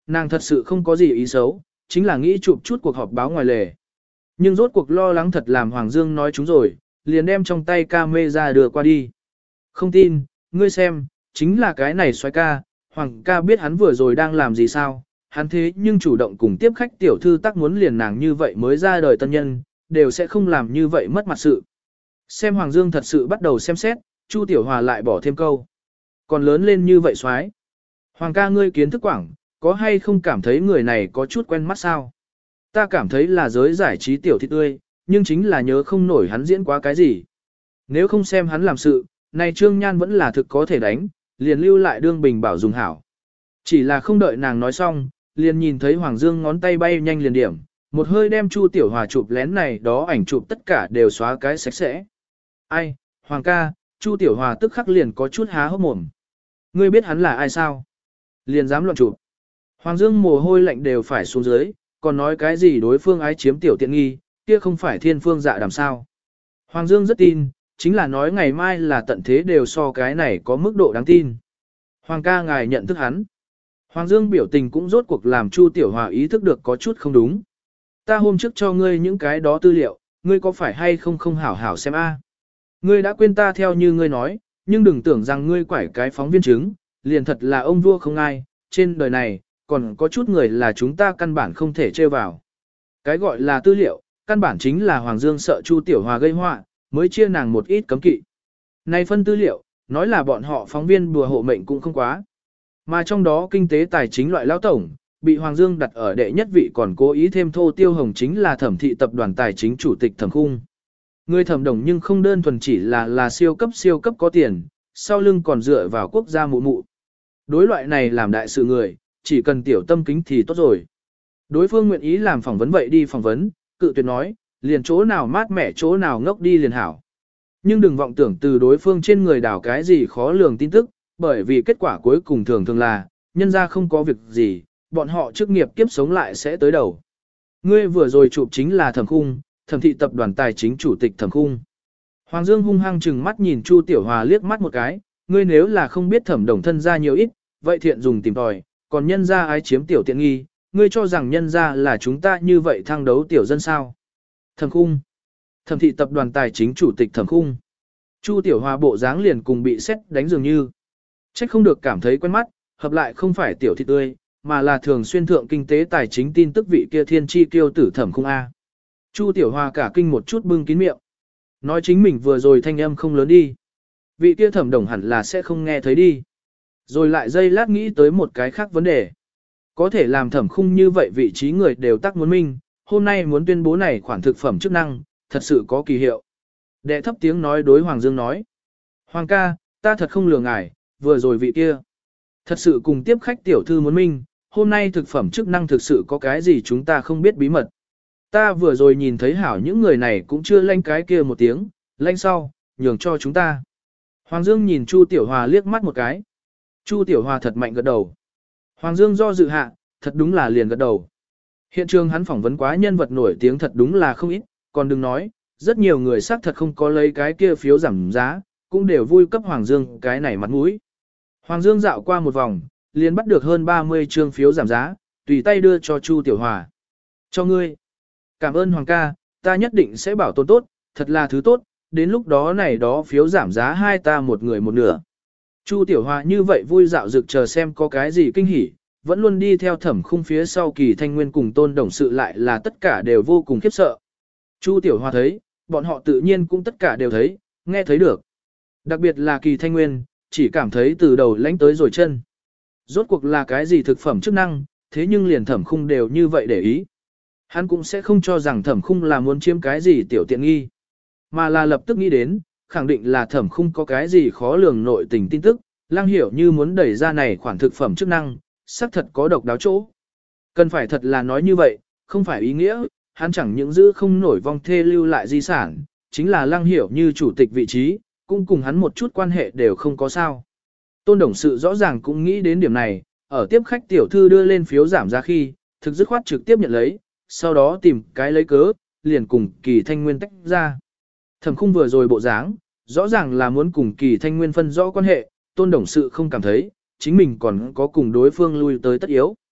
nàng thật sự không có gì ý xấu, chính là nghĩ chụp chút cuộc họp báo ngoài lề. Nhưng rốt cuộc lo lắng thật làm Hoàng Dương nói chúng rồi, liền đem trong tay camera đưa qua đi. Không tin, ngươi xem, chính là cái này xoái ca, Hoàng ca biết hắn vừa rồi đang làm gì sao, hắn thế nhưng chủ động cùng tiếp khách tiểu thư tác muốn liền nàng như vậy mới ra đời tân nhân, đều sẽ không làm như vậy mất mặt sự. Xem Hoàng Dương thật sự bắt đầu xem xét, Chu Tiểu Hòa lại bỏ thêm câu. Còn lớn lên như vậy xoái. Hoàng ca ngươi kiến thức quảng, có hay không cảm thấy người này có chút quen mắt sao? Ta cảm thấy là giới giải trí tiểu thị tươi, nhưng chính là nhớ không nổi hắn diễn quá cái gì. Nếu không xem hắn làm sự, này Trương Nhan vẫn là thực có thể đánh, liền lưu lại đương bình bảo dùng hảo. Chỉ là không đợi nàng nói xong, liền nhìn thấy Hoàng Dương ngón tay bay nhanh liền điểm, một hơi đem Chu Tiểu Hòa chụp lén này đó ảnh chụp tất cả đều xóa cái sạch sẽ. Ai, Hoàng ca, Chu Tiểu Hòa tức khắc liền có chút há hốc mồm. Ngươi biết hắn là ai sao? Liền dám loạn chụp. Hoàng Dương mồ hôi lạnh đều phải xuống dưới, còn nói cái gì đối phương ái chiếm tiểu tiện nghi, kia không phải thiên phương dạ đàm sao. Hoàng Dương rất tin, chính là nói ngày mai là tận thế đều so cái này có mức độ đáng tin. Hoàng ca ngài nhận thức hắn. Hoàng Dương biểu tình cũng rốt cuộc làm Chu Tiểu Hòa ý thức được có chút không đúng. Ta hôm trước cho ngươi những cái đó tư liệu, ngươi có phải hay không không hảo hảo xem a? Ngươi đã quên ta theo như ngươi nói, nhưng đừng tưởng rằng ngươi quải cái phóng viên chứng, liền thật là ông vua không ai, trên đời này, còn có chút người là chúng ta căn bản không thể trêu vào. Cái gọi là tư liệu, căn bản chính là Hoàng Dương sợ Chu Tiểu Hòa gây họa, mới chia nàng một ít cấm kỵ. Này phân tư liệu, nói là bọn họ phóng viên đùa hộ mệnh cũng không quá. Mà trong đó kinh tế tài chính loại lão tổng, bị Hoàng Dương đặt ở đệ nhất vị còn cố ý thêm Thô Tiêu Hồng chính là Thẩm thị tập đoàn tài chính chủ tịch Thẩm Khung. Người Thẩm Đồng nhưng không đơn thuần chỉ là siêu cấp có tiền, sau lưng còn dựa vào quốc gia mụ mụ. Đối loại này làm đại sự người, chỉ cần tiểu tâm kính thì tốt rồi. Đối phương nguyện ý làm phỏng vấn vậy đi phỏng vấn, cự tuyệt nói, liền chỗ nào mát mẻ chỗ nào ngốc đi liền hảo. Nhưng đừng vọng tưởng từ đối phương trên người đảo cái gì khó lường tin tức, bởi vì kết quả cuối cùng thường là, nhân ra không có việc gì, bọn họ chức nghiệp kiếp sống lại sẽ tới đầu. Ngươi vừa rồi chụp chính là Thẩm Khung, Thẩm thị tập đoàn tài chính chủ tịch Thẩm Khung. Hoàng Dương hung hăng chừng mắt nhìn Chu Tiểu Hòa liếc mắt một cái, ngươi nếu là không biết Thẩm Đồng thân ra nhiều ít, vậy thiện dùng tìm tòi, còn nhân ra ái chiếm tiểu tiện nghi, ngươi cho rằng nhân ra là chúng ta như vậy thăng đấu tiểu dân sao. Thẩm Khung. Thẩm thị tập đoàn tài chính chủ tịch Thẩm Khung. Chu Tiểu Hòa bộ dáng liền cùng bị xét đánh dường như. Trách không được cảm thấy quen mắt, hợp lại không phải tiểu thị tươi, mà là thường xuyên thượng kinh tế tài chính tin tức vị kia thiên chi kiêu tử Thẩm Khung A. Chu Tiểu Hòa cả kinh một chút bưng kín miệng. Nói chính mình vừa rồi thanh âm không lớn đi. Vị kia Thẩm Đồng hẳn là sẽ không nghe thấy đi. Rồi lại giây lát nghĩ tới một cái khác vấn đề. Có thể làm Thẩm Khung như vậy vị trí người đều tác muốn minh, hôm nay muốn tuyên bố này khoản thực phẩm chức năng, thật sự có kỳ hiệu. Đệ thấp tiếng nói đối Hoàng Dương nói. Hoàng ca, ta thật không lừa ngài, vừa rồi vị kia. Thật sự cùng tiếp khách tiểu thư muốn minh, hôm nay thực phẩm chức năng thực sự có cái gì chúng ta không biết bí mật. Ta vừa rồi nhìn thấy hảo những người này cũng chưa lanh cái kia một tiếng, lanh sau, nhường cho chúng ta. Hoàng Dương nhìn Chu Tiểu Hòa liếc mắt một cái. Chu Tiểu Hòa thật mạnh gật đầu. Hoàng Dương do dự hạ, thật đúng là liền gật đầu. Hiện trường hắn phỏng vấn quá nhân vật nổi tiếng thật đúng là không ít, còn đừng nói, rất nhiều người xác thật không có lấy cái kia phiếu giảm giá, cũng đều vui cấp Hoàng Dương cái này mặt mũi. Hoàng Dương dạo qua một vòng, liền bắt được hơn 30 trương phiếu giảm giá, tùy tay đưa cho Chu Tiểu Hòa. Cho ngươi. Cảm ơn Hoàng ca, ta nhất định sẽ bảo tồn tốt, thật là thứ tốt, đến lúc đó này đó phiếu giảm giá hai ta một người một nửa. Chu Tiểu Hòa như vậy vui dạo dực chờ xem có cái gì kinh hỉ, vẫn luôn đi theo Thẩm Khung phía sau Kỳ Thanh Nguyên cùng Tôn Đồng sự lại là tất cả đều vô cùng khiếp sợ. Chu Tiểu Hòa thấy, bọn họ tự nhiên cũng tất cả đều thấy, nghe thấy được. Đặc biệt là Kỳ Thanh Nguyên, chỉ cảm thấy từ đầu lánh tới rồi chân. Rốt cuộc là cái gì thực phẩm chức năng, thế nhưng liền Thẩm Khung đều như vậy để ý. Hắn cũng sẽ không cho rằng Thẩm Khung là muốn chiếm cái gì tiểu tiện nghi, mà là lập tức nghĩ đến, khẳng định là Thẩm Khung có cái gì khó lường nội tình tin tức, Lăng Hiểu như muốn đẩy ra này khoản thực phẩm chức năng, xác thật có độc đáo chỗ. Cần phải thật là nói như vậy, không phải ý nghĩa, hắn chẳng những giữ không nổi vong thê lưu lại di sản, chính là Lăng Hiểu như chủ tịch vị trí, cũng cùng hắn một chút quan hệ đều không có sao. Tôn Đồng sự rõ ràng cũng nghĩ đến điểm này, ở tiếp khách tiểu thư đưa lên phiếu giảm giá khi, thực dứt khoát trực tiếp nhận lấy, sau đó tìm cái lấy cớ, liền cùng Kỳ Thanh Nguyên tách ra. Thẩm Khung vừa rồi bộ dáng, rõ ràng là muốn cùng Kỳ Thanh Nguyên phân rõ quan hệ, Tôn Đồng sự không cảm thấy, chính mình còn có cùng đối phương lui tới tất yếu.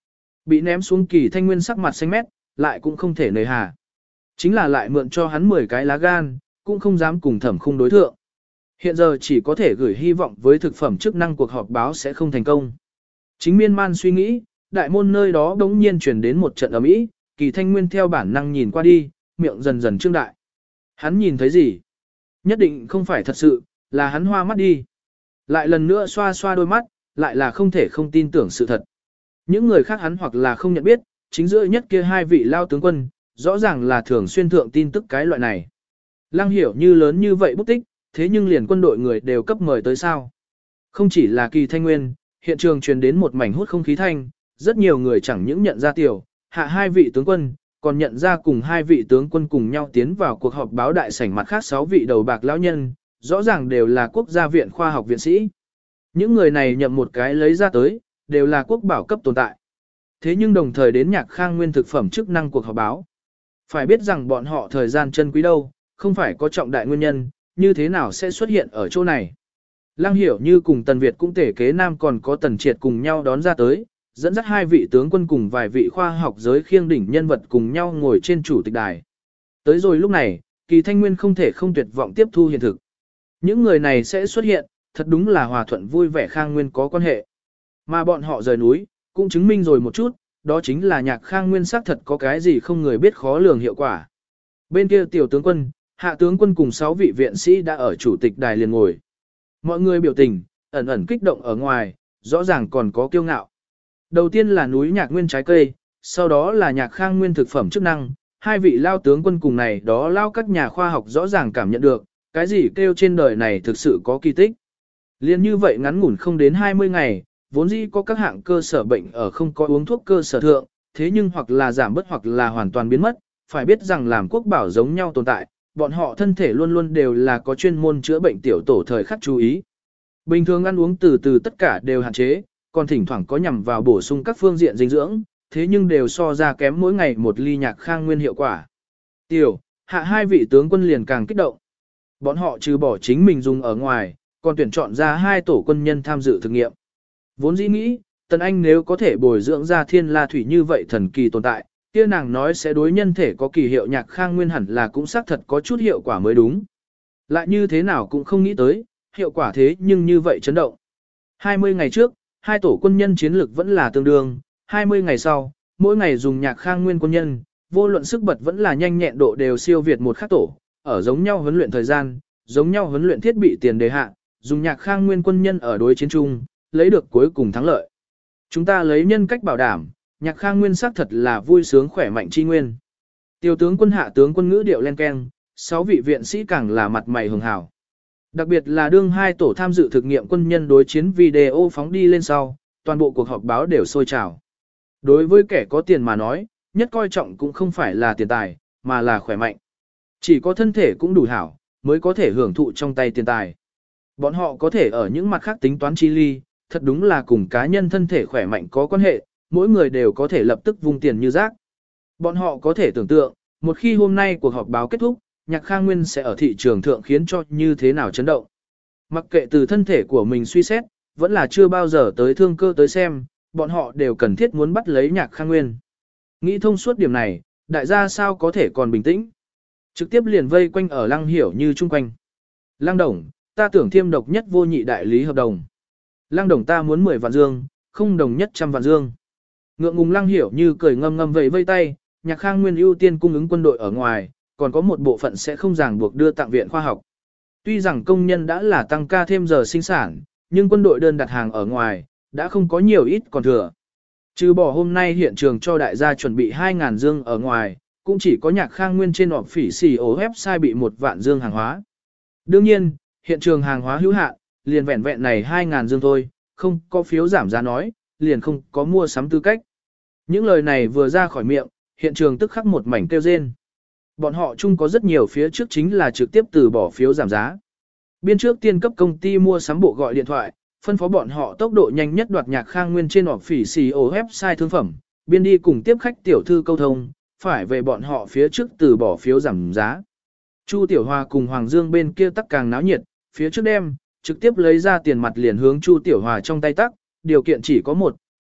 Bị ném xuống Kỳ Thanh Nguyên sắc mặt xanh mét, lại cũng không thể nề hà. Chính là lại mượn cho hắn 10 cái lá gan, cũng không dám cùng Thẩm Khung đối thượng. Hiện giờ chỉ có thể gửi hy vọng với thực phẩm chức năng cuộc họp báo sẽ không thành công. Chính miên man suy nghĩ, đại môn nơi đó đống nhiên chuyển đến một trận ầm ĩ, Kỳ Thanh Nguyên theo bản năng nhìn qua đi, miệng dần dần trương đại. Hắn nhìn thấy gì? Nhất định không phải thật sự, là hắn hoa mắt đi. Lại lần nữa xoa xoa đôi mắt, lại là không thể không tin tưởng sự thật. Những người khác hắn hoặc là không nhận biết, chính giữa nhất kia hai vị lao tướng quân, rõ ràng là thường xuyên thượng tin tức cái loại này. Lăng Hiểu Như lớn như vậy bút tích, thế nhưng liền quân đội người đều cấp mời tới sao. Không chỉ là Kỳ Thanh Nguyên, hiện trường truyền đến một mảnh hút không khí thanh, rất nhiều người chẳng những nhận ra tiểu, hạ hai vị tướng quân, còn nhận ra cùng hai vị tướng quân cùng nhau tiến vào cuộc họp báo đại sảnh mặt khác 6 vị đầu bạc lão nhân, rõ ràng đều là quốc gia viện khoa học viện sĩ. Những người này nhậm một cái lấy ra tới, đều là quốc bảo cấp tồn tại. Thế nhưng đồng thời đến Nhạc Khang Nguyên thực phẩm chức năng cuộc họp báo. Phải biết rằng bọn họ thời gian chân quý đâu, không phải có trọng đại nguyên nhân, như thế nào sẽ xuất hiện ở chỗ này. Lăng Hiểu Như cùng Tần Việt cũng tể kế nam còn có Tần Triệt cùng nhau đón ra tới, dẫn dắt hai vị tướng quân cùng vài vị khoa học giới khiêng đỉnh nhân vật cùng nhau ngồi trên chủ tịch đài. Tới rồi lúc này, Kỳ Thanh Nguyên không thể không tuyệt vọng tiếp thu hiện thực. Những người này sẽ xuất hiện, thật đúng là hòa thuận vui vẻ Khang Nguyên có quan hệ. Mà bọn họ rời núi, cũng chứng minh rồi một chút, đó chính là Nhạc Khang Nguyên xác thật có cái gì không người biết khó lường hiệu quả. Bên kia tiểu tướng quân, hạ tướng quân cùng 6 vị viện sĩ đã ở chủ tịch đài liền ngồi. Mọi người biểu tình, ẩn ẩn kích động ở ngoài, rõ ràng còn có kiêu ngạo. Đầu tiên là núi Nhạc Nguyên trái cây, sau đó là Nhạc Khang Nguyên thực phẩm chức năng, hai vị lao tướng quân cùng này đó lao các nhà khoa học rõ ràng cảm nhận được, cái gì kêu trên đời này thực sự có kỳ tích. Liên như vậy ngắn ngủn không đến 20 ngày, vốn dĩ có các hạng cơ sở bệnh ở không có uống thuốc cơ sở thượng, thế nhưng hoặc là giảm bớt hoặc là hoàn toàn biến mất, phải biết rằng làm quốc bảo giống nhau tồn tại, bọn họ thân thể luôn luôn đều là có chuyên môn chữa bệnh tiểu tổ thời khắc chú ý. Bình thường ăn uống từ từ tất cả đều hạn chế, còn thỉnh thoảng có nhằm vào bổ sung các phương diện dinh dưỡng, thế nhưng đều so ra kém mỗi ngày một ly Nhạc Khang Nguyên hiệu quả. Tiểu, hạ hai vị tướng quân liền càng kích động. Bọn họ trừ bỏ chính mình dùng ở ngoài, còn tuyển chọn ra 2 tổ quân nhân tham dự thực nghiệm. Vốn dĩ nghĩ, Tần Anh nếu có thể bồi dưỡng ra thiên la thủy như vậy thần kỳ tồn tại, kia nàng nói sẽ đối nhân thể có kỳ hiệu Nhạc Khang Nguyên hẳn là cũng xác thật có chút hiệu quả mới đúng. Lại như thế nào cũng không nghĩ tới, hiệu quả thế nhưng như vậy chấn động. 20 ngày trước, 2 tổ quân nhân chiến lực vẫn là tương đương, 20 ngày sau, mỗi ngày dùng Nhạc Khang Nguyên quân nhân, vô luận sức bật vẫn là nhanh nhẹn độ đều siêu việt một khác tổ, ở giống nhau huấn luyện thời gian, giống nhau huấn luyện thiết bị tiền đề hạ, dùng Nhạc Khang Nguyên quân nhân ở đối chiến chung, lấy được cuối cùng thắng lợi. Chúng ta lấy nhân cách bảo đảm, Nhạc Khang Nguyên xác thật là vui sướng khỏe mạnh chi nguyên. Tiểu tướng quân hạ tướng quân ngữ điệu len keng, 6 vị viện sĩ càng là mặt mày hường hào. Đặc biệt là đương 2 tổ tham dự thực nghiệm quân nhân đối chiến video phóng đi lên sau, toàn bộ cuộc họp báo đều sôi trào. Đối với kẻ có tiền mà nói, nhất coi trọng cũng không phải là tiền tài, mà là khỏe mạnh. Chỉ có thân thể cũng đủ hảo, mới có thể hưởng thụ trong tay tiền tài. Bọn họ có thể ở những mặt khác tính toán chi ly, thật đúng là cùng cá nhân thân thể khỏe mạnh có quan hệ, mỗi người đều có thể lập tức vung tiền như rác. Bọn họ có thể tưởng tượng, một khi hôm nay cuộc họp báo kết thúc, Nhạc Khang Nguyên sẽ ở thị trường thượng khiến cho như thế nào chấn động. Mặc kệ từ thân thể của mình suy xét, vẫn là chưa bao giờ tới thương cơ tới xem, bọn họ đều cần thiết muốn bắt lấy Nhạc Khang Nguyên. Nghĩ thông suốt điểm này, đại gia sao có thể còn bình tĩnh. Trực tiếp liền vây quanh ở Lăng Hiểu Như chung quanh. Lăng Đồng, ta tưởng thiêm độc nhất vô nhị đại lý hợp đồng. Lăng Đồng ta muốn 10 vạn dương, không đồng nhất 100 vạn dương. Ngượng ngùng Lăng Hiểu Như cười ngâm ngâm vẫy tay, Nhạc Khang Nguyên ưu tiên cung ứng quân đội ở ngoài, còn có một bộ phận sẽ không ràng buộc đưa tặng viện khoa học. Tuy rằng công nhân đã là tăng ca thêm giờ sinh sản, nhưng quân đội đơn đặt hàng ở ngoài, đã không có nhiều ít còn thừa. Trừ bỏ hôm nay hiện trường cho đại gia chuẩn bị 2.000 dương ở ngoài, cũng chỉ có Nhạc Khang Nguyên trên họp phỉ xì ổ website bị 1 vạn dương hàng hóa. Đương nhiên, hiện trường hàng hóa hữu hạn, liền vẹn vẹn này 2.000 dương thôi, không có phiếu giảm giá nói, liền không có mua sắm tư cách. Những lời này vừa ra khỏi miệng, hiện trường tức khắc một mảnh kêu rên. Bọn họ chung có rất nhiều phía trước chính là trực tiếp từ bỏ phiếu giảm giá. Biên trước tiên cấp công ty mua sắm bộ gọi điện thoại, phân phó bọn họ tốc độ nhanh nhất đoạt Nhạc Khang Nguyên trên họp phỉ xì ổ website thương phẩm, biên đi cùng tiếp khách tiểu thư câu thông, phải về bọn họ phía trước từ bỏ phiếu giảm giá. Chu Tiểu Hòa cùng Hoàng Dương bên kia tắc càng náo nhiệt, phía trước đem, trực tiếp lấy ra tiền mặt liền hướng Chu Tiểu Hòa trong tay tắc, điều kiện chỉ có một,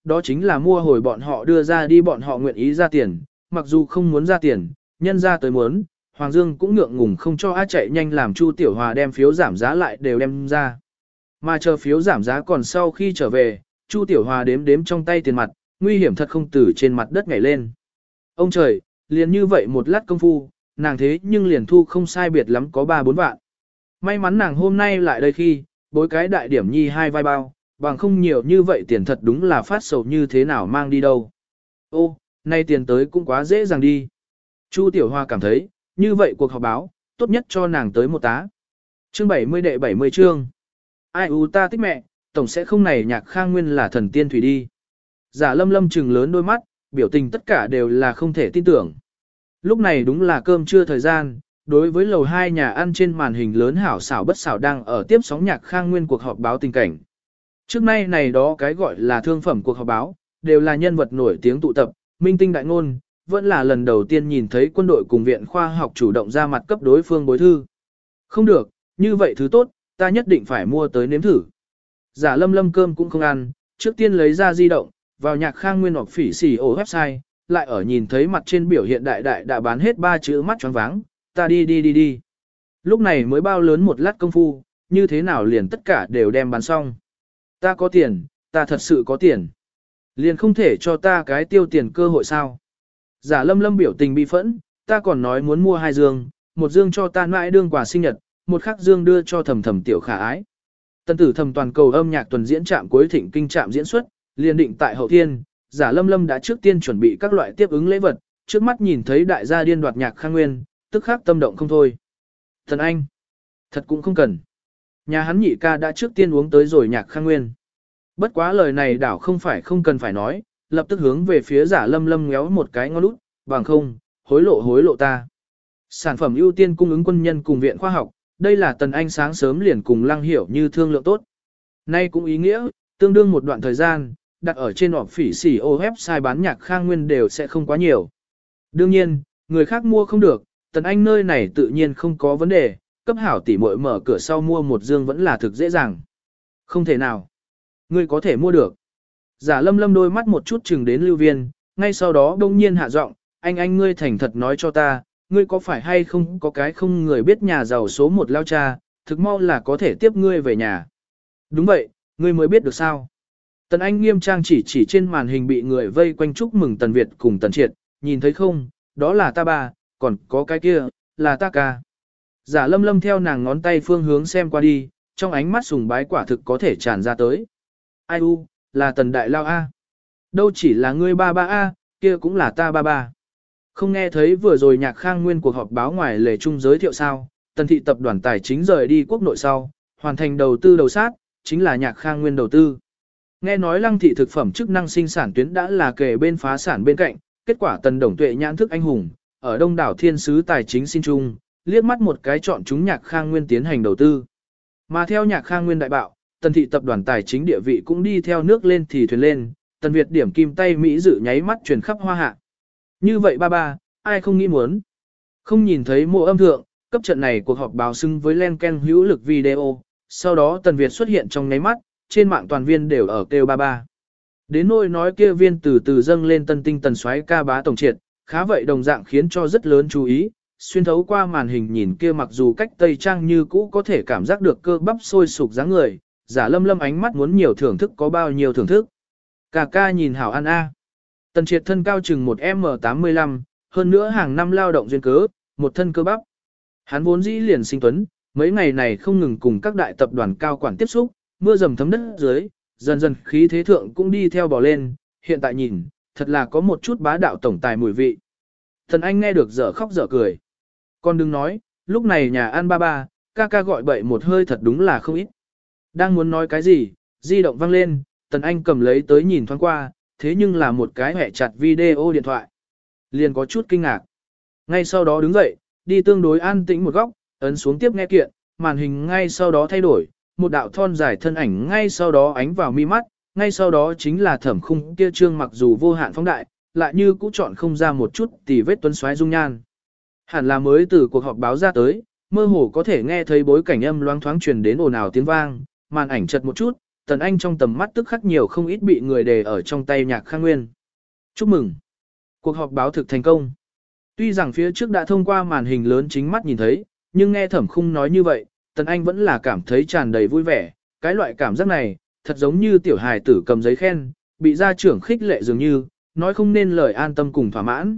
đó chính là mua hồi bọn họ đưa ra đi bọn họ nguyện ý ra tiền, mặc dù không muốn ra tiền, nhân ra tới muốn, Hoàng Dương cũng ngượng ngùng không cho á chạy nhanh làm Chu Tiểu Hòa đem phiếu giảm giá lại đều đem ra. Mà chờ phiếu giảm giá còn sau khi trở về, Chu Tiểu Hòa đếm đếm trong tay tiền mặt, nguy hiểm thật không từ trên mặt đất nhảy lên. Ông trời, liền như vậy một lát công phu, nàng thế nhưng liền thu không sai biệt lắm có 3-4 vạn. May mắn nàng hôm nay lại đây khi, bối cái đại điểm nhi 2 vai bao, bằng không nhiều như vậy tiền thật đúng là phát sầu như thế nào mang đi đâu. Ô, nay tiền tới cũng quá dễ dàng đi. Chu Tiểu Hoa cảm thấy, như vậy cuộc họp báo, tốt nhất cho nàng tới một tá. Chương 70 đệ 70 chương. Ai u ta thích mẹ, tổng sẽ không này Nhạc Khang Nguyên là thần tiên thủy đi. Giả Lâm Lâm trừng lớn đôi mắt, biểu tình tất cả đều là không thể tin tưởng. Lúc này đúng là cơm trưa thời gian, đối với lầu 2 nhà ăn trên màn hình lớn hảo xảo bất xảo đang ở tiếp sóng Nhạc Khang Nguyên cuộc họp báo tình cảnh. Trước nay này đó cái gọi là thương phẩm cuộc họp báo, đều là nhân vật nổi tiếng tụ tập, minh tinh đại ngôn, vẫn là lần đầu tiên nhìn thấy quân đội cùng viện khoa học chủ động ra mặt cấp đối phương bối thư. Không được, như vậy thứ tốt, ta nhất định phải mua tới nếm thử. Giả Lâm Lâm cơm cũng không ăn, trước tiên lấy ra di động, vào Nhạc Khang Nguyên hoặc phỉ xỉ ổ website, lại ở nhìn thấy mặt trên biểu hiện đại đại đã bán hết 3 chữ mắt choáng váng, ta đi. Lúc này mới bao lớn một lát công phu, như thế nào liền tất cả đều đem bán xong. Ta có tiền, ta thật sự có tiền. Liền không thể cho ta cái tiêu tiền cơ hội sao. Giả Lâm Lâm biểu tình bi phẫn, ta còn nói muốn mua 2 dương, một dương cho ta mãi đương quà sinh nhật, một khác dương đưa cho Thầm Thầm tiểu khả ái. Tân tử Thầm toàn cầu âm nhạc tuần diễn trạm cuối thịnh kinh trạm diễn xuất, liền định tại hậu thiên, Giả Lâm Lâm đã trước tiên chuẩn bị các loại tiếp ứng lễ vật, trước mắt nhìn thấy đại gia điên đoạt Nhạc Khang Nguyên, tức khắc tâm động không thôi. Thần anh, thật cũng không cần. Nhà hắn nhị ca đã trước tiên uống tới rồi Nhạc Khang Nguyên. Bất quá lời này đảo không phải không cần phải nói, lập tức hướng về phía Giả Lâm Lâm ngéo một cái ngón út, bằng không, hối lộ ta. Sản phẩm ưu tiên cung ứng quân nhân cùng viện khoa học, đây là Tần Anh sáng sớm liền cùng Lăng Hiểu Như thương lượng tốt. Nay cũng ý nghĩa, tương đương một đoạn thời gian, đặt ở trên họp phỉ xỉ ô website bán Nhạc Khang Nguyên đều sẽ không quá nhiều. Đương nhiên, người khác mua không được, Tần Anh nơi này tự nhiên không có vấn đề, cấp hảo tỷ muội mở cửa sau mua một dương vẫn là thực dễ dàng. Không thể nào. Ngươi có thể mua được. Giả Lâm Lâm đôi mắt một chút chừng đến Lưu Viên, ngay sau đó đông nhiên hạ giọng, anh ngươi thành thật nói cho ta, ngươi có phải hay không có cái không người biết nhà giàu số 1 lao cha, thực mau là có thể tiếp ngươi về nhà. Đúng vậy, ngươi mới biết được sao. Tần Anh nghiêm trang chỉ trên màn hình bị người vây quanh chúc mừng Tần Việt cùng Tần Triệt, nhìn thấy không, đó là ta ba, còn có cái kia, là ta ca. Giả Lâm Lâm theo nàng ngón tay phương hướng xem qua đi, trong ánh mắt sùng bái quả thực có thể tràn ra tới. Ai u, là Tần Đại Lao A. Đâu chỉ là ngươi ba A, kia cũng là ta ba. Không nghe thấy vừa rồi Nhạc Khang Nguyên cuộc họp báo ngoài lề chung giới thiệu sao, Tần thị tập đoàn tài chính rời đi quốc nội sau, hoàn thành đầu tư đầu sát, chính là Nhạc Khang Nguyên đầu tư. Nghe nói Lăng thị thực phẩm chức năng sinh sản tuyến đã là kề bên phá sản bên cạnh, kết quả Tần Đồng Tuệ nhãn thức anh hùng, ở đông đảo thiên sứ tài chính xin chung, liếc mắt một cái chọn chúng Nhạc Khang Nguyên tiến hành đầu tư. Mà theo Nhạc Khang Nguyên đại bạo, Tần thị tập đoàn tài chính địa vị cũng đi theo nước lên thì thuyền lên, Tần Việt điểm kim tay Mỹ dự nháy mắt truyền khắp hoa hạ. Như vậy ba, ai không nghĩ muốn. Không nhìn thấy mộ âm thượng, cấp trận này cuộc họp báo xưng với len ken hữu lực video, sau đó Tần Việt xuất hiện trong nháy mắt, trên mạng toàn viên đều ở kêu ba. Đến nỗi nói kia viên từ từ dâng lên tân tinh tần xoáy ca bá tổng triệt, khá vậy đồng dạng khiến cho rất lớn chú ý, xuyên thấu qua màn hình nhìn kia mặc dù cách Tây Trang như cũ có thể cảm giác được cơ bắp sôi sục dáng người, Giả Lâm Lâm ánh mắt muốn nhiều thưởng thức có bao nhiêu thưởng thức. Ca nhìn hảo ăn a. Tần Triệt thân cao chừng 1m85, hơn nữa hàng năm lao động duyên cớ, một thân cơ bắp. Hắn vốn dĩ liền sinh tuấn, mấy ngày này không ngừng cùng các đại tập đoàn cao quản tiếp xúc, mưa dầm thấm đất dưới, dần dần khí thế thượng cũng đi theo bò lên, hiện tại nhìn, thật là có một chút bá đạo tổng tài mùi vị. Thần Anh nghe được dở khóc dở cười. Con đừng nói, lúc này nhà ăn ba, ca gọi bậy một hơi thật đúng là không ít. Đang muốn nói cái gì, di động vang lên, Tần Anh cầm lấy tới nhìn thoáng qua, thế nhưng là một cái hẹ chặt video điện thoại. Liền có chút kinh ngạc. Ngay sau đó đứng dậy, đi tương đối an tĩnh một góc, ấn xuống tiếp nghe kiện, màn hình ngay sau đó thay đổi, một đạo thon dài thân ảnh ngay sau đó ánh vào mi mắt, ngay sau đó chính là Thẩm Khung kia trương mặc dù vô hạn phóng đại, lại như cũng chọn không ra một chút tì vết tuấn xoáy dung nhan. Hẳn là mới từ cuộc họp báo ra tới, mơ hồ có thể nghe thấy bối cảnh âm loáng thoáng truyền đến ồn ào tiếng vang, màn ảnh chật một chút, Tần Anh trong tầm mắt tức khắc nhiều không ít bị người đề ở trong tay Nhạc Khang Nguyên. Chúc mừng! Cuộc họp báo thực thành công. Tuy rằng phía trước đã thông qua màn hình lớn chính mắt nhìn thấy, nhưng nghe Thẩm Khung nói như vậy, Tần Anh vẫn là cảm thấy tràn đầy vui vẻ. Cái loại cảm giác này, thật giống như tiểu hài tử cầm giấy khen, bị gia trưởng khích lệ dường như, nói không nên lời an tâm cùng thỏa mãn.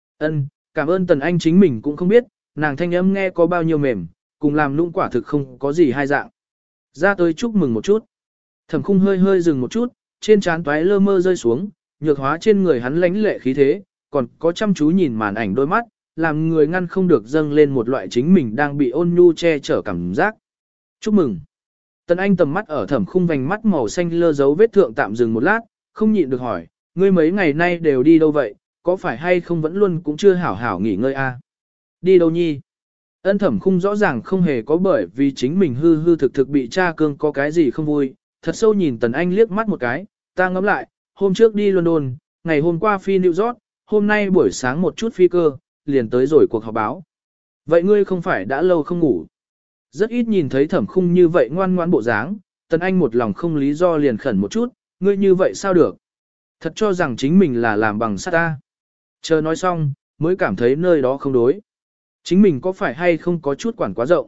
Cảm ơn Tần Anh chính mình cũng không biết, nàng thanh âm nghe có bao nhiêu mềm, cùng làm nũng quả thực không có gì hai dạng. Ra tới chúc mừng một chút. Thẩm Khung hơi hơi dừng một chút, trên trán toái lơ mơ rơi xuống, nhược hóa trên người hắn lãnh lệ khí thế, còn có chăm chú nhìn màn ảnh đôi mắt, làm người ngăn không được dâng lên một loại chính mình đang bị ôn nhu che chở cảm giác. Chúc mừng. Tần Anh tầm mắt ở Thẩm Khung vành mắt màu xanh lơ dấu vết thượng tạm dừng một lát, không nhịn được hỏi, ngươi mấy ngày nay đều đi đâu vậy, có phải hay không vẫn luôn cũng chưa hảo hảo nghỉ ngơi a? Đi đâu nhi? Thẩm Khung rõ ràng không hề có bởi vì chính mình hư hư thực thực bị cha cương có cái gì không vui, thật sâu nhìn Tần Anh liếc mắt một cái, ta ngẫm lại, hôm trước đi London, ngày hôm qua phi New York, hôm nay buổi sáng một chút phi cơ, liền tới rồi cuộc họp báo. Vậy ngươi không phải đã lâu không ngủ? Rất ít nhìn thấy Thẩm Khung như vậy ngoan ngoãn bộ dáng, Tần Anh một lòng không lý do liền khẩn một chút, ngươi như vậy sao được? Thật cho rằng chính mình là làm bằng sắt ta. Chờ nói xong, mới cảm thấy nơi đó không đối. Chính mình có phải hay không có chút quản quá rộng?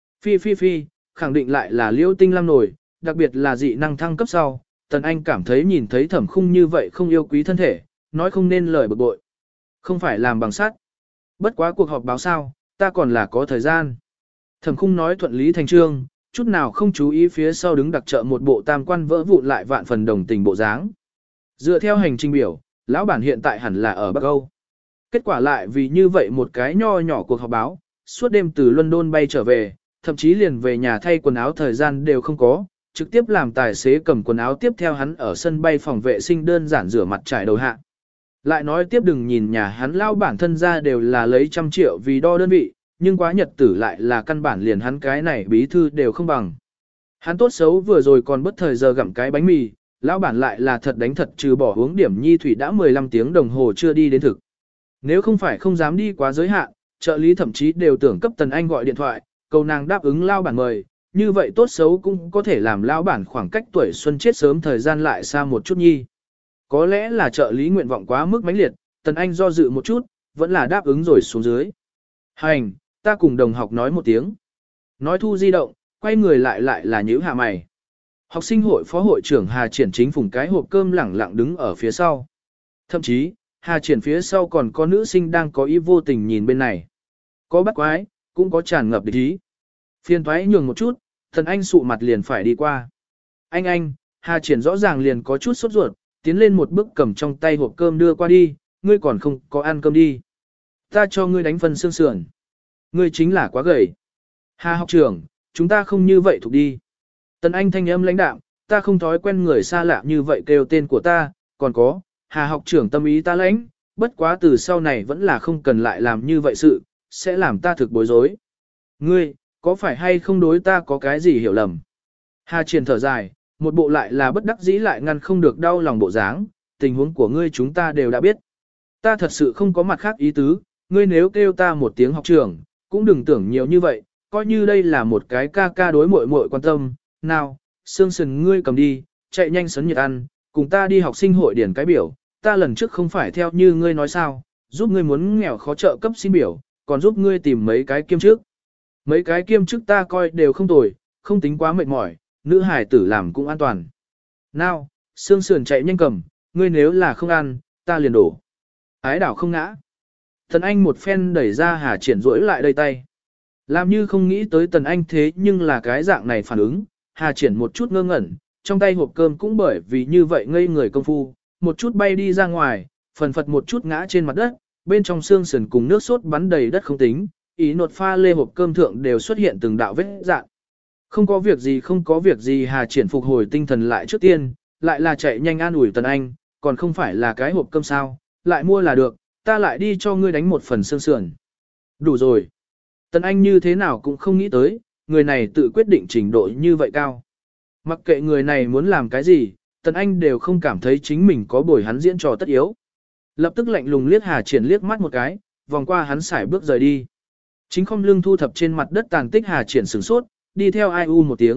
Phi, khẳng định lại là Liêu Tinh Lam nổi, đặc biệt là dị năng thăng cấp sau, Tần Anh cảm thấy nhìn thấy Thẩm Khung như vậy không yêu quý thân thể, nói không nên lời bực bội. Không phải làm bằng sắt. Bất quá cuộc họp báo sao, ta còn là có thời gian. Thẩm Khung nói thuận lý thành trương, chút nào không chú ý phía sau đứng đặc trợ một bộ tam quan vỡ vụn lại vạn phần đồng tình bộ dáng. Dựa theo hành trình biểu, lão bản hiện tại hẳn là ở Bắc Âu. Kết quả lại vì như vậy một cái nho nhỏ cuộc họp báo, suốt đêm từ London bay trở về, thậm chí liền về nhà thay quần áo thời gian đều không có, trực tiếp làm tài xế cầm quần áo tiếp theo hắn ở sân bay phòng vệ sinh đơn giản rửa mặt trải đầu hạ. Lại nói tiếp đừng nhìn nhà hắn lao bản thân ra đều là lấy trăm triệu vì đo đơn vị, nhưng quá nhật tử lại là căn bản liền hắn cái này bí thư đều không bằng. Hắn tốt xấu vừa rồi còn bất thời giờ gặm cái bánh mì, lão bản lại là thật đánh thật trừ bỏ uống điểm nhi thủy đã 15 tiếng đồng hồ chưa đi đến thực. Nếu không phải không dám đi quá giới hạn, trợ lý thậm chí đều tưởng cấp Tần Anh gọi điện thoại, cầu nàng đáp ứng lao bản mời, như vậy tốt xấu cũng có thể làm lao bản khoảng cách tuổi xuân chết sớm thời gian lại xa một chút nhi. Có lẽ là trợ lý nguyện vọng quá mức mãnh liệt, Tần Anh do dự một chút, vẫn là đáp ứng rồi xuống dưới. Hành, ta cùng đồng học nói một tiếng. Nói thu di động, quay người lại là nhíu hạ mày. Học sinh hội phó hội trưởng Hà Triển chính phùng cái hộp cơm lẳng lặng đứng ở phía sau. Thậm chí, Hà Triển phía sau còn có nữ sinh đang có ý vô tình nhìn bên này. Có bắt quái, cũng có tràn ngập địch ý. Phiền thoái nhường một chút, Tần Anh sụ mặt liền phải đi qua. Anh, Hà Triển rõ ràng liền có chút sốt ruột, tiến lên một bước cầm trong tay hộp cơm đưa qua đi, ngươi còn không có ăn cơm đi. Ta cho ngươi đánh phần xương sườn. Ngươi chính là quá gầy. Hà học trưởng, chúng ta không như vậy thuộc đi. Tần Anh thanh âm lãnh đạm, ta không thói quen người xa lạ như vậy kêu tên của ta, còn có, Hà học trưởng tâm ý ta lãnh, bất quá từ sau này vẫn là không cần lại làm như vậy sự, sẽ làm ta thực bối rối. Ngươi, có phải hay không đối ta có cái gì hiểu lầm? Hà Triển thở dài, một bộ lại là bất đắc dĩ lại ngăn không được đau lòng bộ dáng, tình huống của ngươi chúng ta đều đã biết. Ta thật sự không có mặt khác ý tứ, ngươi nếu kêu ta một tiếng học trưởng, cũng đừng tưởng nhiều như vậy, coi như đây là một cái ca ca đối muội muội quan tâm. Nào, xương sườn ngươi cầm đi, chạy nhanh sấn nhiệt ăn, cùng ta đi học sinh hội điển cái biểu, ta lần trước không phải theo như ngươi nói sao, giúp ngươi muốn nghèo khó trợ cấp xin biểu, còn giúp ngươi tìm mấy cái kiêm chức. Mấy cái kiêm chức ta coi đều không tồi, không tính quá mệt mỏi, nữ hải tử làm cũng an toàn. Nào, xương sườn chạy nhanh cầm, ngươi nếu là không ăn, ta liền đổ. Ái đảo không ngã. Tần Anh một phen đẩy ra Hà Triển rỗi lại đây tay. Làm như không nghĩ tới Tần Anh thế nhưng là cái dạng này phản ứng, Hà Triển một chút ngơ ngẩn, trong tay hộp cơm cũng bởi vì như vậy ngây người công phu, một chút bay đi ra ngoài, phần phật một chút ngã trên mặt đất, bên trong xương sườn cùng nước sốt bắn đầy đất không tính, ý nột pha lê hộp cơm thượng đều xuất hiện từng đạo vết dạn. Không có việc gì Hà Triển phục hồi tinh thần lại trước tiên, lại là chạy nhanh an ủi Tần Anh, còn không phải là cái hộp cơm sao, lại mua là được, ta lại đi cho ngươi đánh một phần xương sườn. Đủ rồi. Tần Anh như thế nào cũng không nghĩ tới, người này tự quyết định trình độ như vậy cao. Mặc kệ người này muốn làm cái gì, Tần Anh đều không cảm thấy chính mình có bồi hắn diễn trò tất yếu. Lập tức lạnh lùng liếc Hà Triển liếc mắt một cái, vòng qua hắn xài bước rời đi. Chính không lưng thu thập trên mặt đất tàn tích Hà Triển sửng sốt, đi theo ai u một tiếng,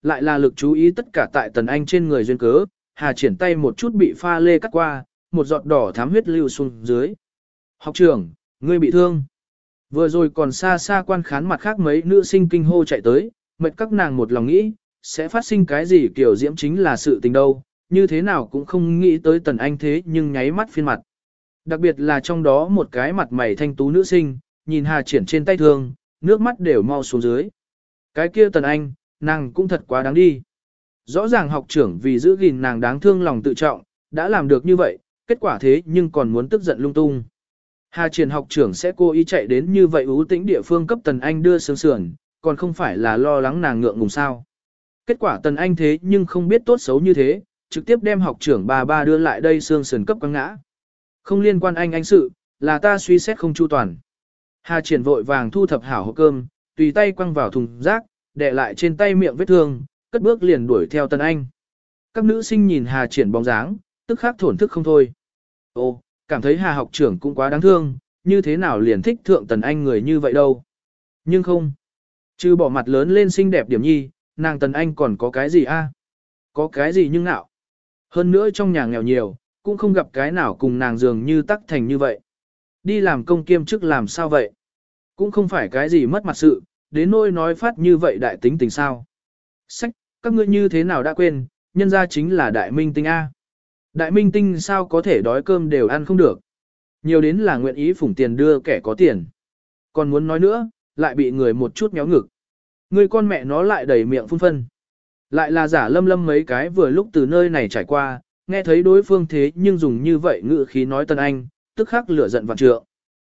lại là lực chú ý tất cả tại Tần Anh trên người duyên cớ, Hà Triển tay một chút bị pha lê cắt qua, một giọt đỏ thám huyết lưu xuống dưới. Học trưởng, ngươi bị thương. Vừa rồi còn xa xa quan khán mặt khác mấy nữ sinh kinh hô chạy tới, mệt các nàng một lòng nghĩ, sẽ phát sinh cái gì kiểu diễm chính là sự tình đâu, như thế nào cũng không nghĩ tới Tần Anh thế nhưng nháy mắt phiên mặt. Đặc biệt là trong đó một cái mặt mày thanh tú nữ sinh, nhìn Hà Triển trên tay thương, nước mắt đều mau xuống dưới. Cái kia Tần Anh, nàng cũng thật quá đáng đi. Rõ ràng học trưởng vì giữ gìn nàng đáng thương lòng tự trọng, đã làm được như vậy, kết quả thế nhưng còn muốn tức giận lung tung. Hà Triển học trưởng sẽ cố ý chạy đến như vậy ưu tĩnh địa phương cấp Tần Anh đưa sướng sườn, còn không phải là lo lắng nàng ngượng ngùng sao. Kết quả Tần Anh thế nhưng không biết tốt xấu như thế, trực tiếp đem học trưởng bà đưa lại đây sương sườn cấp quăng ngã. Không liên quan anh sự, là ta suy xét không chu toàn. Hà Triển vội vàng thu thập hảo hộp cơm, tùy tay quăng vào thùng rác, đè lại trên tay miệng vết thương, cất bước liền đuổi theo Tần Anh. Các nữ sinh nhìn Hà Triển bóng dáng, tức khắc thổn thức không thôi. Ô, cảm thấy Hà học trưởng cũng quá đáng thương, như thế nào liền thích thượng Tần Anh người như vậy đâu. Nhưng không, trừ bỏ mặt lớn lên xinh đẹp điểm nhi, nàng Tần Anh còn có cái gì a? Có cái gì nhưng nào. Hơn nữa trong nhà nghèo nhiều, cũng không gặp cái nào cùng nàng dường như tắc thành như vậy. Đi làm công kiêm chức làm sao vậy? Cũng không phải cái gì mất mặt sự, đến nỗi nói phát như vậy đại tính tình sao. Sách, các ngươi như thế nào đã quên, nhân ra chính là đại minh tinh A. Đại minh tinh sao có thể đói cơm đều ăn không được. Nhiều đến là nguyện ý phủng tiền đưa kẻ có tiền. Còn muốn nói nữa, lại bị người một chút méo ngực. Người con mẹ nó lại đầy miệng phun phân. Lại là giả lâm lâm mấy cái vừa lúc từ nơi này trải qua, nghe thấy đối phương thế nhưng dùng như vậy ngữ khí nói Tần Anh, tức khắc lửa giận vạn trượng.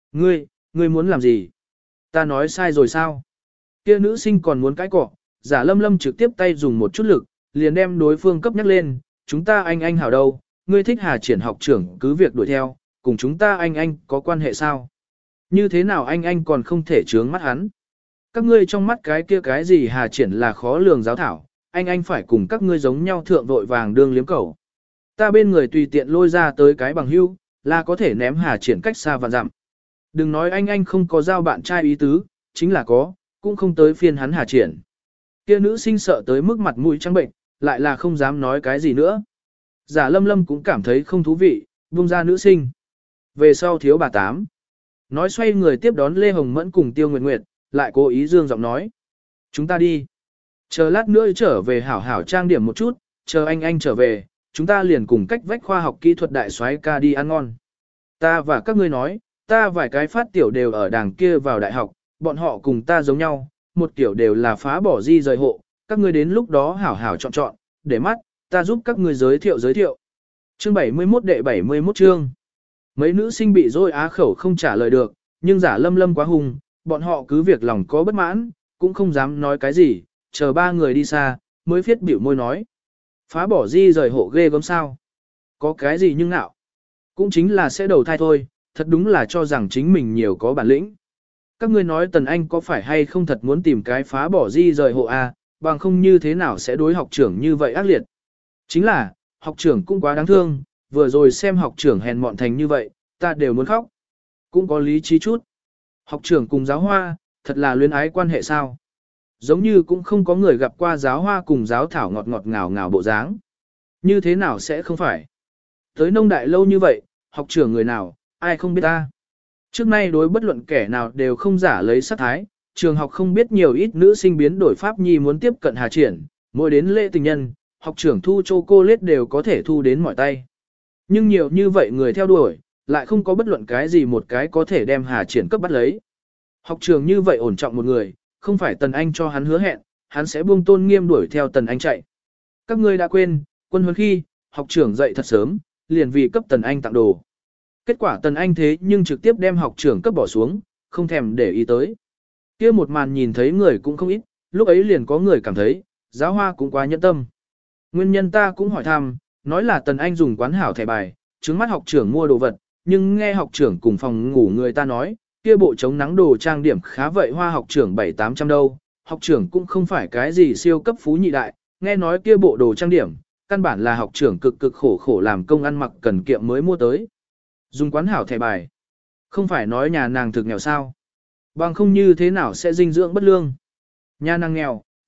Ngươi muốn làm gì? Ta nói sai rồi sao? Kia nữ sinh còn muốn cãi cọ, giả lâm lâm trực tiếp tay dùng một chút lực, liền đem đối phương cấp nhắc lên, chúng ta anh hảo đâu, ngươi thích Hà Triển học trưởng cứ việc đuổi theo, cùng chúng ta anh có quan hệ sao? Như thế nào anh còn không thể trướng mắt hắn? Các ngươi trong mắt cái kia cái gì Hà Triển là khó lường giáo thảo, anh phải cùng các ngươi giống nhau thượng vội vàng đương liếm cẩu. Ta bên người tùy tiện lôi ra tới cái bằng hưu, là có thể ném Hà Triển cách xa vạn dặm. Đừng nói anh không có giao bạn trai ý tứ, chính là có, cũng không tới phiên hắn Hà Triển. Kia nữ sinh sợ tới mức mặt mũi trắng bệnh, lại là không dám nói cái gì nữa. Giả lâm lâm cũng cảm thấy không thú vị, buông ra nữ sinh. Về sau thiếu bà tám. Nói xoay người tiếp đón Lê Hồng Mẫn cùng Tiêu Nguyệt Nguyệt, lại cố ý dương giọng nói. Chúng ta đi. Chờ lát nữa trở về hảo hảo trang điểm một chút, chờ anh trở về, chúng ta liền cùng cách vách khoa học kỹ thuật đại soái ca đi ăn ngon. Ta và các ngươi nói, ta vài cái phát tiểu đều ở đàng kia vào đại học, bọn họ cùng ta giống nhau, một tiểu đều là phá bỏ di rời hộ, các ngươi đến lúc đó hảo hảo chọn, để mắt, ta giúp các ngươi giới thiệu. Chương 71 đệ 71 chương. Mấy nữ sinh bị dối á khẩu không trả lời được, nhưng giả lâm lâm quá hung, bọn họ cứ việc lòng có bất mãn, cũng không dám nói cái gì, chờ ba người đi xa, mới phiết biểu môi nói. Phá bỏ di rời hộ ghê gớm sao? Có cái gì nhưng nào? Cũng chính là sẽ đầu thai thôi, thật đúng là cho rằng chính mình nhiều có bản lĩnh. Các ngươi nói Tần Anh có phải hay không thật muốn tìm cái phá bỏ di rời hộ A, bằng không như thế nào sẽ đối học trưởng như vậy ác liệt. Chính là, học trưởng cũng quá đáng thương, vừa rồi xem học trưởng hèn mọn thành như vậy, ta đều muốn khóc. Cũng có lý trí chút. Học trưởng cùng giáo hoa, thật là luyến ái quan hệ sao? Giống như cũng không có người gặp qua giáo hoa cùng giáo thảo ngọt ngọt ngào ngào bộ dáng. Như thế nào sẽ không phải? Tới nông đại lâu như vậy, học trưởng người nào, ai không biết ta? Trước nay đối bất luận kẻ nào đều không giả lấy sát thái, trường học không biết nhiều ít nữ sinh biến đổi pháp nhi muốn tiếp cận Hà Triển, mỗi đến lễ tình nhân, học trưởng thu chocolate đều có thể thu đến mỏi tay. Nhưng nhiều như vậy người theo đuổi, lại không có bất luận cái gì một cái có thể đem Hà Triển cấp bắt lấy. Học trưởng như vậy ổn trọng một người, không phải Tần Anh cho hắn hứa hẹn, hắn sẽ buông tôn nghiêm đuổi theo Tần Anh chạy. Các ngươi đã quên, quân huấn khi, học trưởng dậy thật sớm, liền vì cấp Tần Anh tặng đồ. Kết quả Tần Anh thế nhưng trực tiếp đem học trưởng cấp bỏ xuống, không thèm để ý tới. Kia một màn nhìn thấy người cũng không ít, lúc ấy liền có người cảm thấy, giáo hoa cũng quá nhẫn tâm. Nguyên nhân ta cũng hỏi thăm, nói là Tần Anh dùng quán hảo thẻ bài, trứng mắt học trưởng mua đồ vật, nhưng nghe học trưởng cùng phòng ngủ người ta nói, kia bộ chống nắng đồ trang điểm khá vậy hoa học trưởng 700-800 đâu, học trưởng cũng không phải cái gì siêu cấp phú nhị đại, nghe nói kia bộ đồ trang điểm, căn bản là học trưởng cực khổ làm công ăn mặc cần kiệm mới mua tới. Dùng quán hảo thẻ bài, không phải nói nhà nàng thực nghèo sao, bằng không như thế nào sẽ dinh dưỡng bất lương. Nhà nàng nghèo,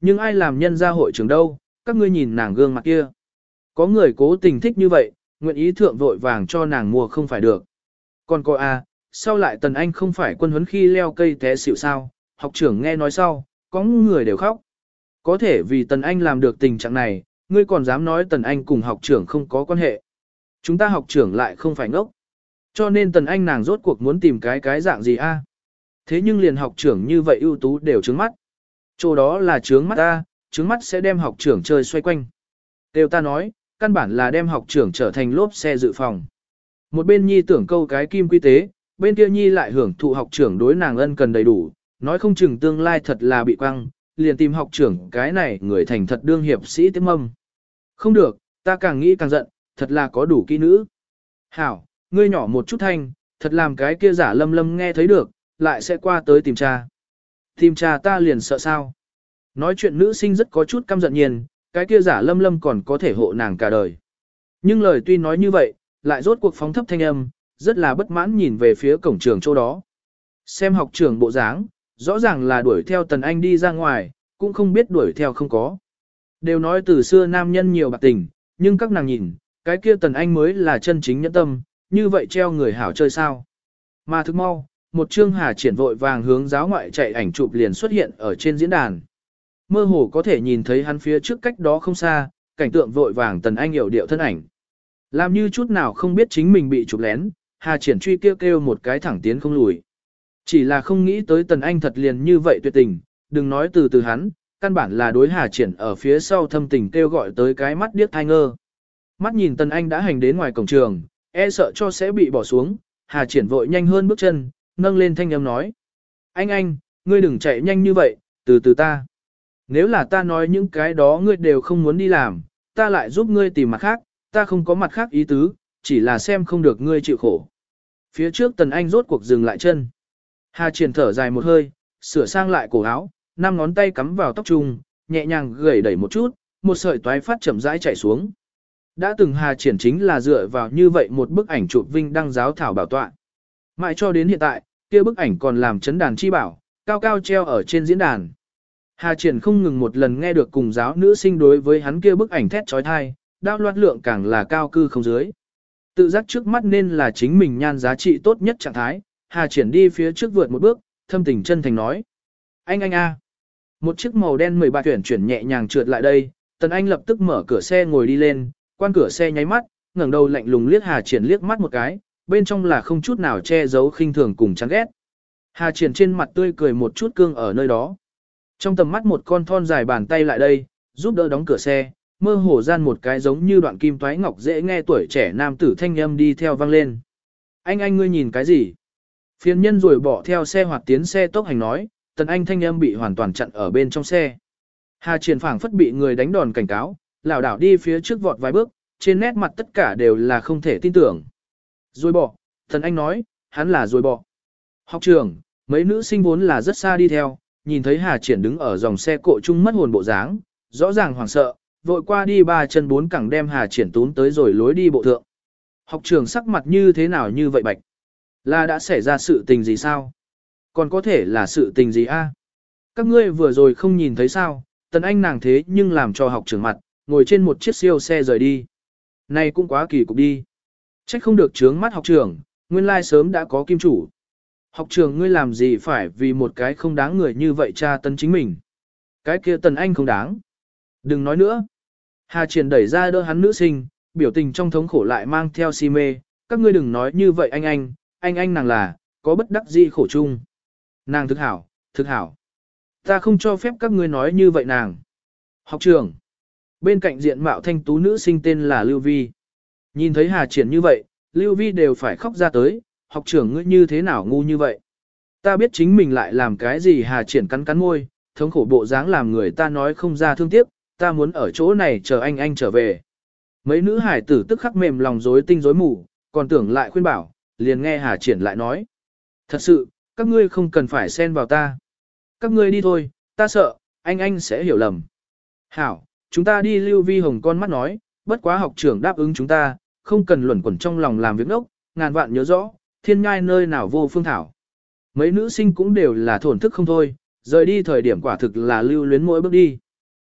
Nhưng ai làm nhân gia hội trưởng đâu, các ngươi nhìn nàng gương mặt kia. Có người cố tình thích như vậy, nguyện ý thượng vội vàng cho nàng mua không phải được. Còn cô à, sau lại Tần Anh không phải quân huấn khi leo cây té xỉu sao, học trưởng nghe nói sau, có người đều khóc. Có thể vì Tần Anh làm được tình trạng này, ngươi còn dám nói Tần Anh cùng học trưởng không có quan hệ. Chúng ta học trưởng lại không phải ngốc. Cho nên Tần Anh nàng rốt cuộc muốn tìm cái dạng gì a? Thế nhưng liền học trưởng như vậy ưu tú đều trướng mắt. Chỗ đó là trướng mắt ta, trướng mắt sẽ đem học trưởng chơi xoay quanh. Đều ta nói, căn bản là đem học trưởng trở thành lốp xe dự phòng. Một bên nhi tưởng câu cái kim quy tế, bên kia nhi lại hưởng thụ học trưởng đối nàng ân cần đầy đủ, nói không chừng tương lai thật là bị quăng, liền tìm học trưởng cái này người thành thật đương hiệp sĩ tiếp mâm. Không được, ta càng nghĩ càng giận, thật là có đủ kỹ nữ. Hảo, ngươi nhỏ một chút thanh, thật làm cái kia giả Lâm Lâm nghe thấy được, lại sẽ qua tới tìm cha. Tìm cha ta liền sợ sao. Nói chuyện nữ sinh rất có chút căm giận nhiên, cái kia giả Lâm Lâm còn có thể hộ nàng cả đời. Nhưng lời tuy nói như vậy, lại rốt cuộc phóng thấp thanh âm, rất là bất mãn nhìn về phía cổng trường chỗ đó. Xem học trưởng bộ dáng, rõ ràng là đuổi theo Tần Anh đi ra ngoài, cũng không biết đuổi theo không có. Đều nói từ xưa nam nhân nhiều bạc tình, nhưng các nàng nhìn, cái kia Tần Anh mới là chân chính nhẫn tâm, như vậy treo người hảo chơi sao. Mà thức mau, một chương Hà Triển vội vàng hướng giáo ngoại chạy ảnh chụp liền xuất hiện ở trên diễn đàn. Mơ hồ có thể nhìn thấy hắn phía trước cách đó không xa, cảnh tượng vội vàng Tần Anh hiểu điệu thân ảnh. Làm như chút nào không biết chính mình bị chụp lén, Hà Triển truy kêu một cái thẳng tiến không lùi. Chỉ là không nghĩ tới Tần Anh thật liền như vậy tuyệt tình, đừng nói từ hắn, căn bản là đối Hà Triển ở phía sau thâm tình kêu gọi tới cái mắt điếc thai ngơ. Mắt nhìn Tần Anh đã hành đến ngoài cổng trường, e sợ cho sẽ bị bỏ xuống, Hà Triển vội nhanh hơn bước chân, nâng lên thanh âm nói. Anh, ngươi đừng chạy nhanh như vậy, từ ta. Nếu là ta nói những cái đó ngươi đều không muốn đi làm, ta lại giúp ngươi tìm mặt khác, ta không có mặt khác ý tứ, chỉ là xem không được ngươi chịu khổ. Phía trước Tần Anh rốt cuộc dừng lại chân. Hà Triển thở dài một hơi, sửa sang lại cổ áo, 5 ngón tay cắm vào tóc trung, nhẹ nhàng gẩy đẩy một chút, một sợi toái phát chậm rãi chảy xuống. Đã từng Hà Triển chính là dựa vào như vậy một bức ảnh chụp vinh đăng giáo thảo bảo tọa. Mãi cho đến hiện tại, kia bức ảnh còn làm chấn đàn chi bảo, cao cao treo ở trên diễn đàn. Hà Triển không ngừng một lần nghe được cùng giáo nữ sinh đối với hắn kia bức ảnh thét trói thai, đao loát lượng càng là cao cư không dưới. Tự giác trước mắt nên là chính mình nhan giá trị tốt nhất trạng thái, Hà Triển đi phía trước vượt một bước, thâm tình chân thành nói. Anh a. Một chiếc màu đen 13 chuyển nhẹ nhàng trượt lại đây, Tần Anh lập tức mở cửa xe ngồi đi lên, quan cửa xe nháy mắt, ngẩng đầu lạnh lùng liếc Hà Triển liếc mắt một cái, bên trong là không chút nào che giấu khinh thường cùng chán ghét. Hà Triển trên mặt tươi cười một chút cương ở nơi đó. Trong tầm mắt một con thon dài bàn tay lại đây, giúp đỡ đóng cửa xe, mơ hồ gian một cái giống như đoạn kim toái ngọc dễ nghe tuổi trẻ nam tử thanh âm đi theo vang lên. Anh ngươi nhìn cái gì? Phiền nhân rồi bỏ theo xe hoạt tiến xe tốc hành nói, Tần Anh thanh âm bị hoàn toàn chặn ở bên trong xe. Hà Triển phảng phất bị người đánh đòn cảnh cáo, lảo đảo đi phía trước vọt vài bước, trên nét mặt tất cả đều là không thể tin tưởng. Rồi bỏ, Tần Anh nói, hắn là rồi bỏ. Học trường, mấy nữ sinh vốn là rất xa đi theo, nhìn thấy Hà Triển đứng ở dòng xe cộ chung mất hồn bộ dáng, rõ ràng hoảng sợ, vội qua đi 3 chân 4 cẳng đem Hà Triển tún tới rồi lối đi bộ thượng. Học trường sắc mặt như thế nào như vậy bạch? Là đã xảy ra sự tình gì sao? Còn có thể là sự tình gì a? Các ngươi vừa rồi không nhìn thấy sao? Tần Anh nàng thế nhưng làm cho học trưởng mặt, ngồi trên một chiếc siêu xe rời đi. Này cũng quá kỳ cục đi. Trách không được trướng mắt học trưởng, nguyên lai sớm đã có kim chủ. Học trưởng ngươi làm gì phải vì một cái không đáng người như vậy tra tấn chính mình. Cái kia Tần Anh không đáng. Đừng nói nữa. Hà Triển đẩy ra đỡ hắn nữ sinh, biểu tình trong thống khổ lại mang theo si mê. Các ngươi đừng nói như vậy anh nàng là, có bất đắc dĩ khổ chung. Nàng thực hảo. Ta không cho phép các ngươi nói như vậy nàng. Học trưởng. Bên cạnh diện mạo thanh tú nữ sinh tên là Lưu Vi. Nhìn thấy Hà Triển như vậy, Lưu Vi đều phải khóc ra tới, học trưởng ngươi như thế nào ngu như vậy. Ta biết chính mình lại làm cái gì. Hà Triển cắn môi, thống khổ bộ dáng làm người ta nói không ra thương tiếc, ta muốn ở chỗ này chờ anh trở về. Mấy nữ hải tử tức khắc mềm lòng rối tinh rối mù, còn tưởng lại khuyên bảo, liền nghe Hà Triển lại nói. Thật sự, các ngươi không cần phải xen vào ta. Các ngươi đi thôi, ta sợ, anh sẽ hiểu lầm. Hảo, chúng ta đi. Lưu Vi Hồng con mắt nói, bất quá học trưởng đáp ứng chúng ta, không cần luẩn quẩn trong lòng làm việc ngốc, ngàn vạn nhớ rõ, thiên ngai nơi nào vô phương thảo. Mấy nữ sinh cũng đều là thổn thức không thôi, rời đi thời điểm quả thực là lưu luyến mỗi bước đi.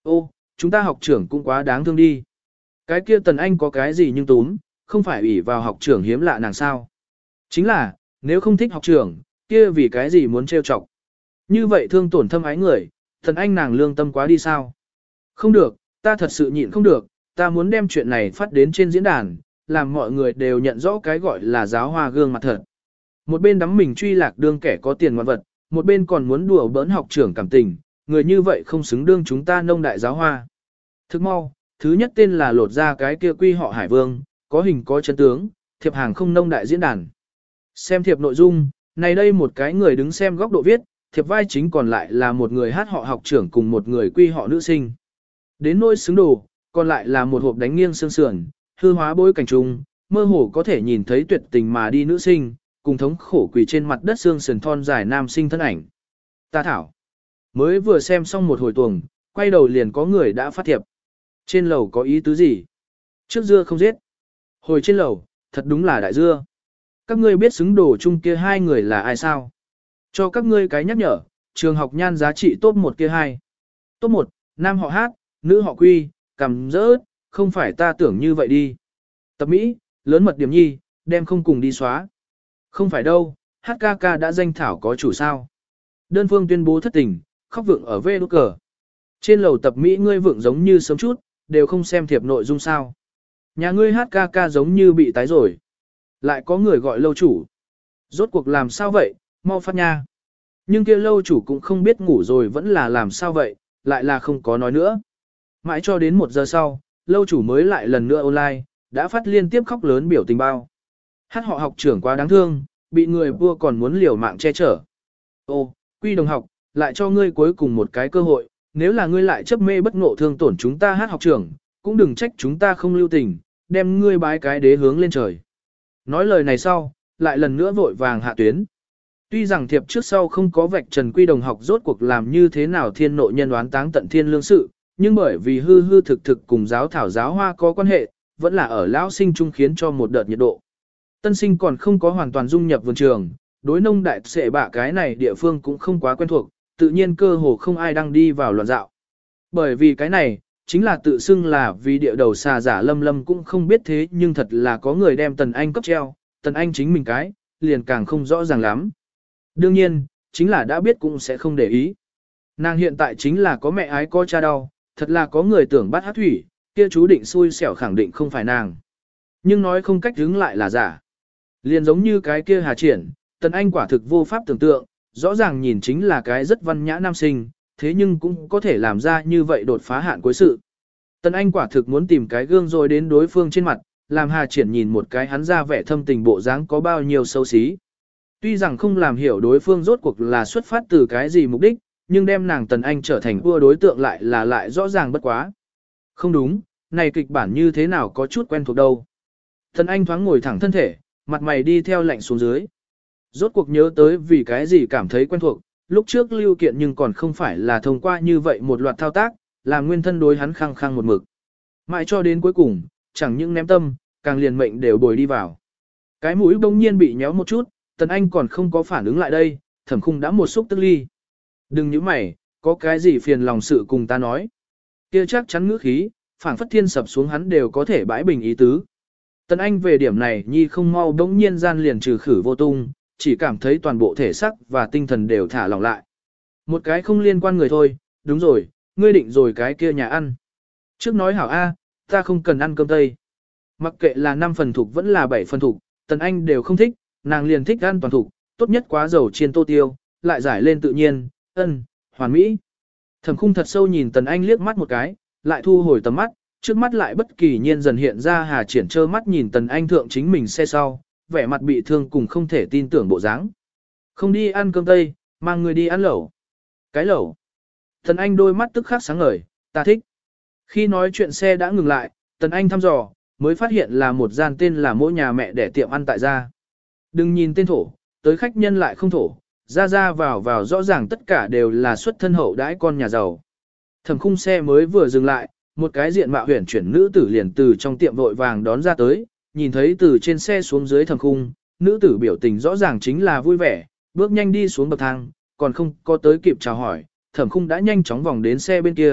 Ô, chúng ta học trưởng cũng quá đáng thương đi. Cái kia Tần Anh có cái gì nhưng túm, không phải ủy vào học trưởng hiếm lạ nàng sao. Chính là, nếu không thích học trưởng, kia vì cái gì muốn trêu chọc. Như vậy thương tổn thâm ái người, Tần Anh nàng lương tâm quá đi sao? Không được, ta thật sự nhịn không được, ta muốn đem chuyện này phát đến trên diễn đàn, làm mọi người đều nhận rõ cái gọi là giáo hoa gương mặt thật. Một bên đắm mình truy lạc đương kẻ có tiền ngoan vật, một bên còn muốn đùa bỡn học trưởng cảm tình, người như vậy không xứng đương chúng ta nông đại giáo hoa. Thức mau, thứ nhất tên là lột ra cái kia quy họ Hải Vương, có hình có chân tướng, thiệp hàng không nông đại diễn đàn. Xem thiệp nội dung, này đây một cái người đứng xem góc độ viết, thiệp vai chính còn lại là một người hát họ học trưởng cùng một người quy họ nữ sinh. Đến nỗi xứng đồ, còn lại là một hộp đánh nghiêng xương sườn, hư hóa bối cảnh trung, mơ hồ có thể nhìn thấy tuyệt tình mà đi nữ sinh, cùng thống khổ quỳ trên mặt đất xương sườn thon dài nam sinh thân ảnh. Ta thảo, mới vừa xem xong một hồi tuồng, quay đầu liền có người đã phát thiệp. Trên lầu có ý tứ gì? Trước dưa không giết. Hồi trên lầu, thật đúng là đại dưa. Các ngươi biết xứng đồ chung kia hai người là ai sao? Cho các ngươi cái nhắc nhở, trường học nhan giá trị top 1 kia hai. Top 1, nam họ hát, nữ họ quy, cầm rớt, không phải ta tưởng như vậy đi. Tập Mỹ, lớn mật điểm nhi, đem không cùng đi xóa. Không phải đâu, HKK đã danh thảo có chủ sao. Đơn phương tuyên bố thất tình, khóc vượng ở vê đốt cờ. Trên lầu Tập Mỹ ngươi vượng giống như sớm chút, đều không xem thiệp nội dung sao. Nhà ngươi HKK giống như bị tái rồi. Lại có người gọi lâu chủ. Rốt cuộc làm sao vậy, mau phát nha. Nhưng kia lâu chủ cũng không biết ngủ rồi vẫn là làm sao vậy, lại là không có nói nữa. Mãi cho đến 1 giờ sau, lâu chủ mới lại lần nữa online, đã phát liên tiếp khóc lớn biểu tình bao. Hát họ học trưởng quá đáng thương, bị người vua còn muốn liều mạng che chở. Ô, Quy đồng học, lại cho ngươi cuối cùng một cái cơ hội, nếu là ngươi lại chấp mê bất ngộ thương tổn chúng ta hát học trưởng, cũng đừng trách chúng ta không lưu tình, đem ngươi bái cái đế hướng lên trời. Nói lời này sau, lại lần nữa vội vàng hạ tuyến. Tuy rằng thiệp trước sau không có vạch trần Quy đồng học rốt cuộc làm như thế nào thiên nội nhân đoán táng tận thiên lương sự, nhưng bởi vì hư hư thực thực cùng giáo thảo giáo hoa có quan hệ, vẫn là ở lão sinh trung khiến cho một đợt nhiệt độ. Tân sinh còn không có hoàn toàn dung nhập vườn trường, đối nông đại sệ bạ cái này địa phương cũng không quá quen thuộc, tự nhiên cơ hồ không ai đang đi vào loạn dạo. Bởi vì cái này, chính là tự xưng là vì địa đầu xà giả Lâm Lâm cũng không biết thế nhưng thật là có người đem Tần Anh cấp treo, Tần Anh chính mình cái, liền càng không rõ ràng lắm. Đương nhiên, chính là đã biết cũng sẽ không để ý. Nàng hiện tại chính là có mẹ ái có cha đau, thật là có người tưởng bắt hát thủy, kia chú định xui xẻo khẳng định không phải nàng. Nhưng nói không cách đứng lại là giả. Liền giống như cái kia Hà Triển, Tần Anh quả thực vô pháp tưởng tượng, rõ ràng nhìn chính là cái rất văn nhã nam sinh, thế nhưng cũng có thể làm ra như vậy đột phá hạn cuối sự. Tần Anh quả thực muốn tìm cái gương rồi đến đối phương trên mặt, làm Hà Triển nhìn một cái hắn ra vẻ thâm tình bộ dáng có bao nhiêu xấu xí. Tuy rằng không làm hiểu đối phương rốt cuộc là xuất phát từ cái gì mục đích, nhưng đem nàng Tần Anh trở thành ưa đối tượng lại rõ ràng bất quá. Không đúng, này kịch bản như thế nào có chút quen thuộc đâu. Tần Anh thoáng ngồi thẳng thân thể, mặt mày đi theo lạnh xuống dưới. Rốt cuộc nhớ tới vì cái gì cảm thấy quen thuộc, lúc trước lưu kiện nhưng còn không phải là thông qua như vậy một loạt thao tác, làm nguyên thân đối hắn khăng khăng một mực. Mãi cho đến cuối cùng, chẳng những ném tâm, càng liền mệnh đều bồi đi vào. Cái mũi bỗng nhiên bị nhéo một chút, Tần Anh còn không có phản ứng lại đây, Thẩm Khung đã một xúc tức ly. Đừng nhíu mày, có cái gì phiền lòng sự cùng ta nói. Kia chắc chắn ngữ khí, phảng phất thiên sập xuống hắn đều có thể bãi bình ý tứ. Tần Anh về điểm này nhi không mau bỗng nhiên gian liền trừ khử vô tung, chỉ cảm thấy toàn bộ thể xác và tinh thần đều thả lỏng lại. Một cái không liên quan người thôi, đúng rồi, ngươi định rồi cái kia nhà ăn. Trước nói hảo A, ta không cần ăn cơm tây. Mặc kệ là 5 phần thục vẫn là 7 phần thục, Tần Anh đều không thích, nàng liền thích ăn toàn thục, tốt nhất quá dầu chiên tô tiêu, lại giải lên tự nhiên, hoàn mỹ. Thẩm Khung thật sâu nhìn Tần Anh liếc mắt một cái, lại thu hồi tầm mắt, trước mắt lại bất kỳ nhiên dần hiện ra Hà Triển trơ mắt nhìn Tần Anh thượng chính mình xe sau, vẻ mặt bị thương cùng không thể tin tưởng bộ dáng. Không đi ăn cơm tây, mang người đi ăn lẩu. Cái lẩu. Tần Anh đôi mắt tức khắc sáng ngời, ta thích. Khi nói chuyện xe đã ngừng lại, Tần Anh thăm dò, mới phát hiện là một gian tên là Mỗi Nhà Mẹ để tiệm ăn tại gia. Đừng nhìn tên thổ, tới khách nhân lại không thổ, ra vào rõ ràng tất cả đều là xuất thân hậu đãi con nhà giàu. Thẩm Khung xe mới vừa dừng lại, một cái diện mạo huyền chuyển nữ tử liền từ trong tiệm vội vàng đón ra tới, nhìn thấy từ trên xe xuống dưới Thẩm Khung, nữ tử biểu tình rõ ràng chính là vui vẻ, bước nhanh đi xuống bậc thang, còn không có tới kịp chào hỏi, Thẩm Khung đã nhanh chóng vòng đến xe bên kia,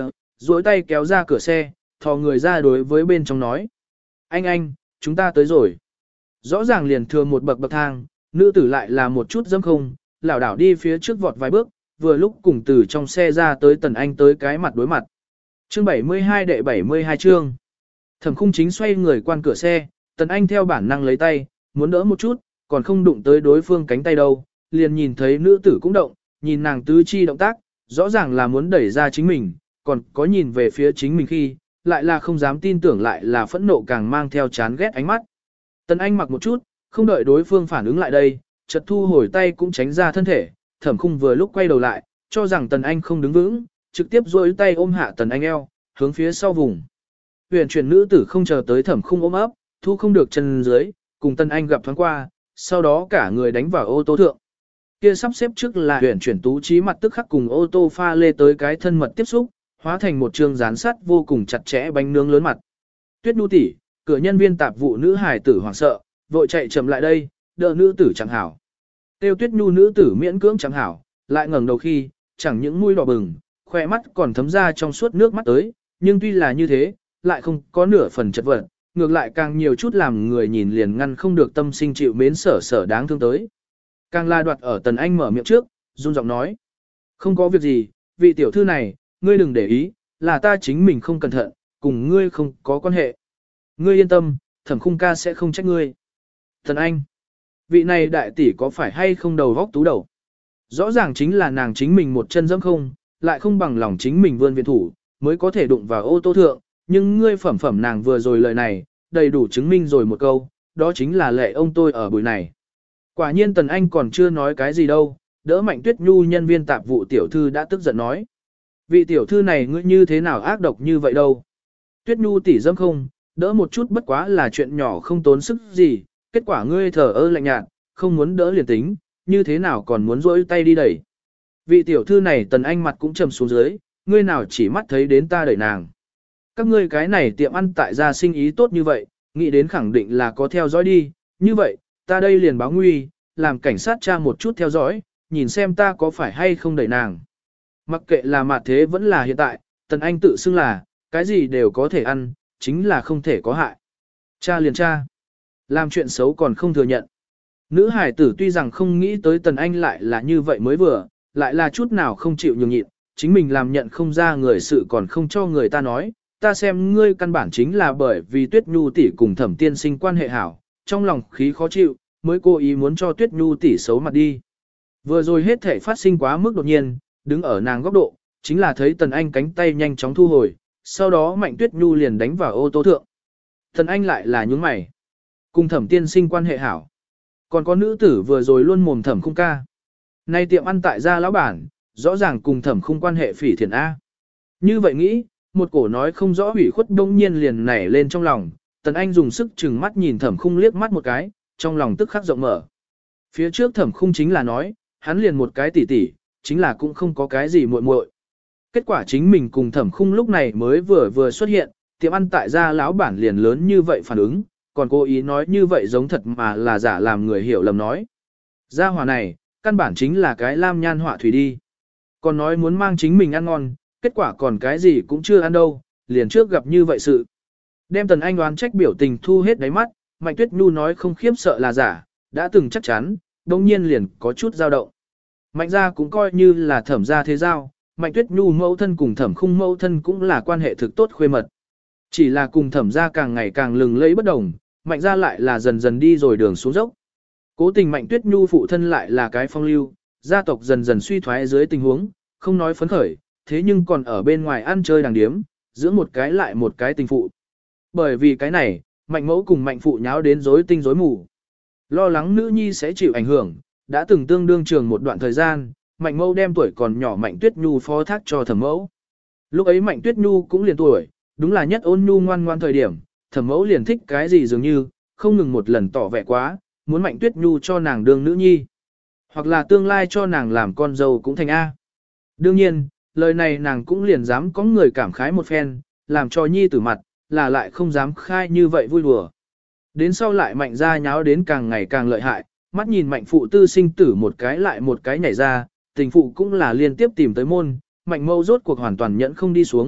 duỗi tay kéo ra cửa xe, thò người ra đối với bên trong nói. Anh, chúng ta tới rồi. Rõ ràng liền thừa một bậc thang, nữ tử lại là một chút dâm không, lảo đảo đi phía trước vọt vài bước, vừa lúc cùng từ trong xe ra tới Tần Anh tới cái mặt đối mặt. Chương 72 đệ 72 chương. Thẩm Khung chính xoay người quan cửa xe, Tần Anh theo bản năng lấy tay, muốn đỡ một chút, còn không đụng tới đối phương cánh tay đâu, liền nhìn thấy nữ tử cũng động, nhìn nàng tứ chi động tác, rõ ràng là muốn đẩy ra chính mình, còn có nhìn về phía chính mình khi, lại là không dám tin tưởng lại là phẫn nộ càng mang theo chán ghét ánh mắt. Tần Anh mặc một chút, không đợi đối phương phản ứng lại đây, chợt thu hồi tay cũng tránh ra thân thể, Thẩm Khung vừa lúc quay đầu lại, cho rằng Tần Anh không đứng vững, trực tiếp duỗi tay ôm hạ Tần Anh eo, hướng phía sau vùng. Huyền chuyển nữ tử không chờ tới Thẩm Khung ôm ấp, thu không được chân dưới, cùng Tần Anh gặp thoáng qua, sau đó cả người đánh vào ô tô thượng. Kia sắp xếp trước là huyền chuyển tú trí mặt tức khắc cùng ô tô pha lê tới cái thân mật tiếp xúc, hóa thành một trường dán sắt vô cùng chặt chẽ bánh nướng lớn mặt. Tuyết Nhu tỷ, cửa nhân viên tạp vụ nữ hài tử hoảng sợ, vội chạy chậm lại đây, đỡ nữ tử chẳng hảo. Tiêu Tuyết Nhu nữ tử miễn cưỡng chẳng hảo, lại ngẩng đầu khi, chẳng những mũi đỏ bừng, khoe mắt còn thấm ra trong suốt nước mắt tới, nhưng tuy là như thế, lại không có nửa phần chật vật, ngược lại càng nhiều chút làm người nhìn liền ngăn không được tâm sinh chịu mến sở đáng thương tới. Càng la đoạt ở Tần Anh mở miệng trước, run giọng nói. Không có việc gì, vị tiểu thư này, ngươi đừng để ý, là ta chính mình không cẩn thận, cùng ngươi không có quan hệ. Ngươi yên tâm, Thẩm Khung ca sẽ không trách ngươi. Tần Anh, vị này đại tỷ có phải hay không đầu vóc tú đầu? Rõ ràng chính là nàng chính mình một chân dẫm không, lại không bằng lòng chính mình vươn viện thủ, mới có thể đụng vào ô tô thượng, nhưng ngươi phẩm nàng vừa rồi lời này, đầy đủ chứng minh rồi một câu, đó chính là lệ ông tôi ở buổi này. Quả nhiên Tần Anh còn chưa nói cái gì đâu, đỡ Mạnh Tuyết Nhu nhân viên tạp vụ tiểu thư đã tức giận nói. Vị tiểu thư này ngươi như thế nào ác độc như vậy đâu? Tuyết Nhu tỷ dâm không, đỡ một chút bất quá là chuyện nhỏ không tốn sức gì, kết quả ngươi thờ ơ lạnh nhạt, không muốn đỡ liền tính, như thế nào còn muốn rỗi tay đi đẩy. Vị tiểu thư này Tần Anh mặt cũng trầm xuống dưới, ngươi nào chỉ mắt thấy đến ta đẩy nàng. Các ngươi cái này tiệm ăn tại gia sinh ý tốt như vậy, nghĩ đến khẳng định là có theo dõi đi, như vậy, ta đây liền báo nguy, làm cảnh sát tra một chút theo dõi, nhìn xem ta có phải hay không đẩy nàng. Mặc kệ là mặt thế vẫn là hiện tại, Tần Anh tự xưng là, cái gì đều có thể ăn, chính là không thể có hại. Cha liền cha, làm chuyện xấu còn không thừa nhận. Nữ hải tử tuy rằng không nghĩ tới Tần Anh lại là như vậy mới vừa, lại là chút nào không chịu nhường nhịn, chính mình làm nhận không ra người sự còn không cho người ta nói, ta xem ngươi căn bản chính là bởi vì Tuyết Nhu tỷ cùng Thẩm tiên sinh quan hệ hảo, trong lòng khí khó chịu, mới cố ý muốn cho Tuyết Nhu tỷ xấu mặt đi. Vừa rồi hết thể phát sinh quá mức đột nhiên, đứng ở nàng góc độ, chính là thấy Tần Anh cánh tay nhanh chóng thu hồi, sau đó Mạnh Tuyết Nhu liền đánh vào ô tô thượng. Tần Anh lại là nhướng mày, cùng Thẩm tiên sinh quan hệ hảo. Còn có nữ tử vừa rồi luôn mồm Thẩm Khung ca. Nay tiệm ăn tại gia lão bản, rõ ràng cùng Thẩm Khung quan hệ phỉ thiện A. Như vậy nghĩ, một cổ nói không rõ hủy khuất đông nhiên liền nảy lên trong lòng, Tần Anh dùng sức chừng mắt nhìn Thẩm Khung liếc mắt một cái, trong lòng tức khắc rộng mở. Phía trước Thẩm Khung chính là nói, hắn liền một cái tỉ tỉ, chính là cũng không có cái gì muội muội. Kết quả chính mình cùng Thẩm Khung lúc này mới vừa xuất hiện, tiệm ăn tại gia lão bản liền lớn như vậy phản ứng, còn cố ý nói như vậy giống thật mà là giả làm người hiểu lầm nói. Gia hỏa này, căn bản chính là cái lam nhan họa thủy đi. Còn nói muốn mang chính mình ăn ngon, kết quả còn cái gì cũng chưa ăn đâu, liền trước gặp như vậy sự. Đem Tần Anh đoán trách biểu tình thu hết đáy mắt, Mạnh Tuyết Nhu nói không khiếp sợ là giả, đã từng chắc chắn, đồng nhiên liền có chút dao động. Mạnh gia cũng coi như là Thẩm gia thế giao, Mạnh Tuyết Nhu mẫu thân cùng Thẩm Khung mẫu thân cũng là quan hệ thực tốt khuê mật. Chỉ là cùng Thẩm gia càng ngày càng lừng lẫy bất đồng, Mạnh gia lại là dần dần đi rồi đường xuống dốc. Cố tình Mạnh Tuyết Nhu phụ thân lại là cái phong lưu, gia tộc dần dần suy thoái dưới tình huống, không nói phấn khởi, thế nhưng còn ở bên ngoài ăn chơi đàng điếm, giữa một cái lại một cái tình phụ. Bởi vì cái này, Mạnh mẫu cùng Mạnh phụ nháo đến rối tinh rối mù. Lo lắng nữ nhi sẽ chịu ảnh hưởng, đã từng tương đương trường một đoạn thời gian, Mạnh mẫu đem tuổi còn nhỏ Mạnh Tuyết Nhu phó thác cho Thẩm mẫu. Lúc ấy Mạnh Tuyết Nhu cũng liền tuổi, đúng là nhất ôn nhu ngoan ngoan thời điểm, Thẩm mẫu liền thích cái gì dường như, không ngừng một lần tỏ vẻ quá, muốn Mạnh Tuyết Nhu cho nàng đương nữ nhi, hoặc là tương lai cho nàng làm con dâu cũng thành A. Đương nhiên, lời này nàng cũng liền dám có người cảm khái một phen, làm cho nhi tử mặt, là lại không dám khai như vậy vui đùa. Đến sau lại Mạnh gia nháo đến càng ngày càng lợi hại, mắt nhìn Mạnh phụ tư sinh tử một cái lại một cái nhảy ra, tình phụ cũng là liên tiếp tìm tới môn, Mạnh mâu rốt cuộc hoàn toàn nhẫn không đi xuống,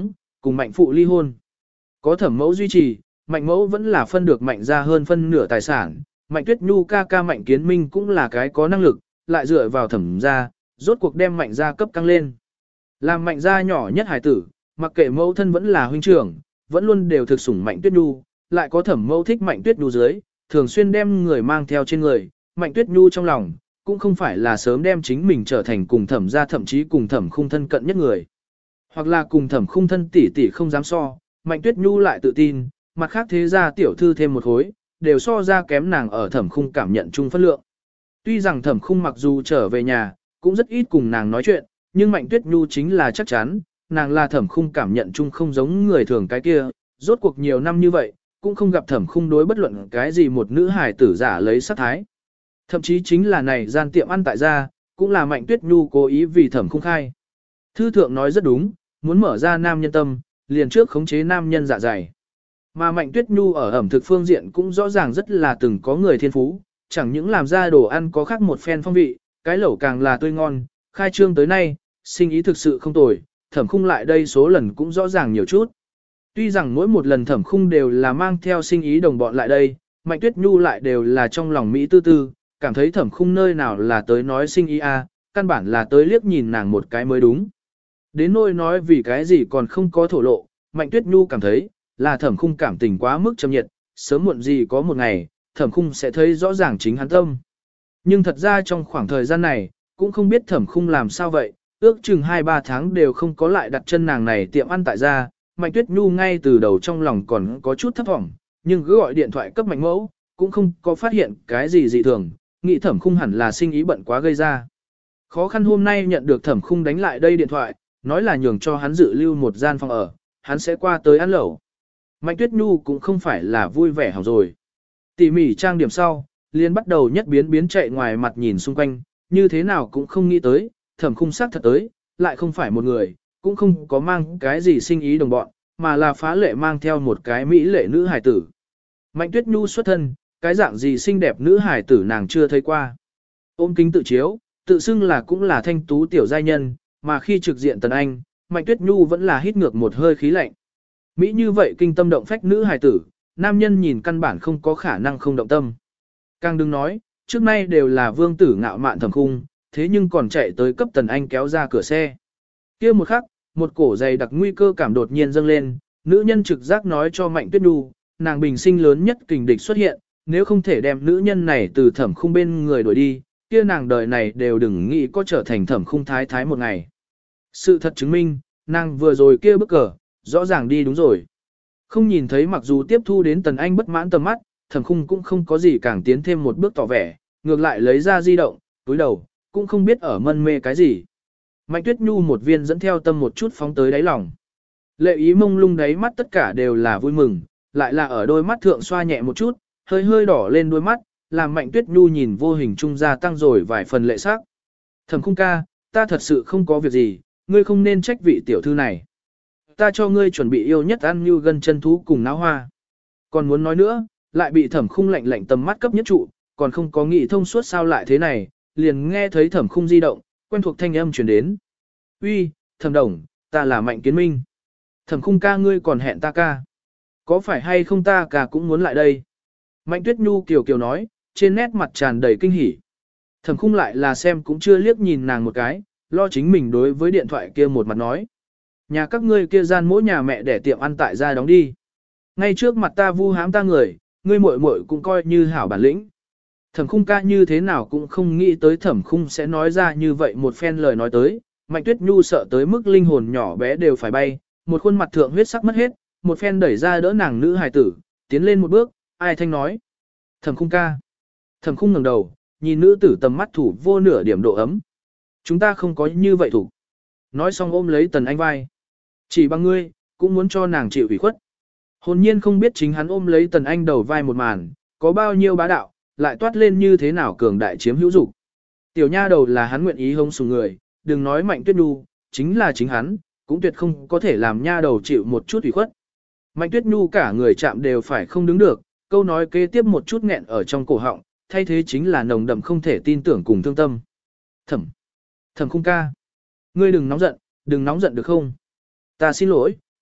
cùng mạnh phụ ly hôn. Có thẩm mẫu duy trì, mạnh mẫu vẫn là phân được mạnh ra hơn phân nửa tài sản, mạnh tuyết nhu ca ca mạnh kiến minh cũng là cái có năng lực, lại dựa vào thẩm ra, rốt cuộc đem mạnh ra cấp căng lên. Làm mạnh ra nhỏ nhất hải tử, mặc kệ mẫu thân vẫn là huynh trưởng, vẫn luôn đều thực sủng mạnh tuyết nhu, lại có thẩm mẫu thích mạnh tuyết nhu dưới, thường xuyên đem người mang theo trên người, mạnh tuyết nhu trong lòng, cũng không phải là sớm đem chính mình trở thành cùng thẩm ra thậm chí cùng thẩm khung thân cận nhất người. Hoặc là cùng thẩm khung thân tỷ tỷ không dám so, mạnh tuyết nhu lại tự tin, mặt khác thế ra tiểu thư thêm một khối, đều so ra kém nàng ở thẩm khung cảm nhận chung phân lượng. Tuy rằng thẩm khung mặc dù trở về nhà, cũng rất ít cùng nàng nói chuyện, nhưng mạnh tuyết nhu chính là chắc chắn, nàng là thẩm khung cảm nhận chung không giống người thường cái kia, rốt cuộc nhiều năm như vậy, cũng không gặp thẩm khung đối bất luận cái gì một nữ hài tử giả lấy sát thái. Thậm chí chính là này gian tiệm ăn tại gia, cũng là mạnh tuyết nhu cố ý vì thẩm khung khai. Thư thượng nói rất đúng, muốn mở ra nam nhân tâm, liền trước khống chế nam nhân dạ dày. Mà mạnh tuyết nhu ở ẩm thực phương diện cũng rõ ràng rất là từng có người thiên phú, chẳng những làm ra đồ ăn có khác một phen phong vị, cái lẩu càng là tươi ngon, khai trương tới nay, sinh ý thực sự không tồi, thẩm khung lại đây số lần cũng rõ ràng nhiều chút. Tuy rằng mỗi một lần thẩm khung đều là mang theo sinh ý đồng bọn lại đây, mạnh tuyết nhu lại đều là trong lòng Mỹ tư tư, cảm thấy thẩm khung nơi nào là tới nói sinh ý căn bản là tới liếc nhìn nàng một cái mới đúng. Đến nỗi nói vì cái gì còn không có thổ lộ, mạnh tuyết nhu cảm thấy, là thẩm khung cảm tình quá mức châm nhiệt, sớm muộn gì có một ngày, thẩm khung sẽ thấy rõ ràng chính hắn tâm. Nhưng thật ra trong khoảng thời gian này, cũng không biết thẩm khung làm sao vậy, ước chừng 2-3 tháng đều không có lại đặt chân nàng này tiệm ăn tại gia, mạnh tuyết nhu ngay từ đầu trong lòng còn có chút thấp vọng, nhưng cứ gọi điện thoại cấp mạnh mẫu, cũng không có phát hiện cái gì dị thường, nghĩ thẩm khung hẳn là sinh ý bận quá gây ra. Khó khăn hôm nay nhận được thẩm khung đánh lại đây điện thoại, nói là nhường cho hắn dự lưu một gian phòng ở, hắn sẽ qua tới ăn lẩu. Mạnh tuyết nhu cũng không phải là vui vẻ hỏng rồi. Tỉ mỉ trang điểm sau, liền bắt đầu nhất biến chạy ngoài mặt nhìn xung quanh, như thế nào cũng không nghĩ tới, thẩm khung sắc thật tới, lại không phải một người, cũng không có mang cái gì sinh ý đồng bọn, mà là phá lệ mang theo một cái mỹ lệ nữ hài tử. Mạnh tuyết nhu xuất thân, cái dạng gì xinh đẹp nữ hài tử nàng chưa thấy qua. Ôm kính tự chiếu, tự xưng là cũng là thanh tú tiểu giai nhân, mà khi trực diện Tần Anh, Mạnh tuyết nhu vẫn là hít ngược một hơi khí lạnh. Mỹ như vậy kinh tâm động phách nữ hài tử, nam nhân nhìn căn bản không có khả năng không động tâm. Càng đừng nói, trước nay đều là vương tử ngạo mạn thẩm khung, thế nhưng còn chạy tới cấp Tần Anh kéo ra cửa xe. Kia một khắc, một cổ dày đặc nguy cơ cảm đột nhiên dâng lên, nữ nhân trực giác nói cho Mạnh tuyết nhu, nàng bình sinh lớn nhất kình địch xuất hiện, nếu không thể đem nữ nhân này từ thẩm khung bên người đuổi đi, kia nàng đời này đều đừng nghĩ có trở thành thẩm khung thái thái một ngày. Sự thật chứng minh, nàng vừa rồi kia bức cờ, rõ ràng đi đúng rồi. Không nhìn thấy mặc dù tiếp thu đến Tần Anh bất mãn tầm mắt, thẩm khung cũng không có gì càng tiến thêm một bước tỏ vẻ, ngược lại lấy ra di động, túi đầu, cũng không biết ở mân mê cái gì. Mạnh tuyết nhu một viên dẫn theo tâm một chút phóng tới đáy lòng. Lệ ý mông lung đáy mắt tất cả đều là vui mừng, lại là ở đôi mắt thượng xoa nhẹ một chút, hơi hơi đỏ lên đôi mắt, làm Mạnh tuyết nhu nhìn vô hình trung gia tăng rồi vài phần lệ sắc. Thẩm khung ca, ta thật sự không có việc gì, ngươi không nên trách vị tiểu thư này. Ta cho ngươi chuẩn bị yêu nhất ăn như gân chân thú cùng náo hoa. Còn muốn nói nữa, lại bị thẩm khung lạnh tầm mắt cấp nhất trụ, còn không có nghĩ thông suốt sao lại thế này, liền nghe thấy thẩm khung di động, quen thuộc thanh âm truyền đến. Uy, thẩm đồng, ta là Mạnh Kiến Minh. Thẩm khung ca ngươi còn hẹn ta ca. Có phải hay không ta ca cũng muốn lại đây? Mạnh tuyết nhu kiều nói, trên nét mặt tràn đầy kinh hỉ. Thẩm khung lại là xem cũng chưa liếc nhìn nàng một cái, lo chính mình đối với điện thoại kia một mặt nói. Nhà các ngươi kia gian mỗi nhà mẹ để tiệm ăn tại gia đóng đi. Ngay trước mặt ta vu hãm ta người, ngươi muội muội cũng coi như hảo bản lĩnh. Thẩm khung ca như thế nào cũng không nghĩ tới thẩm khung sẽ nói ra như vậy một phen lời nói tới. Mạnh tuyết nhu sợ tới mức linh hồn nhỏ bé đều phải bay, một khuôn mặt thượng huyết sắc mất hết, một phen đẩy ra đỡ nàng nữ hài tử, tiến lên một bước, ai thanh nói. Thẩm khung ca. Thẩm khung ngẩng đầu, nhìn nữ tử tầm mắt thủ vô nửa điểm độ ấm. Chúng ta không có như vậy thủ. Nói xong ôm lấy Tần Anh vai. Chỉ bằng ngươi, cũng muốn cho nàng chịu ủy khuất. Hồn nhiên không biết chính hắn ôm lấy Tần Anh đầu vai một màn, có bao nhiêu bá đạo, lại toát lên như thế nào cường đại chiếm hữu dục. Tiểu nha đầu là hắn nguyện ý hống sủng người, đừng nói Mạnh tuyết nhu, chính là chính hắn, cũng tuyệt không có thể làm nha đầu chịu một chút ủy khuất. Mạnh tuyết nhu cả người chạm đều phải không đứng được, câu nói kế tiếp một chút nghẹn ở trong cổ họng, thay thế chính là nồng đậm không thể tin tưởng cùng thương tâm. Thẩm khung ca. Ngươi đừng nóng giận được không? Ta xin lỗi,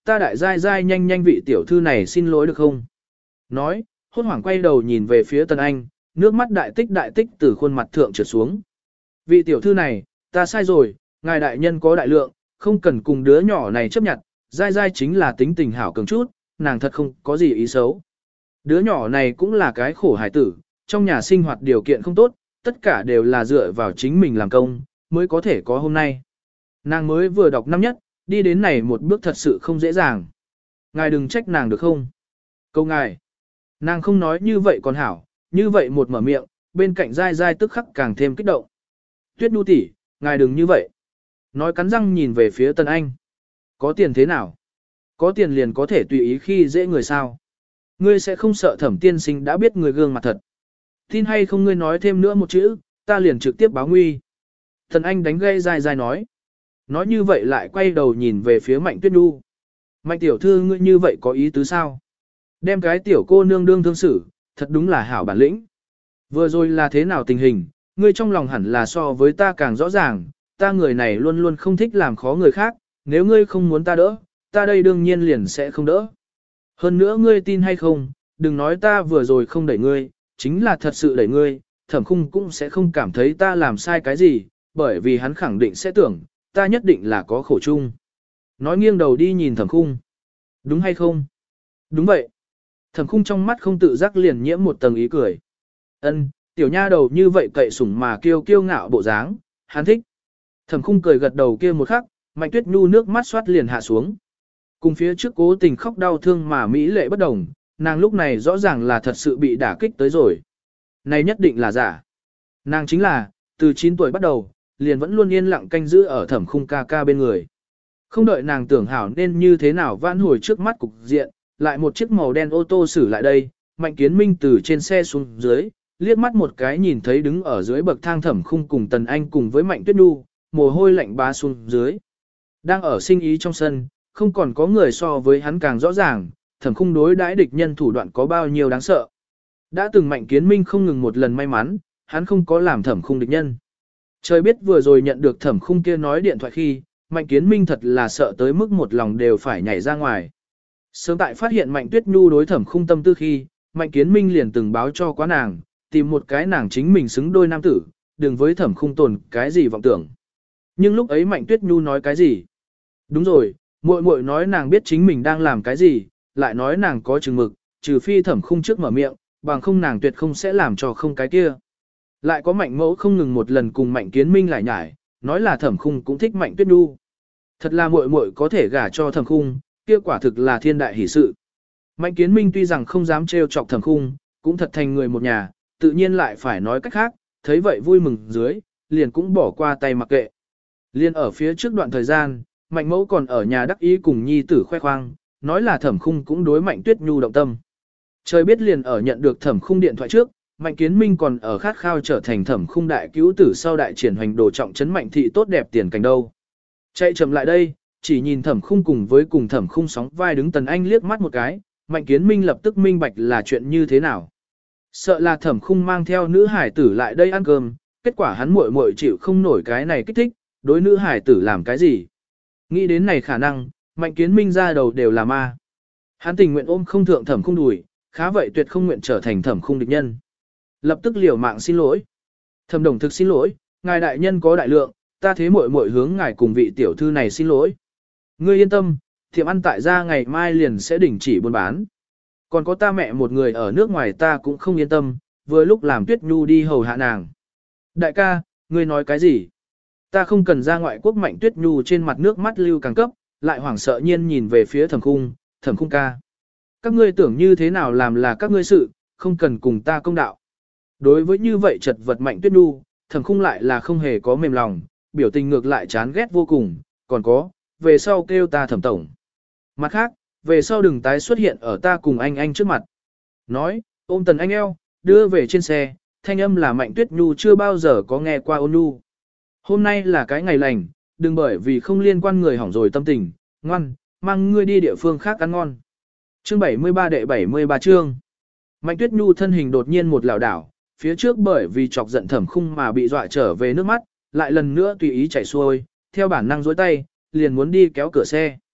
ta đại giai giai nhanh nhanh vị tiểu thư này xin lỗi được không? Nói, hốt hoảng quay đầu nhìn về phía Tần Anh, nước mắt đại tích từ khuôn mặt thượng trượt xuống. Vị tiểu thư này, ta sai rồi, ngài đại nhân có đại lượng, không cần cùng đứa nhỏ này chấp nhận, giai giai chính là tính tình hảo cường chút, nàng thật không có gì ý xấu. Đứa nhỏ này cũng là cái khổ hải tử, trong nhà sinh hoạt điều kiện không tốt, tất cả đều là dựa vào chính mình làm công, mới có thể có hôm nay. Nàng mới vừa đọc năm nhất, đi đến này một bước thật sự không dễ dàng. Ngài đừng trách nàng được không? Câu ngài. Nàng không nói như vậy còn hảo, như vậy một mở miệng, bên cạnh dai dai tức khắc càng thêm kích động. Tuyết Nhu tỷ, ngài đừng như vậy. Nói cắn răng nhìn về phía Tần Anh. Có tiền thế nào? Có tiền liền có thể tùy ý khi dễ người sao? Ngươi sẽ không sợ Thẩm tiên sinh đã biết người gương mặt thật. Tin hay không ngươi nói thêm nữa một chữ, ta liền trực tiếp báo nguy. Tần Anh đánh gây dai dai nói. Nói như vậy lại quay đầu nhìn về phía Mạnh Tuyết Nhu. Mạnh tiểu thư ngươi như vậy có ý tứ sao? Đem cái tiểu cô nương đương thương xử, thật đúng là hảo bản lĩnh. Vừa rồi là thế nào tình hình, ngươi trong lòng hẳn là so với ta càng rõ ràng, ta người này luôn luôn không thích làm khó người khác, nếu ngươi không muốn ta đỡ, ta đây đương nhiên liền sẽ không đỡ. Hơn nữa ngươi tin hay không, đừng nói ta vừa rồi không đẩy ngươi, chính là thật sự đẩy ngươi, Thẩm Khung cũng sẽ không cảm thấy ta làm sai cái gì, bởi vì hắn khẳng định sẽ tưởng, ta nhất định là có khổ chung. Nói nghiêng đầu đi nhìn Thẩm Khung. Đúng hay không? Đúng vậy. Thẩm Khung trong mắt không tự giác liền nhiễm một tầng ý cười. Ân, tiểu nha đầu như vậy cậy sủng mà kiêu ngạo bộ dáng, hắn thích. Thẩm Khung cười gật đầu kia một khắc, Mạnh Tuyết Nhu nước mắt xoát liền hạ xuống. Cùng phía trước cố tình khóc đau thương mà mỹ lệ bất đồng, nàng lúc này rõ ràng là thật sự bị đả kích tới rồi. Này nhất định là giả. Nàng chính là, từ 9 tuổi bắt đầu, liền vẫn luôn yên lặng canh giữ ở Thẩm Khung ca ca bên người. Không đợi nàng tưởng hảo nên như thế nào vãn hồi trước mắt cục diện, lại một chiếc màu đen ô tô xử lại đây, Mạnh Kiến Minh từ trên xe xuống dưới, liếc mắt một cái nhìn thấy đứng ở dưới bậc thang Thẩm Khung cùng Tần Anh cùng với Mạnh Tuyết Nhu, mồ hôi lạnh bá xuống dưới. Đang ở sinh ý trong sân, không còn có người so với hắn càng rõ ràng, Thẩm Khung đối đãi địch nhân thủ đoạn có bao nhiêu đáng sợ. Đã từng Mạnh Kiến Minh không ngừng một lần may mắn, hắn không có làm Thẩm Khung địch nhân. Trời biết vừa rồi nhận được Thẩm Khung kia nói điện thoại khi, Mạnh Kiến Minh thật là sợ tới mức một lòng đều phải nhảy ra ngoài. Sớm tại phát hiện Mạnh Tuyết Nhu đối Thẩm Khung tâm tư khi, Mạnh Kiến Minh liền từng báo cho quá nàng, tìm một cái nàng chính mình xứng đôi nam tử, đừng với Thẩm Khung tồn cái gì vọng tưởng. Nhưng lúc ấy Mạnh Tuyết Nhu nói cái gì? Đúng rồi, muội muội nói nàng biết chính mình đang làm cái gì, lại nói nàng có chừng mực, trừ phi Thẩm Khung trước mở miệng, bằng không nàng tuyệt không sẽ làm cho không cái kia. Lại có Mạnh mẫu không ngừng một lần cùng Mạnh Kiến Minh lại nhải, nói là Thẩm Khung cũng thích Mạnh Tuyết Nhu. Thật là muội muội có thể gả cho Thẩm Khung, kia quả thực là thiên đại hỷ sự. Mạnh Kiến Minh tuy rằng không dám trêu chọc Thẩm Khung, cũng thật thành người một nhà, tự nhiên lại phải nói cách khác, thấy vậy vui mừng dưới, liền cũng bỏ qua tay mặc kệ. Liên ở phía trước đoạn thời gian, Mạnh mẫu còn ở nhà đắc ý cùng nhi tử khoe khoang, nói là Thẩm Khung cũng đối Mạnh Tuyết Nhu động tâm. Trời biết liền ở nhận được Thẩm Khung điện thoại trước, Mạnh Kiến Minh còn ở khát khao trở thành Thẩm Khung đại cứu tử sau đại triển hoành đồ trọng trấn Mạnh thị tốt đẹp tiền cảnh đâu. Chạy chậm lại đây, chỉ nhìn Thẩm Khung cùng với cùng Thẩm Khung sóng vai đứng Tần Anh liếc mắt một cái, Mạnh Kiến Minh lập tức minh bạch là chuyện như thế nào. Sợ là Thẩm Khung mang theo nữ hải tử lại đây ăn cơm, kết quả hắn muội muội chịu không nổi cái này kích thích, đối nữ hải tử làm cái gì. Nghĩ đến này khả năng, Mạnh Kiến Minh ra đầu đều là ma. Hắn tình nguyện ôm không thượng Thẩm Khung đùi, khá vậy tuyệt không nguyện trở thành Thẩm Khung địch nhân. Lập tức liều mạng xin lỗi. Thẩm đồng thực xin lỗi, ngài đại nhân có đại lượng, ta thế muội muội hướng ngài cùng vị tiểu thư này xin lỗi. Ngươi yên tâm, tiệm ăn tại gia ngày mai liền sẽ đình chỉ buôn bán. Còn có ta mẹ một người ở nước ngoài ta cũng không yên tâm, vừa lúc làm Tuyết Nhu đi hầu hạ nàng. Đại ca, ngươi nói cái gì? Ta không cần ra ngoại quốc. Mạnh Tuyết Nhu trên mặt nước mắt lưu càng cấp, lại hoảng sợ nhiên nhìn về phía Thẩm Khung ca. Các ngươi tưởng như thế nào làm là các ngươi sự, không cần cùng ta công đạo. Đối với như vậy chật vật Mạnh Tuyết Nhu, Thẩm Khung lại là không hề có mềm lòng, biểu tình ngược lại chán ghét vô cùng, còn có, về sau kêu ta Thẩm tổng. Mặt khác, về sau đừng tái xuất hiện ở ta cùng anh trước mặt. Nói, ôm Tần Anh eo, đưa về trên xe, thanh âm là Mạnh Tuyết Nhu chưa bao giờ có nghe qua ôn nhu. Hôm nay là cái ngày lành, đừng bởi vì không liên quan người hỏng rồi tâm tình, ngoan, mang ngươi đi địa phương khác ăn ngon. Chương 73 đệ 73 chương. Mạnh Tuyết Nhu thân hình đột nhiên một lảo đảo, phía trước bởi vì chọc giận Thẩm Khung mà bị dọa trở về nước mắt, lại lần nữa tùy ý chảy xuôi, theo bản năng dối tay, liền muốn đi kéo cửa xe.